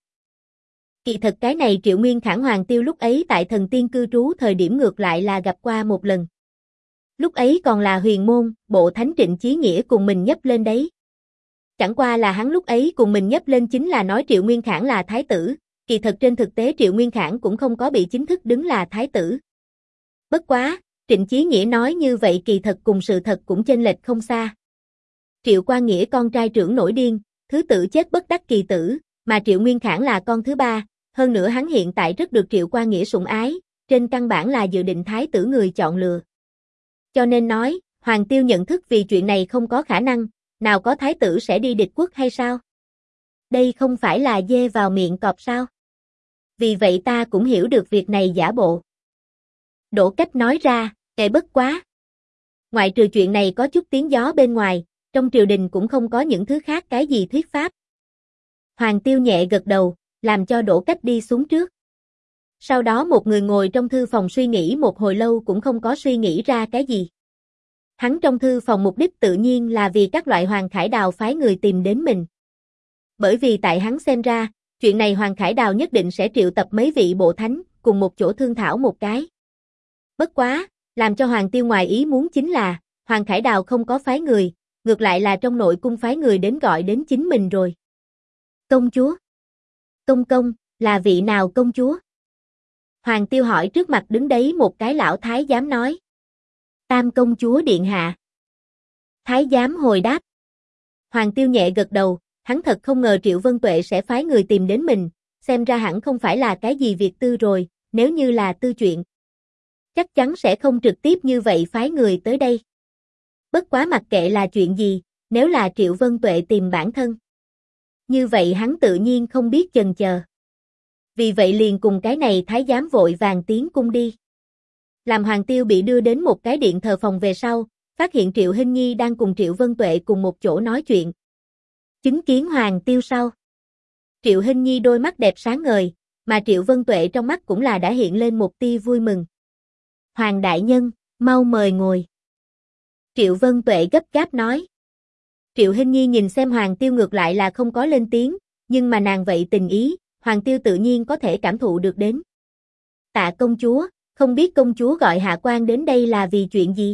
Kỳ thật cái này Triệu Nguyên Khảng Hoàng Tiêu lúc ấy tại Thần Tiên cư trú thời điểm ngược lại là gặp qua một lần. Lúc ấy còn là huyền môn, bộ thánh Trịnh Chí Nghĩa cùng mình nhấp lên đấy. Chẳng qua là hắn lúc ấy cùng mình nhấp lên chính là nói Triệu Nguyên Khảng là thái tử, kỳ thật trên thực tế Triệu Nguyên Khảng cũng không có bị chính thức đứng là thái tử. Bất quá, Trịnh Chí Nghĩa nói như vậy kỳ thật cùng sự thật cũng chênh lệch không xa. Triệu Quang Nghĩa con trai trưởng nổi điên, thứ tử chết bất đắc kỳ tử, mà Triệu Nguyên Khảng là con thứ ba, hơn nữa hắn hiện tại rất được Triệu Quang Nghĩa sủng ái, trên căn bản là dự định thái tử người chọn lựa. Cho nên nói, Hoàng Tiêu nhận thức vì chuyện này không có khả năng, nào có thái tử sẽ đi địch quốc hay sao? Đây không phải là dê vào miệng cọp sao? Vì vậy ta cũng hiểu được việc này giả bộ. Đỗ Cách nói ra, bất quá. Ngoại trừ chuyện này có chút tiếng gió bên ngoài, trong triều đình cũng không có những thứ khác cái gì thuyết pháp. Hoàng Tiêu nhẹ gật đầu, làm cho Đỗ Cách đi xuống trước. Sau đó một người ngồi trong thư phòng suy nghĩ một hồi lâu cũng không có suy nghĩ ra cái gì. Hắn trong thư phòng mục đích tự nhiên là vì các loại Hoàng Khải Đào phái người tìm đến mình. Bởi vì tại hắn xem ra, chuyện này Hoàng Khải Đào nhất định sẽ triệu tập mấy vị bộ thánh, cùng một chỗ thương thảo một cái. Bất quá, làm cho Hoàng Tiêu ngoài ý muốn chính là, Hoàng Khải Đào không có phái người, ngược lại là trong nội cung phái người đến gọi đến chính mình rồi. Công chúa. Công công, là vị nào công chúa? Hoàng Tiêu hỏi trước mặt đứng đấy một cái lão thái giám nói. Tam công chúa điện hạ. Thái giám hồi đáp. Hoàng Tiêu nhẹ gật đầu, hắn thật không ngờ Triệu Vân Tuệ sẽ phái người tìm đến mình, xem ra hẳn không phải là cái gì việc tư rồi, nếu như là tư chuyện. Chắc chắn sẽ không trực tiếp như vậy phái người tới đây. Bất quá mặc kệ là chuyện gì, nếu là Triệu Vân Tuệ tìm bản thân. Như vậy hắn tự nhiên không biết chần chờ. Vì vậy liền cùng cái này thái giám vội vàng tiến cung đi. Làm Hoàng Tiêu bị đưa đến một cái điện thờ phòng về sau, phát hiện Triệu Hinh Nhi đang cùng Triệu Vân Tuệ cùng một chỗ nói chuyện. Chứng kiến Hoàng Tiêu sau. Triệu Hinh Nhi đôi mắt đẹp sáng ngời, mà Triệu Vân Tuệ trong mắt cũng là đã hiện lên một tia vui mừng. Hoàng đại nhân, mau mời ngồi. Triệu Vân Tuệ gấp gáp nói. Triệu Hinh Nhi nhìn xem Hoàng Tiêu ngược lại là không có lên tiếng, nhưng mà nàng vậy tình ý, Hoàng Tiêu tự nhiên có thể cảm thụ được đến. Tạ công chúa, không biết công chúa gọi hạ quan đến đây là vì chuyện gì?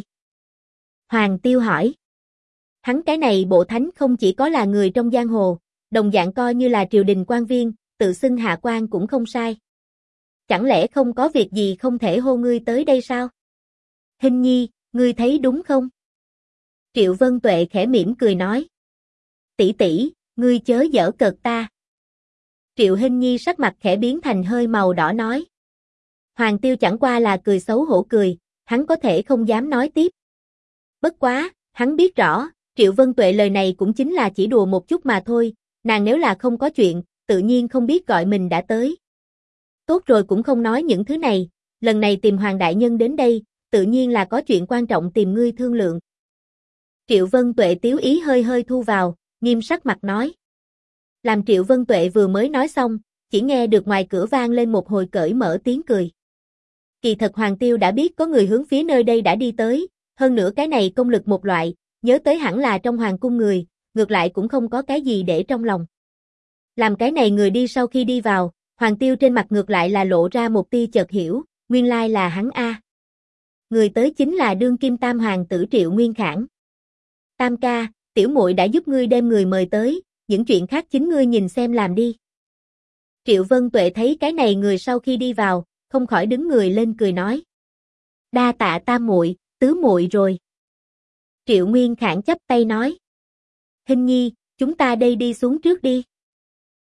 Hoàng Tiêu hỏi. Hắn cái này bộ thánh không chỉ có là người trong giang hồ, đồng dạng coi như là triều đình quan viên, tự xưng hạ quan cũng không sai. Chẳng lẽ không có việc gì không thể hô ngươi tới đây sao? Hinh Nhi, ngươi thấy đúng không? Triệu Vân Tuệ khẽ mỉm cười nói. Tỷ tỷ, ngươi chớ giở cợt ta. Triệu Hinh Nhi sắc mặt khẽ biến thành hơi màu đỏ nói. Hoàng Tiêu chẳng qua là cười xấu hổ cười, hắn có thể không dám nói tiếp. Bất quá, hắn biết rõ, Triệu Vân Tuệ lời này cũng chính là chỉ đùa một chút mà thôi, nàng nếu là không có chuyện, tự nhiên không biết gọi mình đã tới. Tốt rồi cũng không nói những thứ này, lần này tìm Hoàng đại nhân đến đây, tự nhiên là có chuyện quan trọng tìm ngươi thương lượng. Triệu Vân Tuệ tiếu ý hơi hơi thu vào, nghiêm sắc mặt nói. Làm Triệu Vân Tuệ vừa mới nói xong, chỉ nghe được ngoài cửa vang lên một hồi cởi mở tiếng cười. Kỳ thật Hoàng Tiêu đã biết có người hướng phía nơi đây đã đi tới, hơn nữa cái này công lực một loại, nhớ tới hẳn là trong hoàng cung người, ngược lại cũng không có cái gì để trong lòng. Làm cái này người đi sau khi đi vào, Hoàng Tiêu trên mặt ngược lại là lộ ra một tia chợt hiểu, nguyên lai là hắn a. Người tới chính là đương kim tam hoàng tử Triệu Nguyên Khảng. Tam ca, tiểu muội đã giúp ngươi đem người mời tới, những chuyện khác chính ngươi nhìn xem làm đi. Triệu Vân Tuệ thấy cái này người sau khi đi vào, không khỏi đứng người lên cười nói. Đa tạ tam muội, tứ muội rồi. Triệu Nguyên Khảng chắp tay nói. Hinh Nhi, chúng ta đây đi xuống trước đi.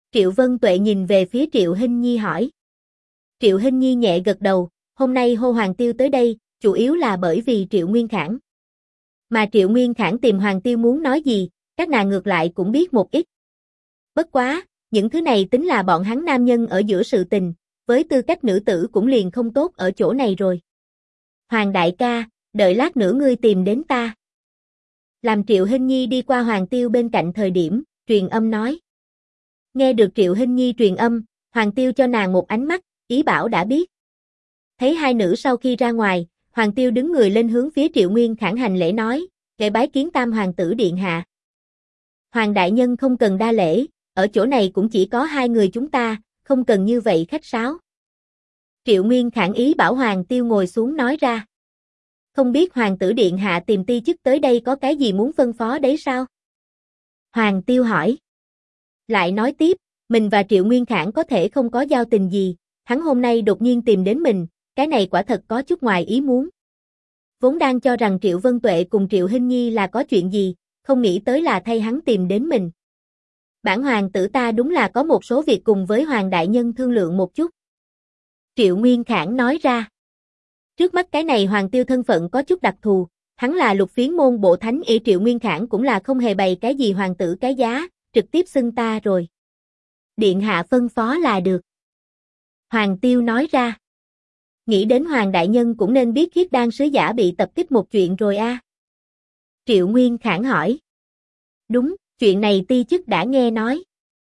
Triệu Vân Tuệ nhìn về phía Triệu Hinh Nhi hỏi. Triệu Hinh Nhi nhẹ gật đầu, hôm nay hô Hoàng Tiêu tới đây, chủ yếu là bởi vì Triệu Nguyên Khản. Mà Triệu Nguyên Khản tìm Hoàng Tiêu muốn nói gì, các nàng ngược lại cũng biết một ít. Bất quá, những thứ này tính là bọn hắn nam nhân ở giữa sự tình, với tư cách nữ tử cũng liền không tốt ở chỗ này rồi. Hoàng đại ca, đợi lát nữa ngươi tìm đến ta. Làm Triệu Hinh Nhi đi qua Hoàng Tiêu bên cạnh thời điểm, truyền âm nói. Nghe được Triệu Hinh Nhi truyền âm, Hoàng Tiêu cho nàng một ánh mắt, ý bảo đã biết. Thấy hai nữ sau khi ra ngoài, Hoàng Tiêu đứng người lên hướng phía Triệu Nguyên Khản hành lễ nói, kệ bái kiến tam hoàng tử điện hạ. Hoàng đại nhân không cần đa lễ, ở chỗ này cũng chỉ có hai người chúng ta, không cần như vậy khách sáo. Triệu Nguyên Khản ý bảo Hoàng Tiêu ngồi xuống nói ra. Không biết hoàng tử điện hạ tìm ti chức tới đây có cái gì muốn phân phó đấy sao? Hoàng Tiêu hỏi. Lại nói tiếp, mình và Triệu Nguyên Khản có thể không có giao tình gì, hắn hôm nay đột nhiên tìm đến mình, cái này quả thật có chút ngoài ý muốn. Vốn đang cho rằng Triệu Vân Tuệ cùng Triệu Hinh Nhi là có chuyện gì, không nghĩ tới là thay hắn tìm đến mình. Bản hoàng tử ta đúng là có một số việc cùng với hoàng đại nhân thương lượng một chút. Triệu Nguyên Khản nói ra. Trước mắt cái này Hoàng Tiêu thân phận có chút đặc thù, hắn là Lục Phiến môn bộ thánh y, Triệu Nguyên Khản cũng là không hề bày cái gì hoàng tử cái giá, trực tiếp xưng ta rồi. Điện hạ phân phó là được. Hoàng Tiêu nói ra. Nghĩ đến Hoàng đại nhân cũng nên biết Khiết Đan sứ giả bị tập kích một chuyện rồi a. Triệu Nguyên Khản hỏi. Đúng, chuyện này ti chức đã nghe nói.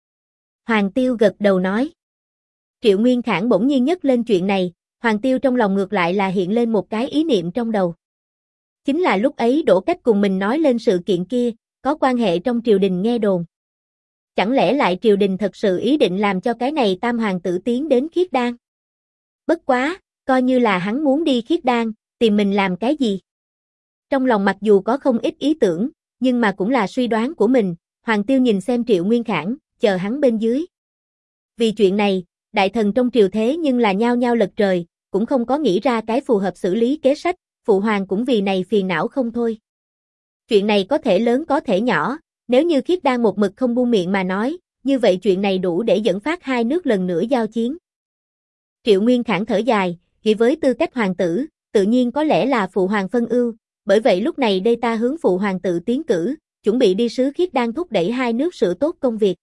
Hoàng Tiêu gật đầu nói. Triệu Nguyên Khản bỗng nhiên nhắc lên chuyện này, Hoàng Tiêu trong lòng ngược lại là hiện lên một cái ý niệm trong đầu. Chính là lúc ấy Đỗ Cách cùng mình nói lên sự kiện kia, có quan hệ trong triều đình nghe đồn. Chẳng lẽ lại triều đình thật sự ý định làm cho cái này tam hoàng tử tiến đến Khiết Đan? Bất quá, coi như là hắn muốn đi Khiết Đan, tìm mình làm cái gì? Trong lòng mặc dù có không ít ý tưởng, nhưng mà cũng là suy đoán của mình, Hoàng Tiêu nhìn xem Triệu Nguyên Khản, chờ hắn bên dưới. Vì chuyện này, đại thần trong triều thế nhưng là nhao nhao lật trời, cũng không có nghĩ ra cái phù hợp xử lý kế sách, phụ hoàng cũng vì này phiền não không thôi. Chuyện này có thể lớn có thể nhỏ, nếu như Khiết Đan một mực không buông miệng mà nói, như vậy chuyện này đủ để dẫn phát hai nước lần nữa giao chiến. Triệu Nguyên Khản thở dài, nghĩ với tư cách hoàng tử, tự nhiên có lẽ là phụ hoàng phân ưu, bởi vậy lúc này đây ta hướng phụ hoàng tự tiến cử, chuẩn bị đi sứ Khiết Đan thúc đẩy hai nước sửa tốt công việc.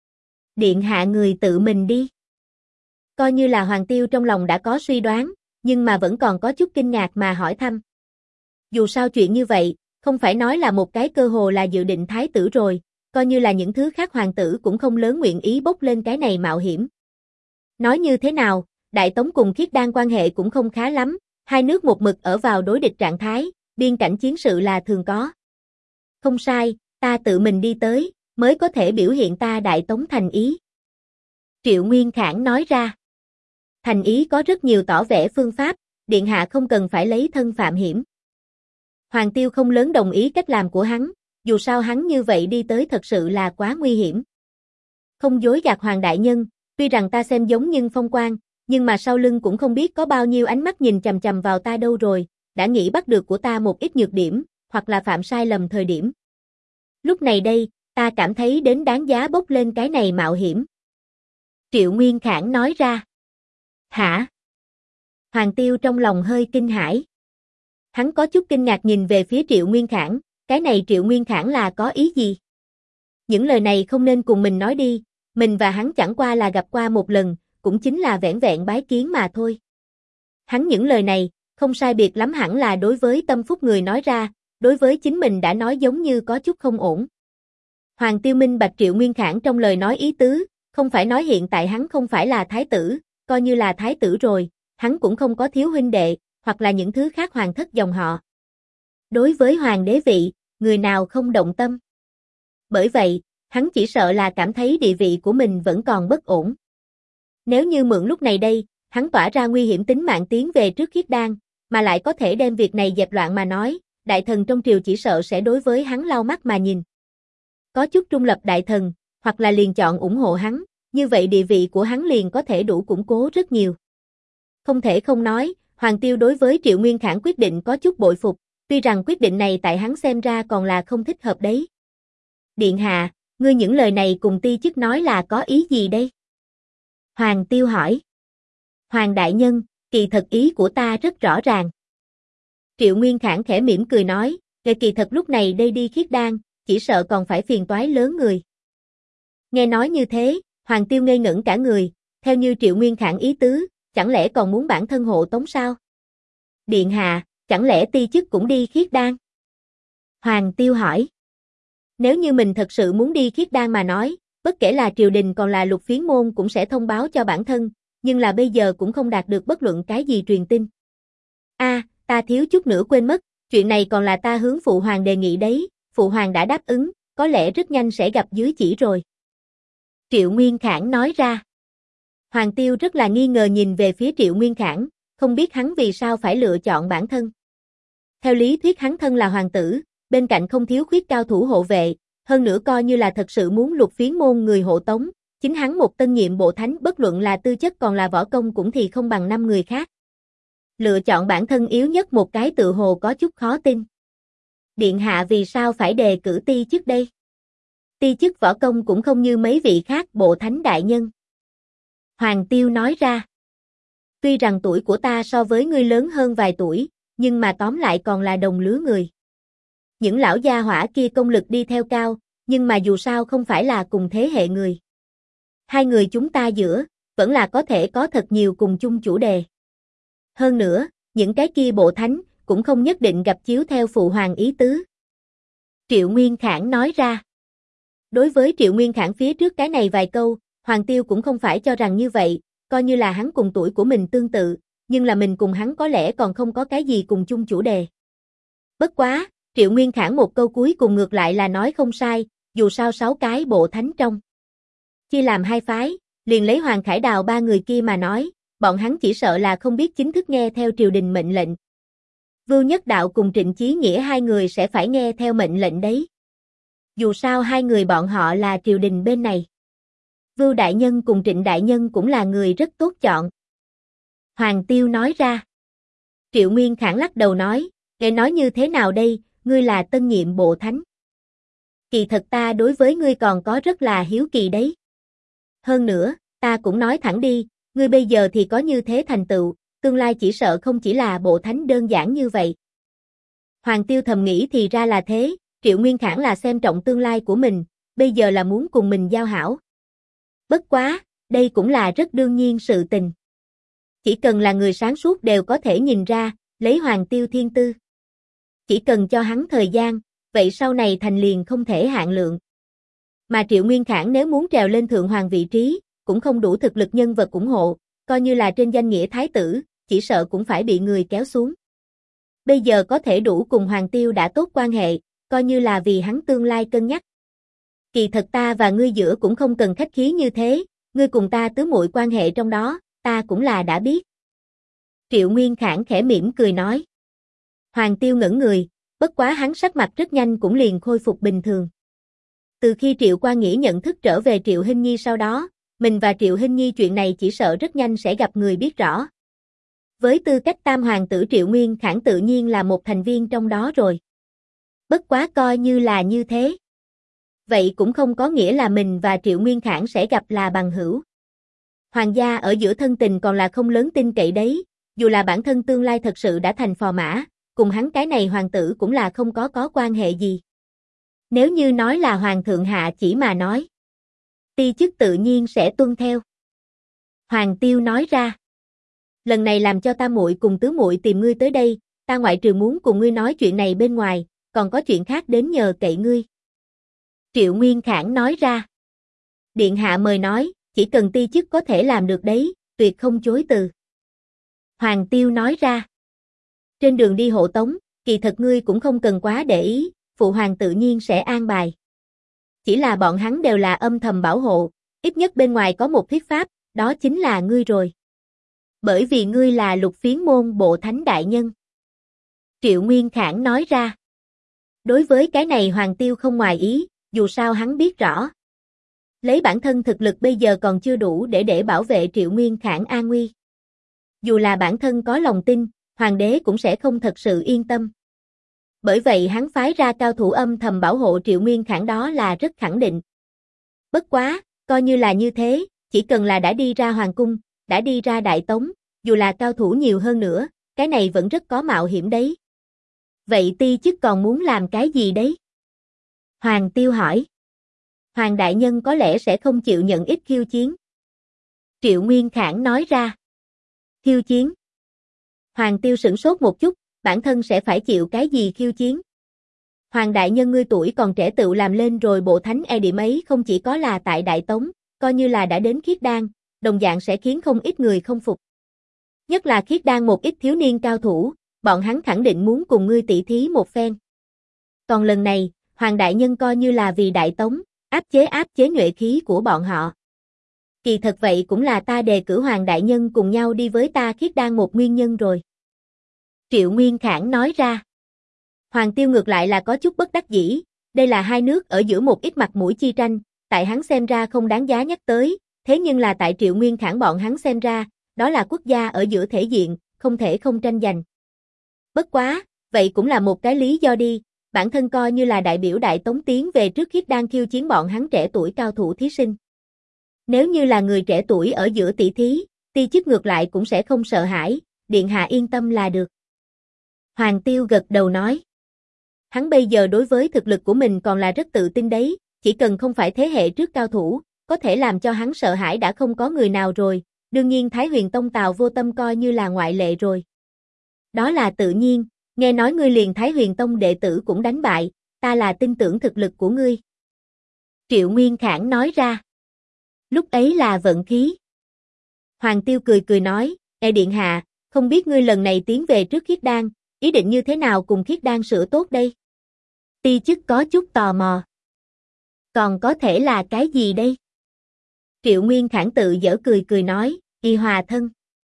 Điện hạ người tự mình đi. Coi như là Hoàng Tiêu trong lòng đã có suy đoán, nhưng mà vẫn còn có chút kinh ngạc mà hỏi thăm. Dù sao chuyện như vậy, không phải nói là một cái cơ hồ là dự định thái tử rồi, coi như là những thứ khác hoàng tử cũng không lớn nguyện ý bốc lên cái này mạo hiểm. Nói như thế nào, Đại Tống cùng Khiết Đan quan hệ cũng không khá lắm, hai nước một mực ở vào đối địch trạng thái, biên cảnh chiến sự là thường có. Không sai, ta tự mình đi tới, mới có thể biểu hiện ta Đại Tống thành ý. Triệu Nguyên Khản nói ra. Thành ý có rất nhiều tỏ vẻ phương pháp, điện hạ không cần phải lấy thân phạm hiểm. Hoàng Tiêu không lớn đồng ý cách làm của hắn, dù sao hắn như vậy đi tới thật sự là quá nguy hiểm. Không dối gạt Hoàng đại nhân, tuy rằng ta xem giống nhưng phong quang, nhưng mà sau lưng cũng không biết có bao nhiêu ánh mắt nhìn chằm chằm vào ta đâu rồi, đã nghĩ bắt được của ta một ít nhược điểm, hoặc là phạm sai lầm thời điểm. Lúc này đây, ta cảm thấy đến đáng giá bốc lên cái này mạo hiểm. Triệu Nguyên Khản nói ra. Hả? Hoàng Tiêu trong lòng hơi kinh hãi. Hắn có chút kinh ngạc nhìn về phía Triệu Nguyên Khản, cái này Triệu Nguyên Khản là có ý gì? Những lời này không nên cùng mình nói đi, mình và hắn chẳng qua là gặp qua một lần, cũng chính là vẻn vẹn bái kiến mà thôi. Hắn những lời này, không sai biệt lắm hẳn là đối với tâm phúc người nói ra, đối với chính mình đã nói giống như có chút không ổn. Hoàng Tiêu minh bạch Triệu Nguyên Khản trong lời nói ý tứ, không phải nói hiện tại hắn không phải là thái tử, coi như là thái tử rồi, hắn cũng không có thiếu huynh đệ, hoặc là những thứ khác hoàng thất dòng họ. Đối với hoàng đế vị, người nào không động tâm. Bởi vậy, hắn chỉ sợ là cảm thấy địa vị của mình vẫn còn bất ổn. Nếu như mượn lúc này đây, hắn tỏa ra nguy hiểm tính mạng tiến về trước Khiết Đan, mà lại có thể đem việc này dẹp loạn mà nói, đại thần trong triều chỉ sợ sẽ đối với hắn lau mắt mà nhìn. Có chút trung lập đại thần, hoặc là liền chọn ủng hộ hắn, như vậy địa vị của hắn liền có thể đủ củng cố rất nhiều. Không thể không nói, Hoàng Tiêu đối với Triệu Nguyên Khản quyết định có chút bội phục, tuy rằng quyết định này tại hắn xem ra còn là không thích hợp đấy. Điện hạ, Ngươi những lời này cùng ti chức nói là có ý gì đây? Hoàng Tiêu hỏi. Hoàng đại nhân, kỳ thật ý của ta rất rõ ràng. Triệu Nguyên Khảng khẽ mỉm cười nói, kỳ thật lúc này đây đi khiết đan, chỉ sợ còn phải phiền toái lớn người. Nghe nói như thế, Hoàng Tiêu ngây ngẩn cả người, theo như Triệu Nguyên Khảng ý tứ, chẳng lẽ còn muốn bản thân hộ tống sao? Điện hạ, chẳng lẽ ti chức cũng đi khiết đan? Hoàng Tiêu hỏi. Nếu như mình thật sự muốn đi khiết đan mà nói, bất kể là triều đình còn là Lục Phiến môn cũng sẽ thông báo cho bản thân, nhưng là bây giờ cũng không đạt được bất luận cái gì truyền tin. Ta thiếu chút nữa quên mất, chuyện này còn là ta hướng phụ hoàng đề nghị đấy, phụ hoàng đã đáp ứng, có lẽ rất nhanh sẽ gặp dưới chỉ rồi. Triệu Nguyên Khảng nói ra. Hoàng Tiêu rất là nghi ngờ nhìn về phía Triệu Nguyên Khảng, không biết hắn vì sao phải lựa chọn bản thân. Theo lý thuyết hắn thân là hoàng tử, bên cạnh không thiếu khuyết cao thủ hộ vệ, hơn nữa coi như là thật sự muốn Lục Phiến môn người hộ tống, chính hắn một tân nhiệm bộ thánh bất luận là tư chất còn là võ công cũng thì không bằng 5 người khác. Lựa chọn bản thân yếu nhất một cái tự hồ có chút khó tin. Điện hạ vì sao phải đề cử ti chức đây? Ti chức võ công cũng không như mấy vị khác bộ thánh đại nhân. Hoàng Tiêu nói ra. Tuy rằng tuổi của ta so với ngươi lớn hơn vài tuổi, nhưng mà tóm lại còn là đồng lứa người. Những lão gia hỏa kia công lực đi theo cao, nhưng mà dù sao không phải là cùng thế hệ người. Hai người chúng ta giữa, vẫn là có thể có thật nhiều cùng chung chủ đề. Hơn nữa, những cái kia bộ thánh, cũng không nhất định gặp chiếu theo phụ hoàng ý tứ. Triệu Nguyên Khảng nói ra. Đối với Triệu Nguyên Khảng phía trước cái này vài câu, Hoàng Tiêu cũng không phải cho rằng như vậy, coi như là hắn cùng tuổi của mình tương tự, nhưng là mình cùng hắn có lẽ còn không có cái gì cùng chung chủ đề. Bất quá, Triệu Nguyên Khảng một câu cuối cùng ngược lại là nói không sai, dù sao 6 cái bộ thánh trong. Chia làm 2 phái, liền lấy Hoàng Khải Đào 3 người kia mà nói, bọn hắn chỉ sợ là không biết chính thức nghe theo triều đình mệnh lệnh. Vưu Nhất Đạo cùng Trịnh Chí Nghĩa 2 người sẽ phải nghe theo mệnh lệnh đấy. Dù sao 2 người bọn họ là triều đình bên này. Vưu Đại Nhân cùng Trịnh Đại Nhân cũng là người rất tốt chọn. Hoàng Tiêu nói ra. Triệu Nguyên Khảng lắc đầu nói, nghe nói như thế nào đây, ngươi là tân nhiệm bộ thánh. Kỳ thật ta đối với ngươi còn có rất là hiếu kỳ đấy. Hơn nữa, ta cũng nói thẳng đi, ngươi bây giờ thì có như thế thành tựu, tương lai chỉ sợ không chỉ là bộ thánh đơn giản như vậy. Hoàng Tiêu thầm nghĩ thì ra là thế, Triệu Nguyên Khảng là xem trọng tương lai của mình, bây giờ là muốn cùng mình giao hảo. Bất quá, đây cũng là rất đương nhiên sự tình. Chỉ cần là người sáng suốt đều có thể nhìn ra, lấy Hoàng Tiêu thiên tư. Chỉ cần cho hắn thời gian, vậy sau này thành liền không thể hạn lượng. Mà Triệu Nguyên Khảng nếu muốn trèo lên thượng hoàng vị trí, cũng không đủ thực lực nhân vật ủng hộ, coi như là trên danh nghĩa thái tử, chỉ sợ cũng phải bị người kéo xuống. Bây giờ có thể đủ cùng Hoàng Tiêu đã tốt quan hệ, coi như là vì hắn tương lai cân nhắc. Kỳ thật ta và ngươi giữa cũng không cần khách khí như thế, ngươi cùng ta tứ muội quan hệ trong đó, ta cũng là đã biết. Triệu Nguyên Khảng khẽ mỉm cười nói. Hoàng Tiêu ngẩn người, bất quá hắn sắc mặt rất nhanh cũng liền khôi phục bình thường. Từ khi Triệu Quan Nghĩa nhận thức trở về Triệu Hinh Nhi sau đó, mình và Triệu Hinh Nhi chuyện này chỉ sợ rất nhanh sẽ gặp người biết rõ. Với tư cách tam hoàng tử Triệu Nguyên Khảng tự nhiên là một thành viên trong đó rồi. Bất quá coi như là như thế. Vậy cũng không có nghĩa là mình và Triệu Nguyên Khảng sẽ gặp là bằng hữu. Hoàng gia ở giữa thân tình còn là không lớn tin cậy đấy, dù là bản thân tương lai thật sự đã thành phò mã, cùng hắn cái này hoàng tử cũng là không có quan hệ gì. Nếu như nói là hoàng thượng hạ chỉ mà nói, ti chức tự nhiên sẽ tuân theo. Hoàng Tiêu nói ra. Lần này làm cho ta muội cùng tứ muội tìm ngươi tới đây, ta ngoại trừ muốn cùng ngươi nói chuyện này bên ngoài, còn có chuyện khác đến nhờ cậy ngươi. Triệu Nguyên Khảng nói ra. Điện hạ mời nói, chỉ cần ti chức có thể làm được đấy, tuyệt không chối từ. Hoàng Tiêu nói ra. Trên đường đi hộ tống, kỳ thật ngươi cũng không cần quá để ý, phụ hoàng tự nhiên sẽ an bài. Chỉ là bọn hắn đều là âm thầm bảo hộ, ít nhất bên ngoài có một thuyết pháp, đó chính là ngươi rồi. Bởi vì ngươi là Lục Phiến môn bộ thánh đại nhân. Triệu Nguyên Khảng nói ra. Đối với cái này Hoàng Tiêu không ngoài ý, dù sao hắn biết rõ. Lấy bản thân thực lực bây giờ còn chưa đủ để bảo vệ Triệu Nguyên Khảng an nguy. Dù là bản thân có lòng tin, hoàng đế cũng sẽ không thật sự yên tâm. Bởi vậy hắn phái ra cao thủ âm thầm bảo hộ Triệu Nguyên Khảng đó là rất khẳng định. Bất quá, coi như là như thế, chỉ cần là đã đi ra hoàng cung, đã đi ra Đại Tống, dù là cao thủ nhiều hơn nữa, cái này vẫn rất có mạo hiểm đấy. Vậy ti chức còn muốn làm cái gì đấy? Hoàng Tiêu hỏi. Hoàng đại nhân có lẽ sẽ không chịu nhận ít khiêu chiến. Triệu Nguyên Khảng nói ra. Khiêu chiến? Hoàng Tiêu sửng sốt một chút, bản thân sẽ phải chịu cái gì khiêu chiến? Hoàng đại nhân ngươi tuổi còn trẻ tự làm lên rồi bộ thánh e điểm ấy không chỉ có là tại Đại Tống, coi như là đã đến Khiết Đan, đồng dạng sẽ khiến không ít người không phục. Nhất là Khiết Đan một ít thiếu niên cao thủ, bọn hắn khẳng định muốn cùng ngươi tỷ thí một phen. Còn lần này, Hoàng đại nhân coi như là vì Đại Tống, áp chế nhuệ khí của bọn họ. Kỳ thật vậy cũng là ta đề cử Hoàng đại nhân cùng nhau đi với ta Khiết Đan một nguyên nhân rồi. Triệu Nguyên Khảng nói ra. Hoàng Tiêu ngược lại là có chút bất đắc dĩ, đây là hai nước ở giữa một ít mặt mũi chi tranh, tại hắn xem ra không đáng giá nhắc tới, thế nhưng là tại Triệu Nguyên Khảng bọn hắn xem ra, đó là quốc gia ở giữa thể diện, không thể không tranh giành. Bất quá, vậy cũng là một cái lý do đi, bản thân coi như là đại biểu Đại Tống tiến về trước Khiết Đan khiêu chiến bọn hắn trẻ tuổi cao thủ thí sinh. Nếu như là người trẻ tuổi ở giữa tỷ thí, ti chức ngược lại cũng sẽ không sợ hãi, điện hạ yên tâm là được. Hoàng Tiêu gật đầu nói. Hắn bây giờ đối với thực lực của mình còn là rất tự tin đấy, chỉ cần không phải thế hệ trước cao thủ, có thể làm cho hắn sợ hãi đã không có người nào rồi, đương nhiên Thái Huyền Tông Tào Vô Tâm coi như là ngoại lệ rồi. Đó là tự nhiên, nghe nói ngươi liền Thái Huyền Tông đệ tử cũng đánh bại, ta là tin tưởng thực lực của ngươi. Triệu Nguyên Khảng nói ra. Lúc ấy là vận khí. Hoàng Tiêu cười nói, điện hạ, không biết ngươi lần này tiến về trước Khiết Đan, ý định như thế nào cùng Khiết Đan sửa tốt đây? Ti chức có chút tò mò. Còn có thể là cái gì đây? Triệu Nguyên Khảng tự giở cười nói, hòa thân.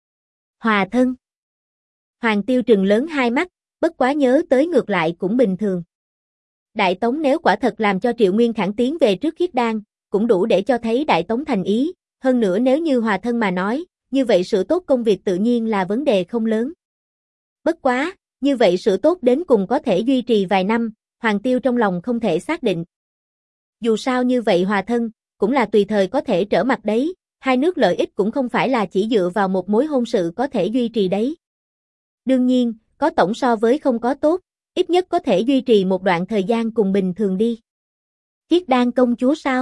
Hòa thân. Hoàng Tiêu trừng lớn hai mắt, bất quá nhớ tới ngược lại cũng bình thường. Đại Tống nếu quả thật làm cho Triệu Nguyên Khảng tiến về trước Khiết Đan, cũng đủ để cho thấy Đại Tống thành ý, hơn nữa nếu như hòa thân mà nói, như vậy sửa tốt công việc tự nhiên là vấn đề không lớn. Bất quá, như vậy sửa tốt đến cùng có thể duy trì vài năm, Hoàng Tiêu trong lòng không thể xác định. Dù sao như vậy hòa thân, cũng là tùy thời có thể trở mặt đấy, hai nước lợi ích cũng không phải là chỉ dựa vào một mối hôn sự có thể duy trì đấy. Đương nhiên, có tổng so với không có tốt, ít nhất có thể duy trì một đoạn thời gian cùng bình thường đi. Khiết Đan công chúa sao?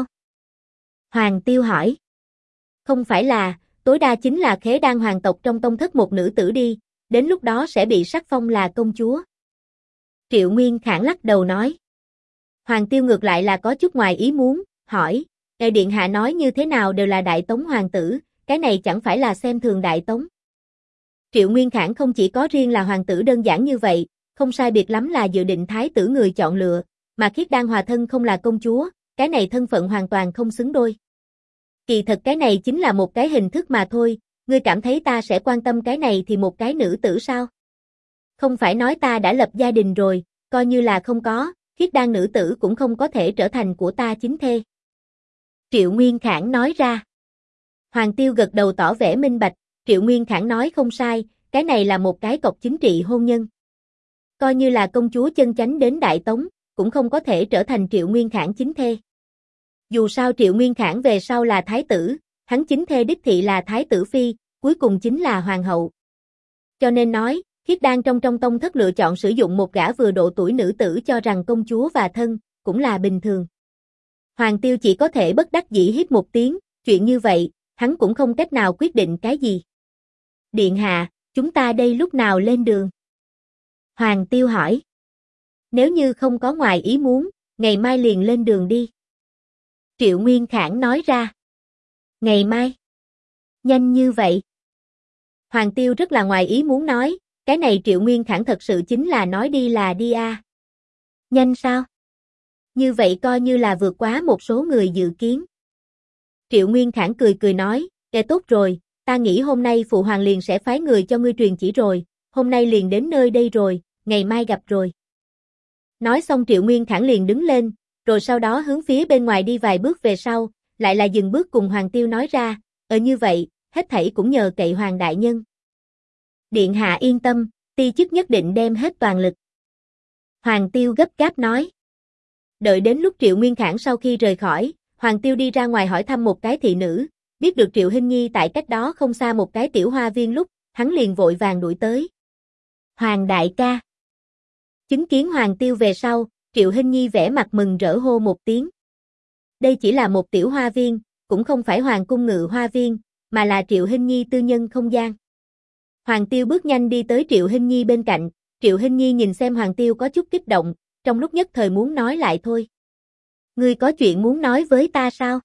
Hoàng Tiêu hỏi. Không phải là, tối đa chính là Khế Đan hoàng tộc trong tông thất một nữ tử đi, đến lúc đó sẽ bị sắc phong là công chúa. Triệu Nguyên Khảng lắc đầu nói. Hoàng Tiêu ngược lại là có chút ngoài ý muốn, hỏi, điện hạ nói như thế nào đều là Đại Tống hoàng tử, cái này chẳng phải là xem thường Đại Tống. Triệu Nguyên Khảng không chỉ có riêng là hoàng tử đơn giản như vậy, không sai biệt lắm là dự định thái tử người chọn lựa, mà Khiết Đan hòa thân không là công chúa, cái này thân phận hoàn toàn không xứng đôi. Kỳ thật cái này chính là một cái hình thức mà thôi, ngươi cảm thấy ta sẽ quan tâm cái này thì một cái nữ tử sao? Không phải nói ta đã lập gia đình rồi, coi như là không có, Khiết Đan nữ tử cũng không có thể trở thành của ta chính thê. Triệu Nguyên Khảng nói ra. Hoàng Tiêu gật đầu tỏ vẻ minh bạch, Triệu Nguyên Khảng nói không sai, cái này là một cái cọc chính trị hôn nhân. Coi như là công chúa chân chánh đến Đại Tống, cũng không có thể trở thành Triệu Nguyên Khảng chính thê. Dù sao Triệu Nguyên Khảng về sau là thái tử, hắn chính thê đích thị là thái tử phi, cuối cùng chính là hoàng hậu. Cho nên nói, Khiết Đan trong tông thất lựa chọn sử dụng một gã vừa độ tuổi nữ tử cho rằng công chúa và thân, cũng là bình thường. Hoàng Tiêu chỉ có thể bất đắc dĩ hít một tiếng, chuyện như vậy, hắn cũng không cách nào quyết định cái gì. Điện hạ, chúng ta đây lúc nào lên đường? Hoàng Tiêu hỏi. Nếu như không có ngoài ý muốn, ngày mai liền lên đường đi. Triệu Nguyên Khảng nói ra. Ngày mai? Nhanh như vậy? Hoàng Tiêu rất là ngoài ý muốn nói, cái này Triệu Nguyên Khảng thật sự chính là nói đi là đi à. Nhanh sao? Như vậy coi như là vượt quá một số người dự kiến. Triệu Nguyên Khảng cười nói, tốt rồi, ta nghĩ hôm nay Phụ Hoàng liền sẽ phái người cho ngươi truyền chỉ rồi, hôm nay liền đến nơi đây rồi, ngày mai gặp rồi. Nói xong Triệu Nguyên Khảng liền đứng lên, rồi sau đó hướng phía bên ngoài đi vài bước về sau, lại là dừng bước cùng Hoàng Tiêu nói ra, như vậy, hết thảy cũng nhờ cậy Hoàng đại nhân. Điện hạ yên tâm, ti chức nhất định đem hết toàn lực. Hoàng Tiêu gấp gáp nói. Đợi đến lúc Triệu Nguyên Khảng sau khi rời khỏi, Hoàng Tiêu đi ra ngoài hỏi thăm một cái thị nữ, biết được Triệu Hinh Nhi tại cách đó không xa một cái tiểu hoa viên lúc, hắn liền vội vàng đuổi tới. Hoàng đại ca. Chứng kiến Hoàng Tiêu về sau, Triệu Hinh Nhi vẻ mặt mừng rỡ hô một tiếng. Đây chỉ là một tiểu hoa viên, cũng không phải Hoàng cung ngự hoa viên, mà là Triệu Hinh Nhi tư nhân không gian. Hoàng Tiêu bước nhanh đi tới Triệu Hinh Nhi bên cạnh, Triệu Hinh Nhi nhìn xem Hoàng Tiêu có chút kích động, trong lúc nhất thời muốn nói lại thôi. Ngươi có chuyện muốn nói với ta sao?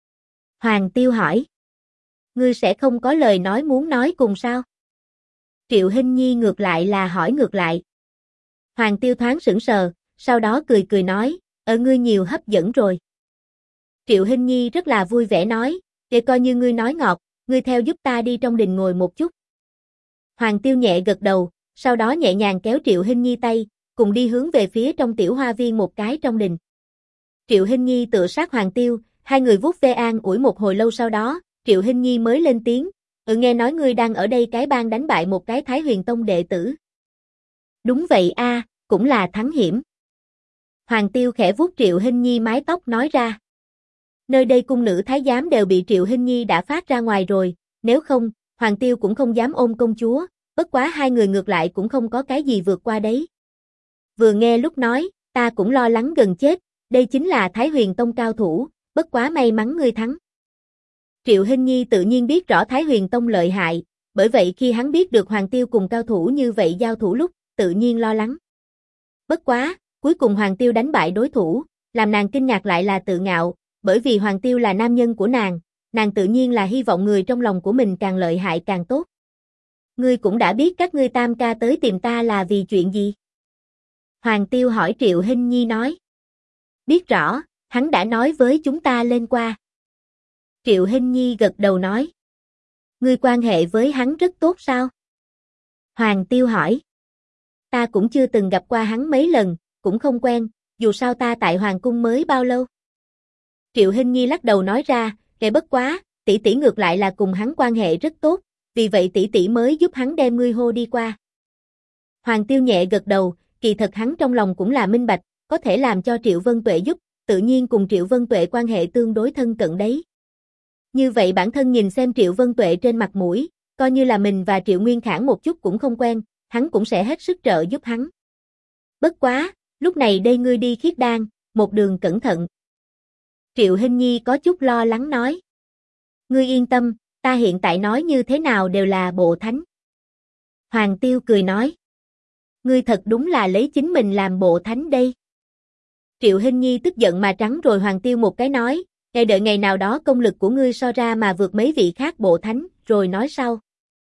Hoàng Tiêu hỏi. Ngươi sẽ không có lời nói muốn nói cùng sao? Triệu Hinh Nhi ngược lại là hỏi ngược lại. Hoàng Tiêu thoáng sững sờ, sau đó cười cười nói, ngươi nhiều hấp dẫn rồi. Triệu Hinh Nhi rất là vui vẻ nói, để coi như ngươi nói ngọt, ngươi theo giúp ta đi trong đình ngồi một chút. Hoàng Tiêu nhẹ gật đầu, sau đó nhẹ nhàng kéo Triệu Hinh Nhi tay, cùng đi hướng về phía trong tiểu hoa viên một cái trong đình. Triệu Hinh Nhi tựa sát Hoàng Tiêu, hai người vuốt ve an ủi một hồi lâu sau đó, Triệu Hinh Nhi mới lên tiếng, nghe nói ngươi đang ở đây cái bang đánh bại một cái Thái Huyền Tông đệ tử. Đúng vậy a, cũng là thắng hiểm. Hoàng Tiêu khẽ vuốt Triệu Hinh Nhi mái tóc nói ra. Nơi đây cung nữ thái giám đều bị Triệu Hinh Nhi đã phát ra ngoài rồi, nếu không, Hoàng Tiêu cũng không dám ôm công chúa, bất quá hai người ngược lại cũng không có cái gì vượt qua đấy. Vừa nghe lúc nói, ta cũng lo lắng gần chết, đây chính là Thái Huyền Tông cao thủ, bất quá may mắn ngươi thắng. Triệu Hinh Nhi tự nhiên biết rõ Thái Huyền Tông lợi hại, bởi vậy khi hắn biết được Hoàng Tiêu cùng cao thủ như vậy giao thủ lúc, tự nhiên lo lắng. Bất quá, cuối cùng Hoàng Tiêu đánh bại đối thủ, làm nàng kinh ngạc lại là tự ngạo, bởi vì Hoàng Tiêu là nam nhân của nàng tự nhiên là hy vọng người trong lòng của mình càng lợi hại càng tốt. Ngươi cũng đã biết các ngươi tam ca tới tìm ta là vì chuyện gì? Hoàng Tiêu hỏi Triệu Hinh Nhi nói. Biết rõ, hắn đã nói với chúng ta lên qua. Triệu Hinh Nhi gật đầu nói. Ngươi quan hệ với hắn rất tốt sao? Hoàng Tiêu hỏi. Ta cũng chưa từng gặp qua hắn mấy lần, cũng không quen, dù sao ta tại Hoàng cung mới bao lâu. Triệu Hinh Nhi lắc đầu nói ra, bất quá, tỷ tỷ ngược lại là cùng hắn quan hệ rất tốt, vì vậy tỷ tỷ mới giúp hắn đem ngươi hô đi qua. Hoàng Tiêu nhẹ gật đầu, kỳ thật hắn trong lòng cũng là minh bạch, có thể làm cho Triệu Vân Tuệ giúp, tự nhiên cùng Triệu Vân Tuệ quan hệ tương đối thân cận đấy. Như vậy bản thân nhìn xem Triệu Vân Tuệ trên mặt mũi, coi như là mình và Triệu Nguyên Khải một chút cũng không quen, hắn cũng sẽ hết sức trợ giúp hắn. Bất quá, lúc này đây ngươi đi khiết đan, một đường cẩn thận. Triệu Hinh Nhi có chút lo lắng nói. Ngươi yên tâm, ta hiện tại nói như thế nào đều là bộ thánh. Hoàng Tiêu cười nói. Ngươi thật đúng là lấy chính mình làm bộ thánh đây. Triệu Hinh Nhi tức giận mà trắng rồi Hoàng Tiêu một cái nói, ngày đợi ngày nào đó công lực của ngươi so ra mà vượt mấy vị khác bộ thánh, rồi nói sau.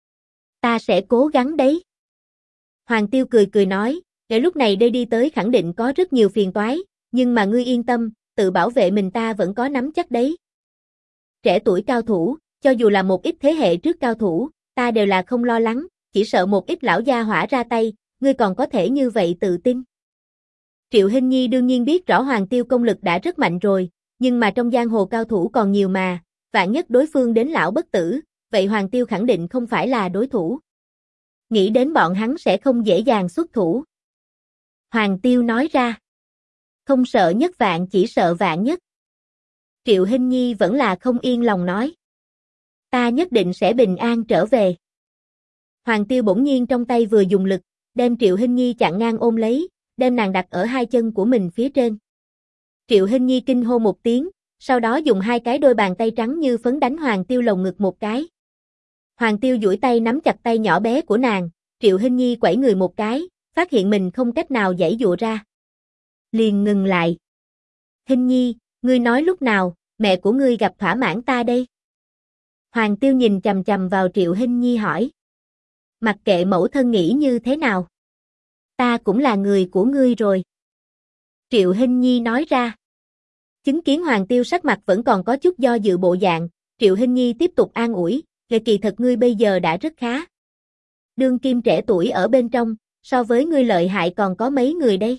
Ta sẽ cố gắng đấy. Hoàng Tiêu cười cười nói, ngày lúc này đây đi tới khẳng định có rất nhiều phiền toái, nhưng mà ngươi yên tâm, tự bảo vệ mình ta vẫn có nắm chắc đấy. Trẻ tuổi cao thủ, cho dù là một ít thế hệ trước cao thủ, ta đều là không lo lắng, chỉ sợ một ít lão gia hỏa ra tay, ngươi còn có thể như vậy tự tin. Triệu Hinh Nhi đương nhiên biết rõ Hoàng Tiêu công lực đã rất mạnh rồi, nhưng mà trong giang hồ cao thủ còn nhiều mà, vạn nhất đối phương đến lão bất tử, vậy Hoàng Tiêu khẳng định không phải là đối thủ. Nghĩ đến bọn hắn sẽ không dễ dàng xuất thủ. Hoàng Tiêu nói ra. Không sợ nhất vạn chỉ sợ vạn nhất. Triệu Hinh Nhi vẫn là không yên lòng nói. Ta nhất định sẽ bình an trở về. Hoàng Tiêu bỗng nhiên trong tay vừa dùng lực, đem Triệu Hinh Nhi chặn ngang ôm lấy, đem nàng đặt ở hai chân của mình phía trên. Triệu Hinh Nhi kinh hô một tiếng, sau đó dùng hai cái đôi bàn tay trắng như phấn đánh Hoàng Tiêu lồng ngực một cái. Hoàng Tiêu duỗi tay nắm chặt tay nhỏ bé của nàng, Triệu Hinh Nhi quẩy người một cái, phát hiện mình không cách nào giãy giụa ra. Liền ngừng lại. Hinh Nhi, ngươi nói lúc nào, mẹ của ngươi gặp thỏa mãn ta đây? Hoàng Tiêu nhìn chằm chằm vào Triệu Hinh Nhi hỏi. Mặc kệ mẫu thân nghĩ như thế nào. Ta cũng là người của ngươi rồi. Triệu Hinh Nhi nói ra. Chứng kiến Hoàng Tiêu sắc mặt vẫn còn có chút do dự bộ dạng, Triệu Hinh Nhi tiếp tục an ủi, kỳ thật ngươi bây giờ đã rất khá. Đương kim trẻ tuổi ở bên trong, so với ngươi lợi hại còn có mấy người đây?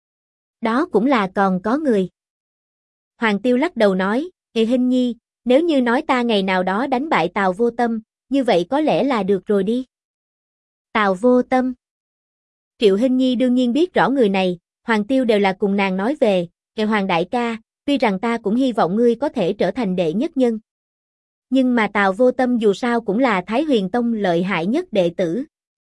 Đó cũng là còn có người. Hoàng Tiêu lắc đầu nói, Hinh Nhi, nếu như nói ta ngày nào đó đánh bại Tào Vô Tâm, như vậy có lẽ là được rồi đi. Tào Vô Tâm. Triệu Hinh Nhi đương nhiên biết rõ người này, Hoàng Tiêu đều là cùng nàng nói về, Hoàng đại ca, tuy rằng ta cũng hy vọng ngươi có thể trở thành đệ nhất nhân. Nhưng mà Tào Vô Tâm dù sao cũng là Thái Huyền Tông lợi hại nhất đệ tử.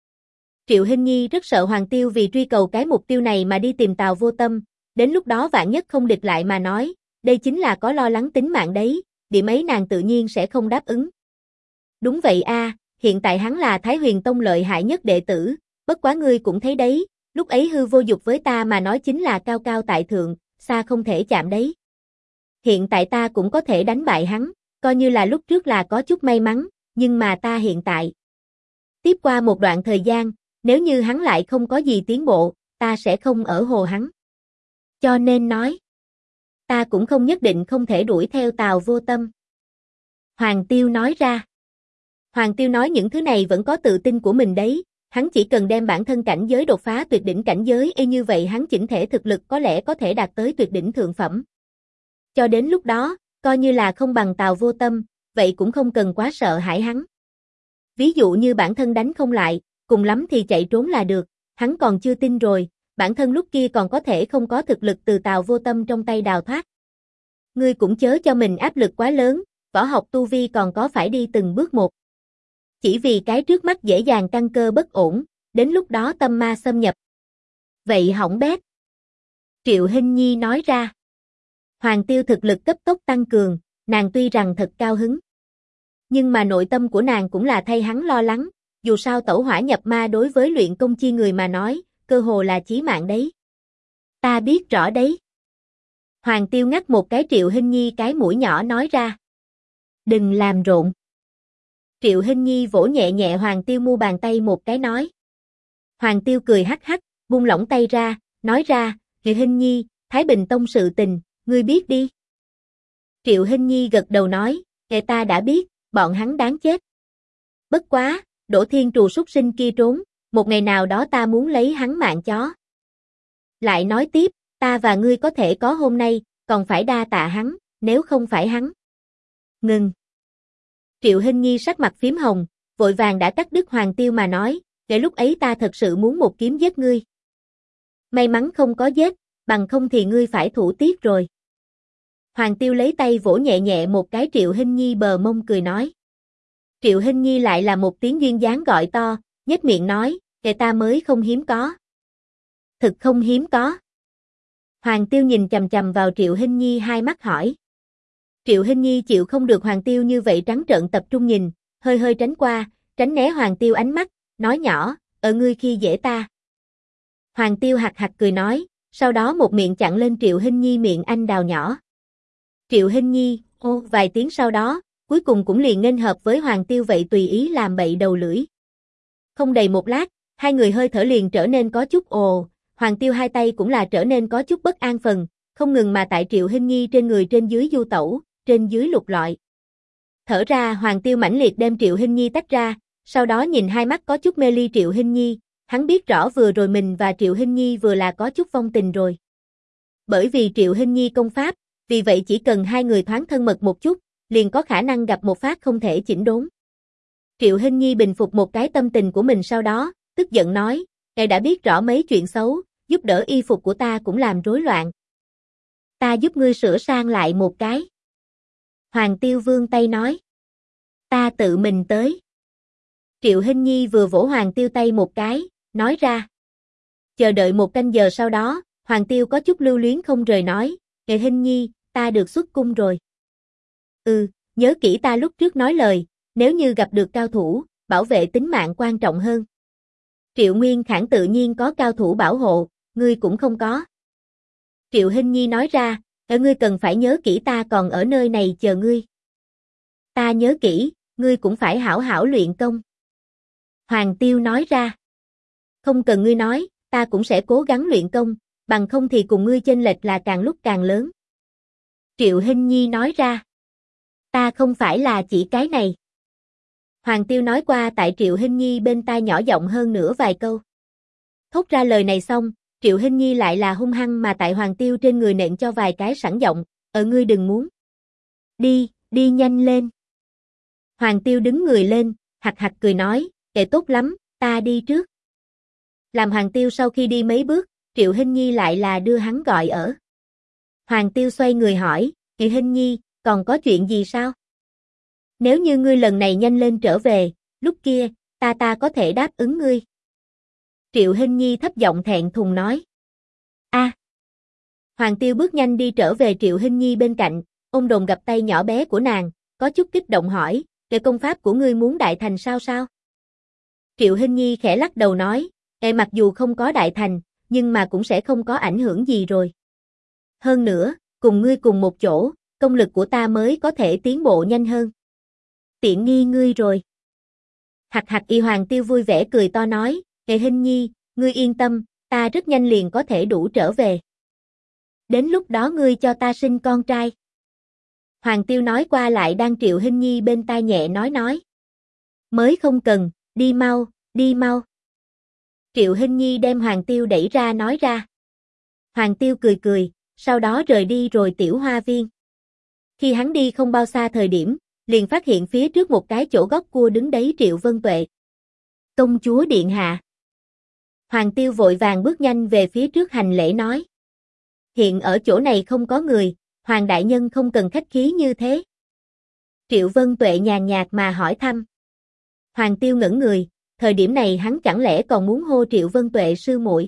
Triệu Hinh Nhi rất sợ Hoàng Tiêu vì truy cầu cái mục tiêu này mà đi tìm Tào Vô Tâm, đến lúc đó vạn nhất không địch lại mà nói, đây chính là có lo lắng tính mạng đấy, điểm ấy nàng tự nhiên sẽ không đáp ứng. Đúng vậy a, hiện tại hắn là Thái Huyền Tông lợi hại nhất đệ tử, bất quá ngươi cũng thấy đấy, lúc ấy hư vô dục với ta mà nói chính là cao cao tại thượng, xa không thể chạm đấy. Hiện tại ta cũng có thể đánh bại hắn, coi như là lúc trước là có chút may mắn, nhưng mà ta hiện tại. Tiếp qua một đoạn thời gian, nếu như hắn lại không có gì tiến bộ, ta sẽ không ở hồ hắn. Cho nên nói, ta cũng không nhất định không thể đuổi theo Tào Vô Tâm. Hoàng Tiêu nói ra. Hoàng Tiêu nói những thứ này vẫn có tự tin của mình đấy, hắn chỉ cần đem bản thân cảnh giới đột phá tuyệt đỉnh cảnh giới như vậy hắn chỉnh thể thực lực có lẽ có thể đạt tới tuyệt đỉnh thượng phẩm. Cho đến lúc đó, coi như là không bằng Tào Vô Tâm, vậy cũng không cần quá sợ hãi hắn. Ví dụ như bản thân đánh không lại, cùng lắm thì chạy trốn là được, hắn còn chưa tin rồi, bản thân lúc kia còn có thể không có thực lực từ Tào Vô Tâm trong tay đào thoát. Ngươi cũng chớ cho mình áp lực quá lớn, võ học tu vi còn có phải đi từng bước một. Chỉ vì cái trước mắt dễ dàng căn cơ bất ổn, đến lúc đó tâm ma xâm nhập. Vậy hỏng bét. Triệu Hinh Nhi nói ra. Hoàng Tiêu thực lực cấp tốc tăng cường, nàng tuy rằng thật cao hứng. Nhưng mà nội tâm của nàng cũng là thay hắn lo lắng, dù sao tẩu hỏa nhập ma đối với luyện công chi người mà nói, cơ hồ là chí mạng đấy. Ta biết rõ đấy. Hoàng Tiêu ngắt một cái Triệu Hinh Nhi cái mũi nhỏ nói ra. Đừng làm rộn. Triệu Hinh Nhi vỗ nhẹ nhẹ Hoàng Tiêu mu bàn tay một cái nói. Hoàng Tiêu cười hắc hắc, buông lỏng tay ra, nói ra, Triệu Hinh Nhi, Thái Bình Tông sự tình, ngươi biết đi. Triệu Hinh Nhi gật đầu nói, ta đã biết, bọn hắn đáng chết. Bất quá, Đỗ Thiên Trù súc sinh kia trốn, một ngày nào đó ta muốn lấy hắn mạng chó. Lại nói tiếp, ta và ngươi có thể có hôm nay, còn phải đa tạ hắn, nếu không phải hắn. Ngừng. Triệu Hinh Nhi sắc mặt phím hồng, vội vàng đã cắt đứt Hoàng Tiêu mà nói, để lúc ấy ta thật sự muốn một kiếm giết ngươi. May mắn không có giết, bằng không thì ngươi phải thủ tiết rồi. Hoàng Tiêu lấy tay vỗ nhẹ nhẹ một cái Triệu Hinh Nhi bờ mông cười nói. Triệu Hinh Nhi lại là một tiếng duyên dáng gọi to, nhếch miệng nói, kệ ta mới không hiếm có. Thực không hiếm có. Hoàng Tiêu nhìn chằm chằm vào Triệu Hinh Nhi hai mắt hỏi. Triệu Hinh Nhi chịu không được Hoàng Tiêu như vậy trắng trợn tập trung nhìn, hơi hơi tránh qua, tránh né Hoàng Tiêu ánh mắt, nói nhỏ, ở ngươi khi dễ ta. Hoàng Tiêu hạc hạc cười nói, sau đó một miệng chặn lên Triệu Hinh Nhi miệng anh đào nhỏ. Triệu Hinh Nhi, ô vài tiếng sau đó, cuối cùng cũng liền nghênh hợp với Hoàng Tiêu vậy tùy ý làm bậy đầu lưỡi. Không đầy một lát, hai người hơi thở liền trở nên có chút ồ, Hoàng Tiêu hai tay cũng là trở nên có chút bất an phần, không ngừng mà tại Triệu Hinh Nhi trên người trên dưới du tẩu, trên dưới lục lọi. Thở ra Hoàng Tiêu mãnh liệt đem Triệu Hinh Nhi tách ra, sau đó nhìn hai mắt có chút mê ly Triệu Hinh Nhi, hắn biết rõ vừa rồi mình và Triệu Hinh Nhi vừa là có chút vong tình rồi. Bởi vì Triệu Hinh Nhi công pháp, vì vậy chỉ cần hai người thoáng thân mật một chút, liền có khả năng gặp một phát không thể chỉnh đốn. Triệu Hinh Nhi bình phục một cái tâm tình của mình sau đó, tức giận nói, ngài đã biết rõ mấy chuyện xấu, giúp đỡ y phục của ta cũng làm rối loạn. Ta giúp ngươi sửa sang lại một cái. Hoàng Tiêu vươn tay nói. Ta tự mình tới. Triệu Hinh Nhi vừa vỗ Hoàng Tiêu tay một cái, nói ra. Chờ đợi một canh giờ sau đó, Hoàng Tiêu có chút lưu luyến không rời nói, Nghệ Hinh Nhi, ta được xuất cung rồi. Nhớ kỹ ta lúc trước nói lời, nếu như gặp được cao thủ, bảo vệ tính mạng quan trọng hơn. Triệu Nguyên Khản tự nhiên có cao thủ bảo hộ, ngươi cũng không có. Triệu Hinh Nhi nói ra, ngươi cần phải nhớ kỹ ta còn ở nơi này chờ ngươi. Ta nhớ kỹ, ngươi cũng phải hảo hảo luyện công. Hoàng Tiêu nói ra. Không cần ngươi nói, ta cũng sẽ cố gắng luyện công, bằng không thì cùng ngươi chênh lệch là càng lúc càng lớn. Triệu Hinh Nhi nói ra. Ta không phải là chỉ cái này. Hoàng Tiêu nói qua tại Triệu Hinh Nhi bên tai nhỏ giọng hơn nữa vài câu. Thốt ra lời này xong, Triệu Hinh Nhi lại là hung hăng mà tại Hoàng Tiêu trên người nện cho vài cái sẵn giọng, ngươi đừng muốn. Đi, đi nhanh lên. Hoàng Tiêu đứng người lên, hạch hạch cười nói, tốt lắm, ta đi trước. Làm Hoàng Tiêu sau khi đi mấy bước, Triệu Hinh Nhi lại là đưa hắn gọi ở. Hoàng Tiêu xoay người hỏi, Triệu Hinh Nhi, còn có chuyện gì sao? Nếu như ngươi lần này nhanh lên trở về, lúc kia, ta có thể đáp ứng ngươi. Triệu Hinh Nhi thấp giọng thẹn thùng nói. A. Hoàng Tiêu bước nhanh đi trở về Triệu Hinh Nhi bên cạnh, ôm đồm gặp tay nhỏ bé của nàng, có chút kích động hỏi, cái công pháp của ngươi muốn đại thành sao? Triệu Hinh Nhi khẽ lắc đầu nói, mặc dù không có đại thành, nhưng mà cũng sẽ không có ảnh hưởng gì rồi. Hơn nữa, cùng ngươi cùng một chỗ, công lực của ta mới có thể tiến bộ nhanh hơn. Tiện nghi ngươi rồi. Y Hoàng Tiêu vui vẻ cười to nói, Hinh Nhi, ngươi yên tâm, ta rất nhanh liền có thể đủ trở về. Đến lúc đó ngươi cho ta sinh con trai. Hoàng Tiêu nói qua lại đang Triệu Hinh Nhi bên tai nhẹ nói. Mới không cần, đi mau. Triệu Hinh Nhi đem Hoàng Tiêu đẩy ra nói ra. Hoàng Tiêu cười, sau đó rời đi rồi tiểu hoa viên. Khi hắn đi không bao xa thời điểm, liền phát hiện phía trước một cái chỗ góc cua đứng đấy Triệu Vân Tuệ. Công chúa điện hạ. Hoàng Tiêu vội vàng bước nhanh về phía trước hành lễ nói. Hiện ở chỗ này không có người, Hoàng đại nhân không cần khách khí như thế. Triệu Vân Tuệ nhàn nhạt mà hỏi thăm. Hoàng Tiêu ngẩn người, thời điểm này hắn chẳng lẽ còn muốn hô Triệu Vân Tuệ sư muội?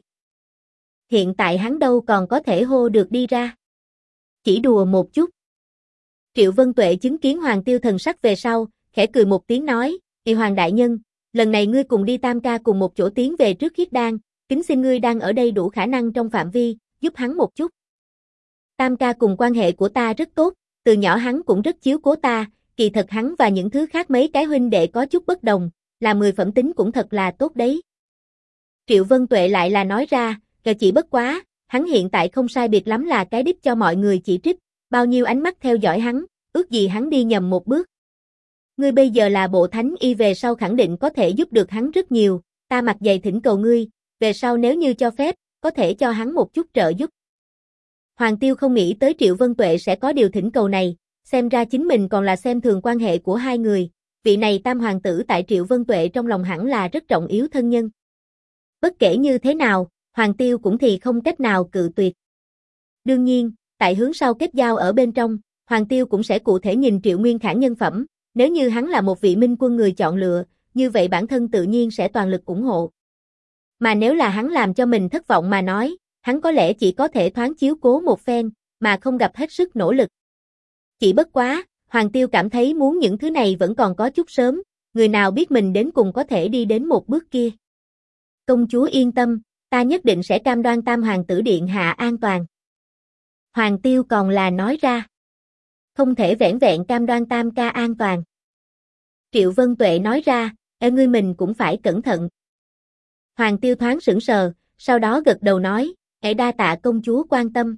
Hiện tại hắn đâu còn có thể hô được đi ra. Chỉ đùa một chút. Triệu Vân Tuệ chứng kiến Hoàng Tiêu thần sắc về sau, khẽ cười một tiếng nói, Hoàng đại nhân, lần này ngươi cùng đi Tam ca cùng một chỗ tiến về trước Khiết Đan, kính xin ngươi đang ở đây đủ khả năng trong phạm vi, giúp hắn một chút. Tam ca cùng quan hệ của ta rất tốt, từ nhỏ hắn cũng rất chiếu cố ta, kỳ thật hắn và những thứ khác mấy cái huynh đệ có chút bất đồng, là 10 phẩm tính cũng thật là tốt đấy. Triệu Vân Tuệ lại là nói ra, chỉ bất quá, hắn hiện tại không sai biệt lắm là cái đích cho mọi người chỉ trích, bao nhiêu ánh mắt theo dõi hắn, ước gì hắn đi nhầm một bước. Ngươi bây giờ là bộ thánh y về sau khẳng định có thể giúp được hắn rất nhiều, ta mặt dày thỉnh cầu ngươi, về sau nếu như cho phép, có thể cho hắn một chút trợ giúp. Hoàng Tiêu không nghĩ tới Triệu Vân Tuệ sẽ có điều thỉnh cầu này, xem ra chính mình còn là xem thường quan hệ của hai người, vị này tam hoàng tử tại Triệu Vân Tuệ trong lòng hẳn là rất trọng yếu thân nhân. Bất kể như thế nào, Hoàng Tiêu cũng thì không cách nào cự tuyệt. Đương nhiên, tại hướng sau kết giao ở bên trong, Hoàng Tiêu cũng sẽ cụ thể nhìn Triệu Nguyên Khải nhân phẩm, nếu như hắn là một vị minh quân người chọn lựa, như vậy bản thân tự nhiên sẽ toàn lực ủng hộ. Mà nếu là hắn làm cho mình thất vọng mà nói, hắn có lẽ chỉ có thể thoáng chiếu cố một phen, mà không gặp hết sức nỗ lực. Chỉ bất quá, Hoàng Tiêu cảm thấy muốn những thứ này vẫn còn có chút sớm, người nào biết mình đến cùng có thể đi đến một bước kia. Công chúa yên tâm, ta nhất định sẽ cam đoan tam hoàng tử điện hạ an toàn. Hoàng Tiêu còn là nói ra. Không thể vẻn vẹn cam đoan tam ca an toàn. Triệu Vân Tuệ nói ra, ngươi mình cũng phải cẩn thận. Hoàng Tiêu thoáng sững sờ, sau đó gật đầu nói, đa tạ công chúa quan tâm.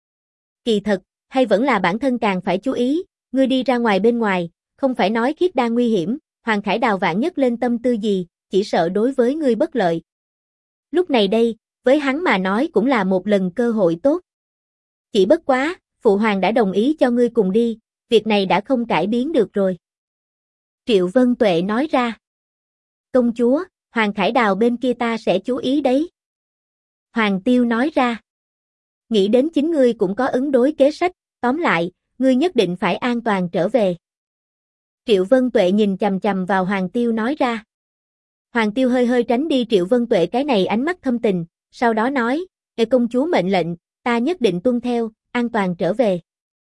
Kỳ thật, hay vẫn là bản thân càng phải chú ý, ngươi đi ra ngoài bên ngoài, không phải nói Khiết Đan nguy hiểm, Hoàng Khải Đào vạn nhất lên tâm tư gì, chỉ sợ đối với ngươi bất lợi. Lúc này đây, với hắn mà nói cũng là một lần cơ hội tốt. Chỉ bất quá, Phụ Hoàng đã đồng ý cho ngươi cùng đi, việc này đã không cải biến được rồi. Triệu Vân Tuệ nói ra. Công chúa, Hoàng Khải Đào bên kia ta sẽ chú ý đấy. Hoàng Tiêu nói ra. Nghĩ đến chính ngươi cũng có ứng đối kế sách, tóm lại, ngươi nhất định phải an toàn trở về. Triệu Vân Tuệ nhìn chằm chằm vào Hoàng Tiêu nói ra. Hoàng Tiêu hơi hơi tránh đi Triệu Vân Tuệ cái này ánh mắt thâm tình, sau đó nói, công chúa mệnh lệnh, ta nhất định tuân theo, an toàn trở về.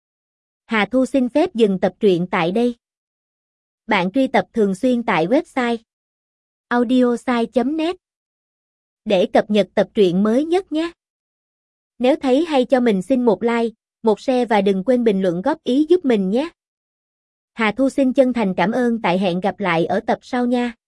Hà Thu xin phép dừng tập truyện tại đây. Bạn truy tập thường xuyên tại website audiosai.net để cập nhật tập truyện mới nhất nhé. Nếu thấy hay cho mình xin một like, một share và đừng quên bình luận góp ý giúp mình nhé. Hà Thu xin chân thành cảm ơn, tại hẹn gặp lại ở tập sau nha.